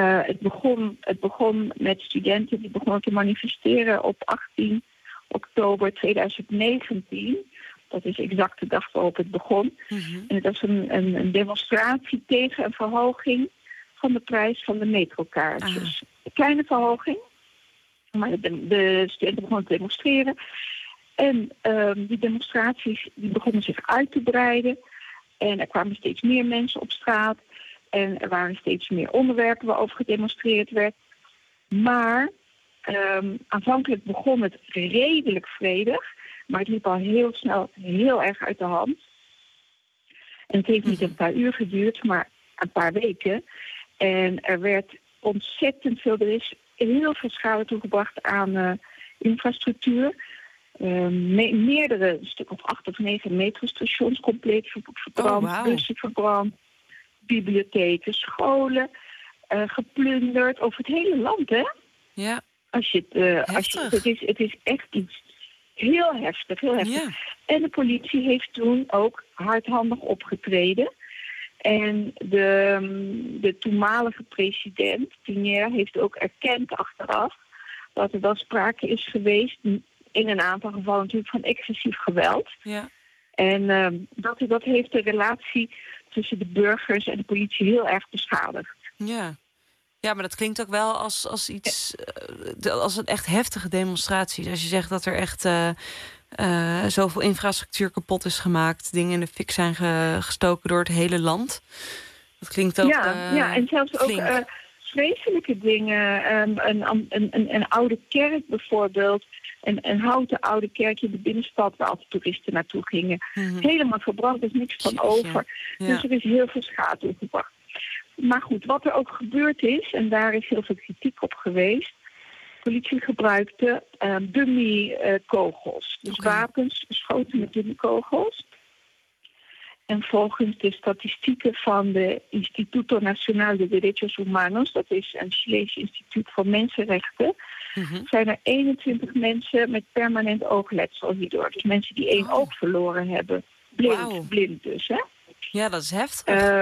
[SPEAKER 5] Het begon met studenten die begonnen te manifesteren op 18 oktober 2019. Dat is exact de dag waarop het begon.
[SPEAKER 4] Mhm.
[SPEAKER 5] En dat is een demonstratie tegen een verhoging van de prijs van de metrokaartjes. Een kleine verhoging, maar de studenten begonnen te demonstreren. En die demonstraties die begonnen zich uit te breiden. En er kwamen steeds meer mensen op straat. En er waren steeds meer onderwerpen waarover gedemonstreerd werd. Maar aanvankelijk begon het redelijk vredig. Maar het liep al heel snel heel erg uit de hand. En het heeft niet een paar uur geduurd, maar een paar weken. En er werd ontzettend veel, er is heel veel schade toegebracht aan infrastructuur. Meerdere, een stuk of 8 of 9 metrostations compleet verbrand, bussen verbrand, bibliotheken, scholen, geplunderd over het hele land, hè?
[SPEAKER 4] Ja.
[SPEAKER 5] Het is echt iets heel heftig, heel heftig.
[SPEAKER 4] Ja.
[SPEAKER 5] En de politie heeft toen ook hardhandig opgetreden. En de toenmalige president, Piñera, heeft ook erkend achteraf dat er wel sprake is geweest, in een aantal gevallen natuurlijk, van excessief geweld.
[SPEAKER 4] Ja.
[SPEAKER 5] En dat heeft de relatie tussen de burgers en de politie heel erg beschadigd.
[SPEAKER 4] Ja. Ja, maar dat klinkt ook wel als iets, als een echt heftige demonstratie. Als je zegt dat er echt zoveel infrastructuur kapot is gemaakt, dingen in de fik zijn gestoken door het hele land. Dat klinkt ook
[SPEAKER 5] ja, en zelfs
[SPEAKER 4] flink.
[SPEAKER 5] Ook vreselijke dingen. Een oude kerk bijvoorbeeld. Een houten oude kerk in de binnenstad waar altijd toeristen naartoe gingen.
[SPEAKER 4] Mhm.
[SPEAKER 5] Helemaal verbrand, er is niks van over.
[SPEAKER 4] Ja.
[SPEAKER 5] Dus er is heel veel schade toegebracht. Maar goed, wat er ook gebeurd is, en daar is heel veel kritiek op geweest. De politie gebruikte dummy-kogels. Dus wapens geschoten met dummy-kogels. En volgens de statistieken van de Instituto Nacional de Derechos Humanos, dat is een Chileens instituut voor mensenrechten, zijn er 21 mensen met permanent oogletsel hierdoor. Dus mensen die één oog verloren hebben. Blind dus, hè?
[SPEAKER 4] Ja, dat is heftig.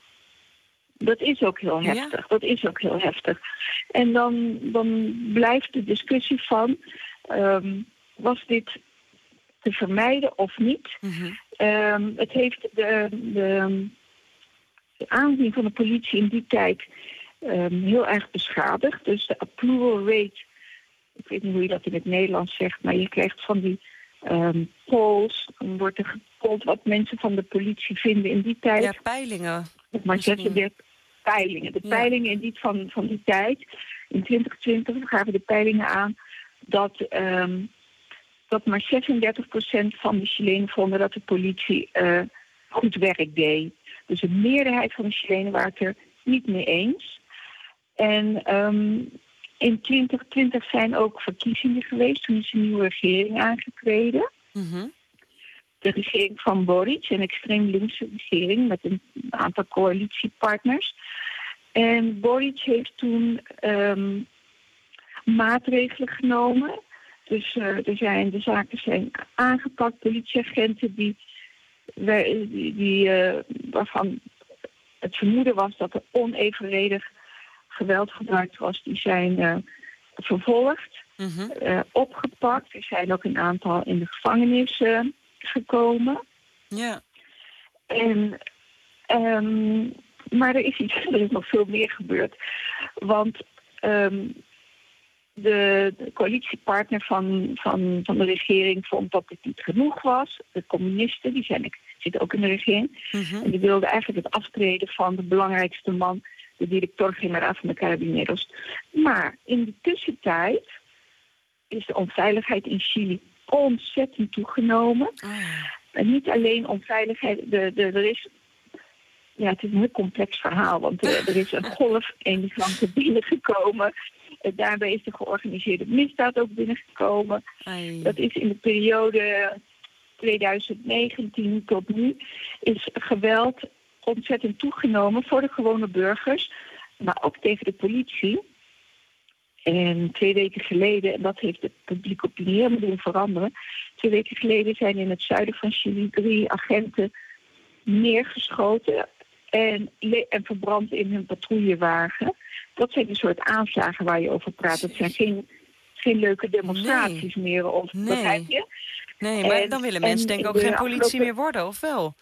[SPEAKER 5] Dat is ook heel heftig. Ja. Dat is ook heel heftig. En dan blijft de discussie van, was dit te vermijden of niet? Het heeft de aanzien van de politie in die tijd heel erg beschadigd. Dus de approval rate, ik weet niet hoe je dat in het Nederlands zegt, maar je krijgt van die polls, dan wordt er gepold wat mensen van de politie vinden in die tijd.
[SPEAKER 4] Ja, peilingen.
[SPEAKER 5] Maar 36 peilingen. De peilingen in van die tijd, in 2020 gaven de peilingen aan dat maar 36% van de Chilenen vonden dat de politie goed werk deed. Dus een meerderheid van de Chilenen waren het er niet mee eens. En in 2020 zijn ook verkiezingen geweest. Toen is een nieuwe regering aangetreden. De regering van Boric, een extreem linkse regering met een aantal coalitiepartners. En Boric heeft toen maatregelen genomen. Dus de zaken zijn aangepakt. Politieagenten waarvan het vermoeden was dat er onevenredig geweld gebruikt was, die zijn vervolgd, opgepakt. Er zijn ook een aantal in de gevangenis gekomen.
[SPEAKER 4] Ja.
[SPEAKER 5] Maar er is nog veel meer gebeurd. Want de coalitiepartner van de regering vond dat het niet genoeg was. De communisten, die zitten ook in de regering. En die wilden eigenlijk het aftreden van de belangrijkste man, de directeur-generaal van de Carabineros. Maar in de tussentijd is de onveiligheid in Chili ontzettend toegenomen. En niet alleen onveiligheid, het is een heel complex verhaal, want er is een golf emigranten binnengekomen. Daarbij is de georganiseerde misdaad ook binnengekomen. Dat is in de periode 2019 tot nu is geweld ontzettend toegenomen voor de gewone burgers, maar ook tegen de politie. En 2 weken geleden, en dat heeft de publieke opinie helemaal doen veranderen. 2 weken geleden zijn in het zuiden van Chili 3 agenten neergeschoten en verbrand in hun patrouillewagen. Dat zijn de soort aanslagen waar je over praat. Dat zijn geen leuke demonstraties meer. Of begrijp je?
[SPEAKER 4] Nee, maar dan willen mensen denk ik ook geen politie meer worden, of wel?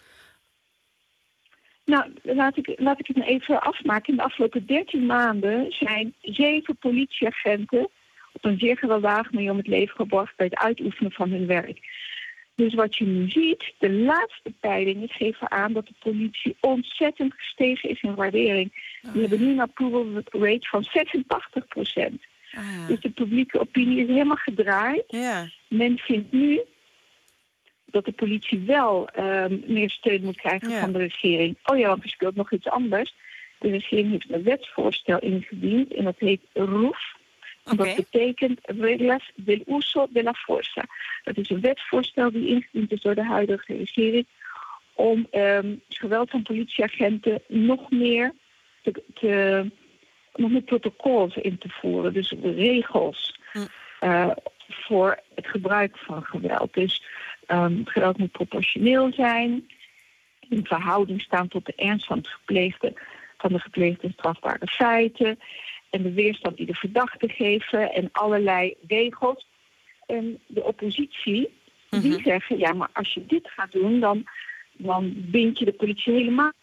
[SPEAKER 5] Nou, laat ik het nou even afmaken. In de afgelopen 13 maanden zijn 7 politieagenten op een zeer gewelddadige manier om het leven gebracht bij het uitoefenen van hun werk. Dus wat je nu ziet, de laatste peilingen geven aan dat de politie ontzettend gestegen is in waardering. Die hebben nu een approval rate van 86%. Dus de publieke opinie is helemaal gedraaid.
[SPEAKER 4] Ja.
[SPEAKER 5] Men vindt nu dat de politie wel meer steun moet krijgen van de regering. Oh ja, want er speelt nog iets anders. De regering heeft een wetsvoorstel ingediend en dat heet RUF. Dat betekent Reglas del Uso de la Fuerza. Dat is een wetsvoorstel die ingediend is door de huidige regering om geweld van politieagenten nog meer protocollen in te voeren. Dus regels voor het gebruik van geweld. Dus het geweld moet proportioneel zijn, in verhouding staan tot de ernst van de gepleegde strafbare feiten en de weerstand die de verdachte geven en allerlei regels. En de oppositie, die zeggen, ja, maar als je dit gaat doen, dan bind je de politie helemaal.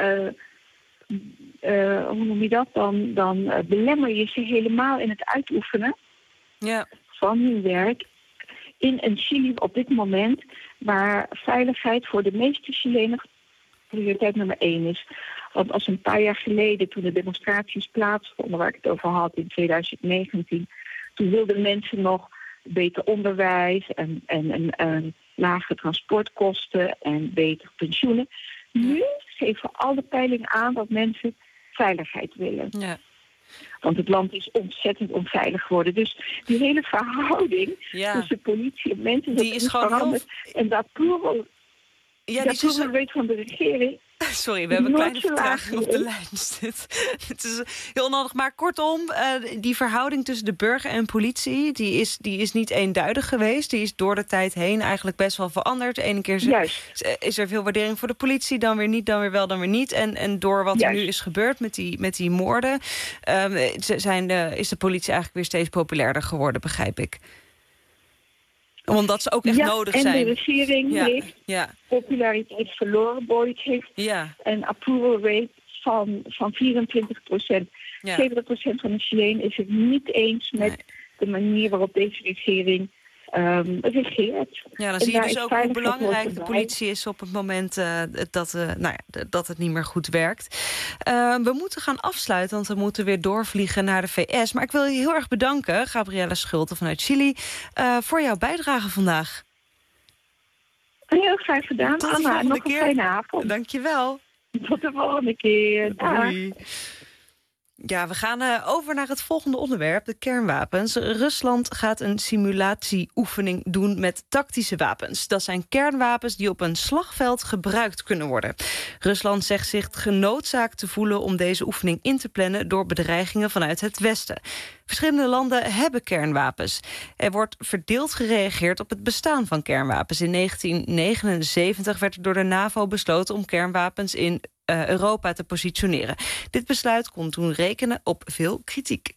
[SPEAKER 5] Hoe noem je dat? Dan belemmer je ze helemaal in het uitoefenen van hun werk in een Chili op dit moment waar veiligheid voor de meeste Chilenen prioriteit nummer 1 is. Want als een paar jaar geleden, toen de demonstraties plaatsvonden, waar ik het over had in 2019, toen wilden mensen nog beter onderwijs en lage transportkosten en beter pensioenen. Nu geven alle peilingen aan dat mensen veiligheid willen. Ja. Want het land is ontzettend onveilig geworden. Dus die hele verhouding tussen politie en mensen
[SPEAKER 4] die is gewoon
[SPEAKER 5] veranderd. En dat weet van de regering.
[SPEAKER 4] Sorry, we hebben een kleine vertraging op de lijn. Het is heel onhandig. Maar kortom, die verhouding tussen de burger en politie, die is niet eenduidig geweest. Die is door de tijd heen eigenlijk best wel veranderd. De ene keer is er veel waardering voor de politie, dan weer niet, dan weer wel, dan weer niet. En door wat er nu is gebeurd met die moorden, is de politie eigenlijk weer steeds populairder geworden, begrijp ik. Omdat ze ook echt nodig zijn.
[SPEAKER 5] En de regering heeft populariteit verloren. Boyd heeft een approval rate van 24%. 70% van de Chileen is het niet eens met de manier waarop deze regering regeert.
[SPEAKER 4] Ja, dan zie je dus ook hoe belangrijk de politie is op het moment dat het niet meer goed werkt. We moeten gaan afsluiten, want we moeten weer doorvliegen naar de VS. Maar ik wil je heel erg bedanken, Gabriella Schulte vanuit Chili, voor jouw bijdrage vandaag.
[SPEAKER 5] Heel graag gedaan, Anna. Nog een fijne avond.
[SPEAKER 4] Dank je wel.
[SPEAKER 5] Tot de volgende keer.
[SPEAKER 4] Doei. Ja, we gaan over naar het volgende onderwerp, de kernwapens. Rusland gaat een simulatieoefening doen met tactische wapens. Dat zijn kernwapens die op een slagveld gebruikt kunnen worden. Rusland zegt zich genoodzaakt te voelen om deze oefening in te plannen door bedreigingen vanuit het Westen. Verschillende landen hebben kernwapens. Er wordt verdeeld gereageerd op het bestaan van kernwapens. In 1979 werd er door de NAVO besloten om kernwapens in Europa te positioneren. Dit besluit kon toen rekenen op veel kritiek.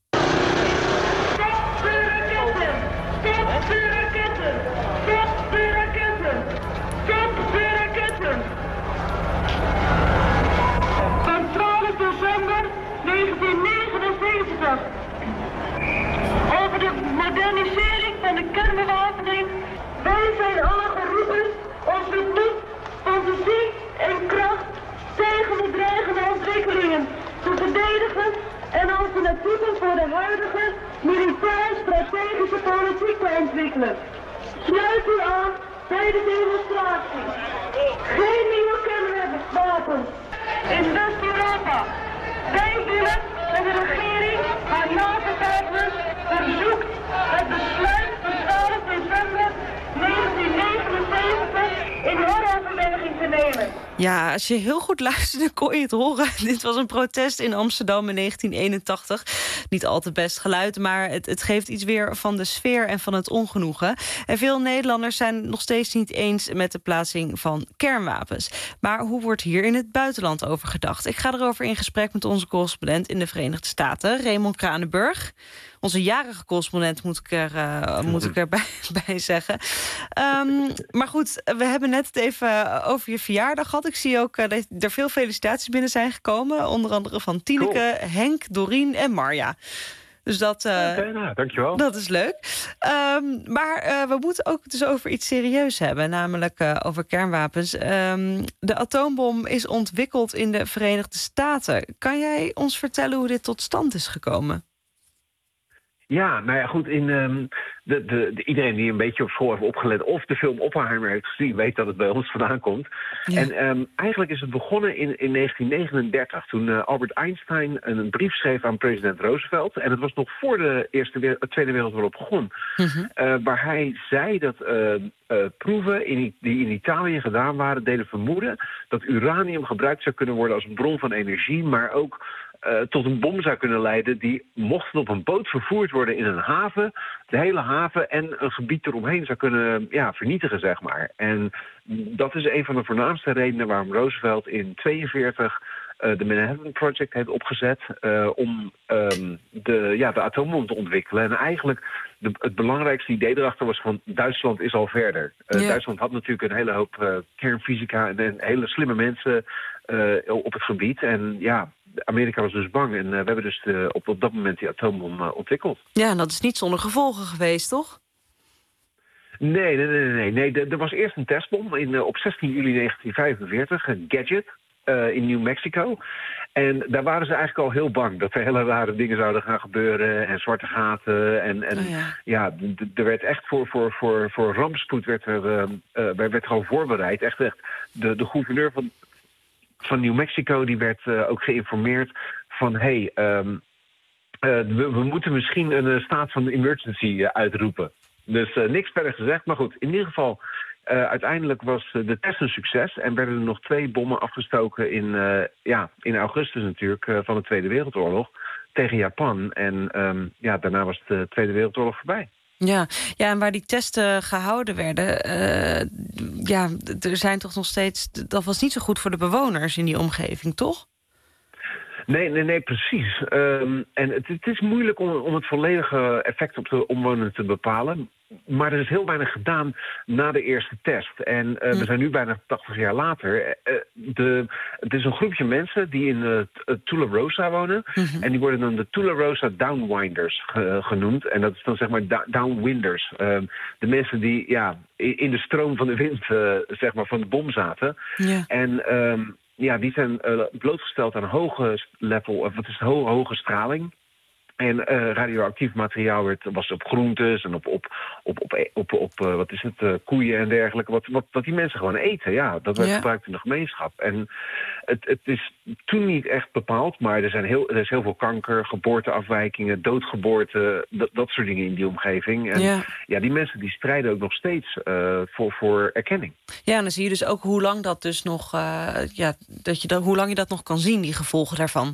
[SPEAKER 15] Over de modernisering van de kernbewapening. Wij zijn alle geroepen onze moed, fantasie en kracht tegen de dreigende ontwikkelingen te verdedigen en alternatieven voor de huidige militair-strategische politiek te ontwikkelen. Sluit u aan bij de demonstratie. Geen nieuwe kernwapens in West-Europa. Wij willen dat de regering haar NAVO-partners verzoekt het besluit van 12 december 1979 in heroverweging te nemen.
[SPEAKER 4] Ja, als je heel goed luisterde kon je het horen. Dit was een protest in Amsterdam in 1981. Niet al te best geluid, maar het geeft iets weer van de sfeer en van het ongenoegen. En veel Nederlanders zijn nog steeds niet eens met de plaatsing van kernwapens. Maar hoe wordt hier in het buitenland over gedacht? Ik ga erover in gesprek met onze correspondent in de Verenigde Staten, Raymond Kranenburg. Onze jarige correspondent moet ik erbij zeggen. Maar goed, we hebben net het even over je verjaardag gehad. Ik zie ook dat er veel felicitaties binnen zijn gekomen. Onder andere van Tineke, cool. Henk, Dorien en Marja. Dus dat,
[SPEAKER 6] dankjewel.
[SPEAKER 4] Dat is leuk. Maar we moeten ook dus over iets serieus hebben. Namelijk over kernwapens. De atoombom is ontwikkeld in de Verenigde Staten. Kan jij ons vertellen hoe dit tot stand is gekomen?
[SPEAKER 6] Ja, nou ja, goed. Iedereen die een beetje op school heeft opgelet of de film Oppenheimer heeft gezien, weet dat het bij ons vandaan komt. Ja. En eigenlijk is het begonnen in 1939, toen Albert Einstein een brief schreef aan president Roosevelt. En het was nog voor de Tweede Wereldoorlog begon. Waar hij zei dat proeven die in Italië gedaan waren, deden vermoeden dat uranium gebruikt zou kunnen worden als een bron van energie, maar ook tot een bom zou kunnen leiden die, mocht het op een boot vervoerd worden in een haven, de hele haven en een gebied eromheen zou kunnen vernietigen, zeg maar. En dat is een van de voornaamste redenen waarom Roosevelt in 1942 de Manhattan Project heeft opgezet om de atoombom te ontwikkelen. En eigenlijk het belangrijkste idee erachter was van Duitsland is al verder. Duitsland had natuurlijk een hele hoop kernfysica en hele slimme mensen op het gebied. En ja, Amerika was dus bang en we hebben dus op dat moment die atoombom ontwikkeld. Ja,
[SPEAKER 4] en dat is niet zonder gevolgen geweest, toch?
[SPEAKER 6] Nee. Er was eerst een testbom op 16 juli 1945, een Gadget, in New Mexico. En daar waren ze eigenlijk al heel bang dat er hele rare dingen zouden gaan gebeuren en zwarte gaten. Er werd echt voor rampspoed werd gewoon voorbereid. Echt de gouverneur van New Mexico die werd ook geïnformeerd van we moeten misschien een staat van emergency uitroepen. Dus niks verder gezegd. Maar goed, in ieder geval, uiteindelijk was de test een succes en werden er nog 2 bommen afgestoken in augustus natuurlijk van de Tweede Wereldoorlog tegen Japan. En daarna was de Tweede Wereldoorlog voorbij.
[SPEAKER 4] Ja, en waar die testen gehouden werden, er zijn toch nog steeds, dat was niet zo goed voor de bewoners in die omgeving, toch?
[SPEAKER 6] Nee, precies. En het is moeilijk om het volledige effect op de omwonenden te bepalen. Maar er is heel weinig gedaan na de eerste test. En we zijn nu bijna 80 jaar later. Het is een groepje mensen die in Tularosa wonen. En die worden dan de Tularosa Downwinders genoemd. En dat is dan zeg maar downwinders. De mensen die in de stroom van de wind zeg maar van de bom zaten. Ja. En die zijn blootgesteld aan hoge straling. En radioactief materiaal was op groentes en op koeien en dergelijke. Wat die mensen gewoon eten, dat werd gebruikt in de gemeenschap. En het is toen niet echt bepaald, maar er is heel veel kanker, geboorteafwijkingen, doodgeboorten, dat soort dingen in die omgeving. En die mensen die strijden ook nog steeds voor erkenning.
[SPEAKER 4] Ja, en dan zie je dus ook hoe lang dat dus nog, hoe lang je dat nog kan zien, die gevolgen daarvan.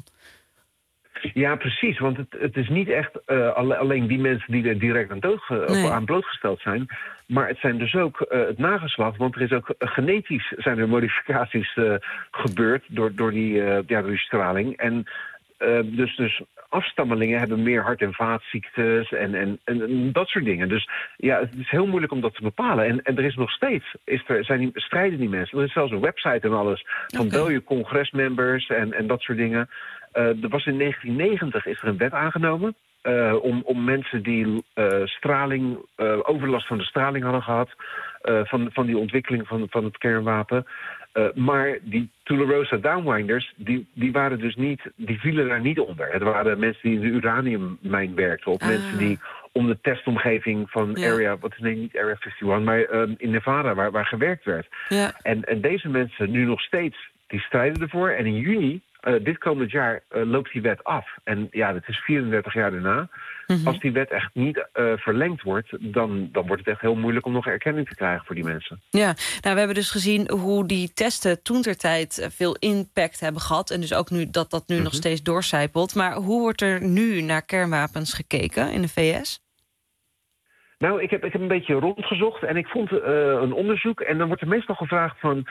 [SPEAKER 6] Ja, precies. Want het is niet echt alleen die mensen die er direct aan blootgesteld zijn. Maar het zijn dus ook het nageslacht. Want er is ook genetisch zijn er modificaties gebeurd door die straling. En dus afstammelingen hebben meer hart- en vaatziektes en dat soort dingen. Dus het is heel moeilijk om dat te bepalen. En er is nog steeds, strijden die mensen. Er is zelfs een website en alles van bel je congresmembers en dat soort dingen. Er was in 1990 is er een wet aangenomen om mensen die overlast van de straling hadden gehad, van die ontwikkeling van het kernwapen. Maar die Tularosa Downwinders, die waren dus niet, die vielen daar niet onder. Het waren mensen die in de uraniummijn werkten, of mensen die om de testomgeving van niet Area 51, maar in Nevada waar gewerkt werd. Ja. En deze mensen nu nog steeds, die strijden ervoor. En in juni dit komend jaar loopt die wet af. En ja, dat is 34 jaar daarna. Mm-hmm. Als die wet echt niet verlengd wordt, dan wordt het echt heel moeilijk om nog erkenning te krijgen voor die mensen.
[SPEAKER 4] Ja, nou, we hebben dus gezien hoe die testen toentertijd veel impact hebben gehad. En dus ook nu dat nu nog steeds doorcijpelt. Maar hoe wordt er nu naar kernwapens gekeken in de VS?
[SPEAKER 6] Nou, ik heb een beetje rondgezocht en ik vond een onderzoek. En dan wordt er meestal gevraagd van...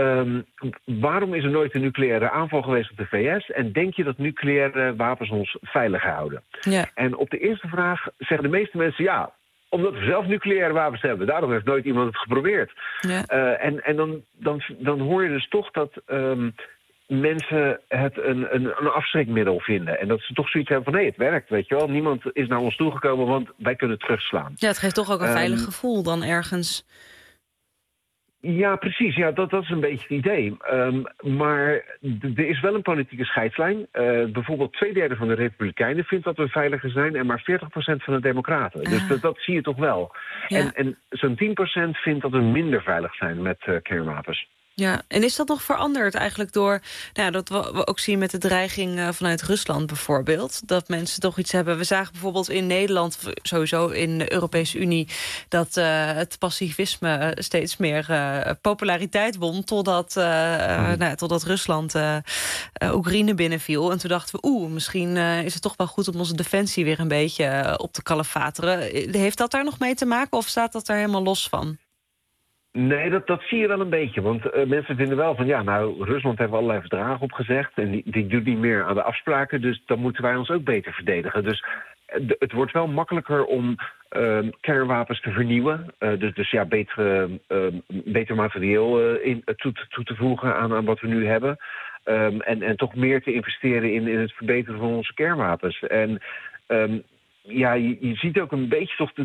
[SPEAKER 6] waarom is er nooit een nucleaire aanval geweest op de VS? En denk je dat nucleaire wapens ons veilig houden? Ja. En op de eerste vraag zeggen de meeste mensen... ja, omdat we zelf nucleaire wapens hebben. Daarom heeft nooit iemand het geprobeerd. Ja. En dan hoor je dus toch dat... mensen het een afschrikmiddel vinden. En dat ze toch zoiets hebben van... nee, het werkt, weet je wel. Niemand is naar ons toegekomen, want wij kunnen terugslaan. Ja, het geeft toch ook een veilig gevoel dan ergens. Ja, precies. Ja, dat is een beetje het idee. Maar er is wel een politieke scheidslijn. Bijvoorbeeld 2/3 van de Republikeinen vindt dat we veiliger zijn... en maar 40% van de Democraten. Dus dat zie je toch wel. Ja. En zo'n 10% vindt dat we minder veilig zijn met kernwapens. Ja, en is dat nog veranderd eigenlijk door... Nou, dat we ook zien met de dreiging vanuit Rusland bijvoorbeeld... dat mensen toch iets hebben... We zagen bijvoorbeeld in Nederland, sowieso in de Europese Unie... dat het pacifisme steeds meer populariteit won... totdat Rusland Oekraïne binnenviel. En toen dachten we, misschien is het toch wel goed... om onze defensie weer een beetje op te kalefateren. Heeft dat daar nog mee te maken of staat dat er helemaal los van? Nee, dat zie je wel een beetje. Want mensen vinden wel van... Rusland heeft allerlei verdragen opgezegd... en die doet niet meer aan de afspraken... dus dan moeten wij ons ook beter verdedigen. Dus het wordt wel makkelijker om kernwapens te vernieuwen. Dus beter materieel toe te voegen aan wat we nu hebben. En toch meer te investeren in het verbeteren van onze kernwapens. En je ziet ook een beetje toch...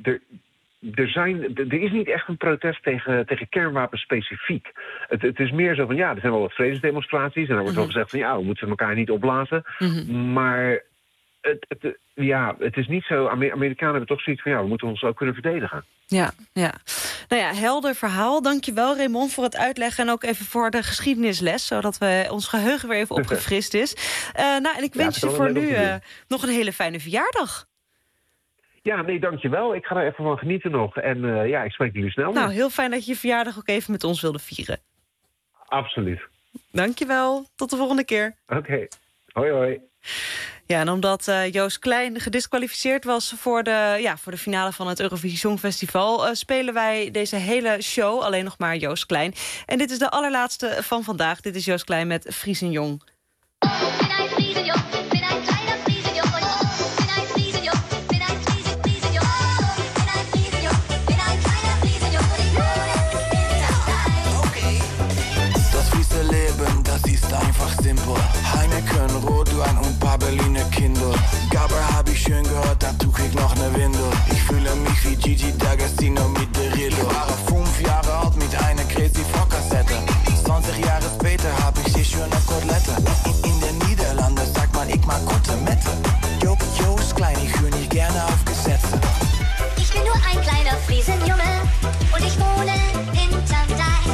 [SPEAKER 6] Er is niet echt een protest tegen kernwapens specifiek. Het is meer zo van, er zijn wel wat vredesdemonstraties... en dan wordt wel gezegd van, we moeten elkaar niet opblazen. Maar het is niet zo... Amerikanen hebben toch zoiets van, we moeten ons ook kunnen verdedigen. Ja. Nou ja, helder verhaal. Dankjewel, Raymond, voor het uitleggen... en ook even voor de geschiedenisles... zodat ons geheugen weer even opgefrist is. En ik wens je voor nu nog een hele fijne verjaardag. Ja, nee, dankjewel. Ik ga er even van genieten nog. En ik spreek jullie snel. Nou, heel fijn dat je je verjaardag ook even met ons wilde vieren. Absoluut. Dankjewel. Tot de volgende keer. Oké. Hoi, hoi. Ja, en omdat Joost Klein gediskwalificeerd was voor de finale van het Eurovisie Songfestival... spelen wij deze hele show alleen nog maar Joost Klein. En dit is de allerlaatste van vandaag. Dit is Joost Klein met Friesenjong.
[SPEAKER 16] Einfach simpel. Heineken, Rotwein und paar Berliner Kindle. Gabber hab ich schön gehört, da trug ich noch ne Windel. Ich fühle mich wie Gigi D'Agostino mit der Riddle. Ich war 5 Jahre alt mit einer Crazy Frog-Kassette. 20 Jahre später hab ich hier schöne Kotelette. In den Niederlanden sagt man, ich mag Kotelette. Joost Klein, ich höre nicht gerne auf Gesetze.
[SPEAKER 17] Ich bin nur ein kleiner Friesenjunge und ich wohne hinterm Deich.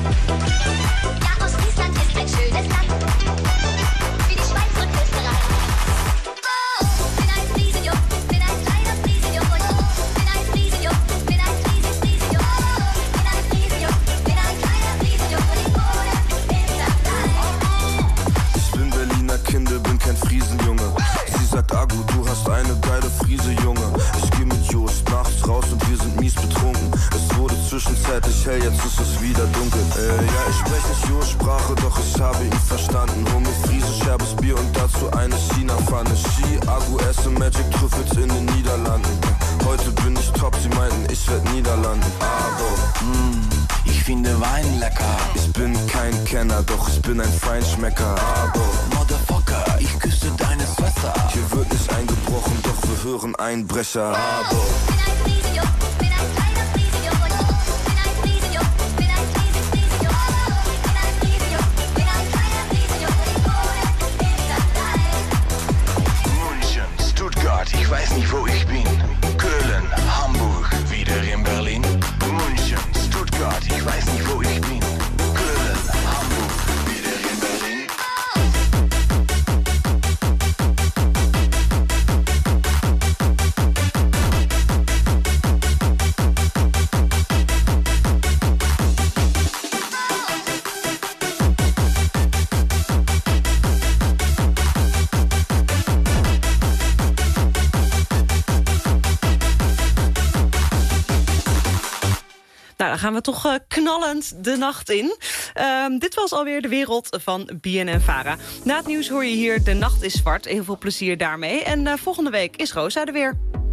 [SPEAKER 17] Ja, Ostfriesland ist ein schönes Land, wie die Schweiz und Österreich. Oh, bin ein Friesenjung, bin ein kleiner Friesenjung und bin ein Friesenjung, bin ein Friesenjung. Bin ein Friesenjung, bin ein kleiner Friesenjung und ich wohne hinterm Deich.
[SPEAKER 16] Ich bin Berliner Kinder, bin kein Friesenjunge. Sie sagt, Agu, du hast eine geile Friese, Junge. Ich geh mit Joost nachts raus und wir sind mies betrunken. Es wurde zwischenzeitlich hell, jetzt ist es wieder dunkel. Ich spreche nicht Joost-Sprache, doch ich habe ihn verstanden. Hol mir Friese, scherbes Bier und dazu eine China-Pfanne. Ski, Agu, esse Magic Trüffels in den Niederlanden. Heute bin ich top, sie meinten, ich werd Niederlanden. Aber, ich finde Wein lecker. Ich bin kein Kenner, doch ich bin ein Feinschmecker. Aber, Motherfucker, ich küsse deine Schwester. Hier wird nicht eingebrochen, doch wir hören Einbrecher. Aber,
[SPEAKER 17] bin ein Friesenjung, bin ein kleiner Friesenjung und bin ein Friesenjung, bin ein Friesenjung. Bin ein Friesenjung, bin ein kleiner Friesenjung und ich wohne hinterm Deich.
[SPEAKER 16] München, Stuttgart, ich weiß nicht, wo ich bin. Köln, Hamburg, wieder in Berlin. München, Stuttgart, ich weiß nicht, wo ich bin. Köln, Hamburg, wieder in Berlin.
[SPEAKER 4] gaan we toch knallend de nacht in. Dit was alweer de wereld van BNN-Vara. Na het nieuws hoor je hier De Nacht is Zwart. Heel veel plezier daarmee. En volgende week is Rosa er weer.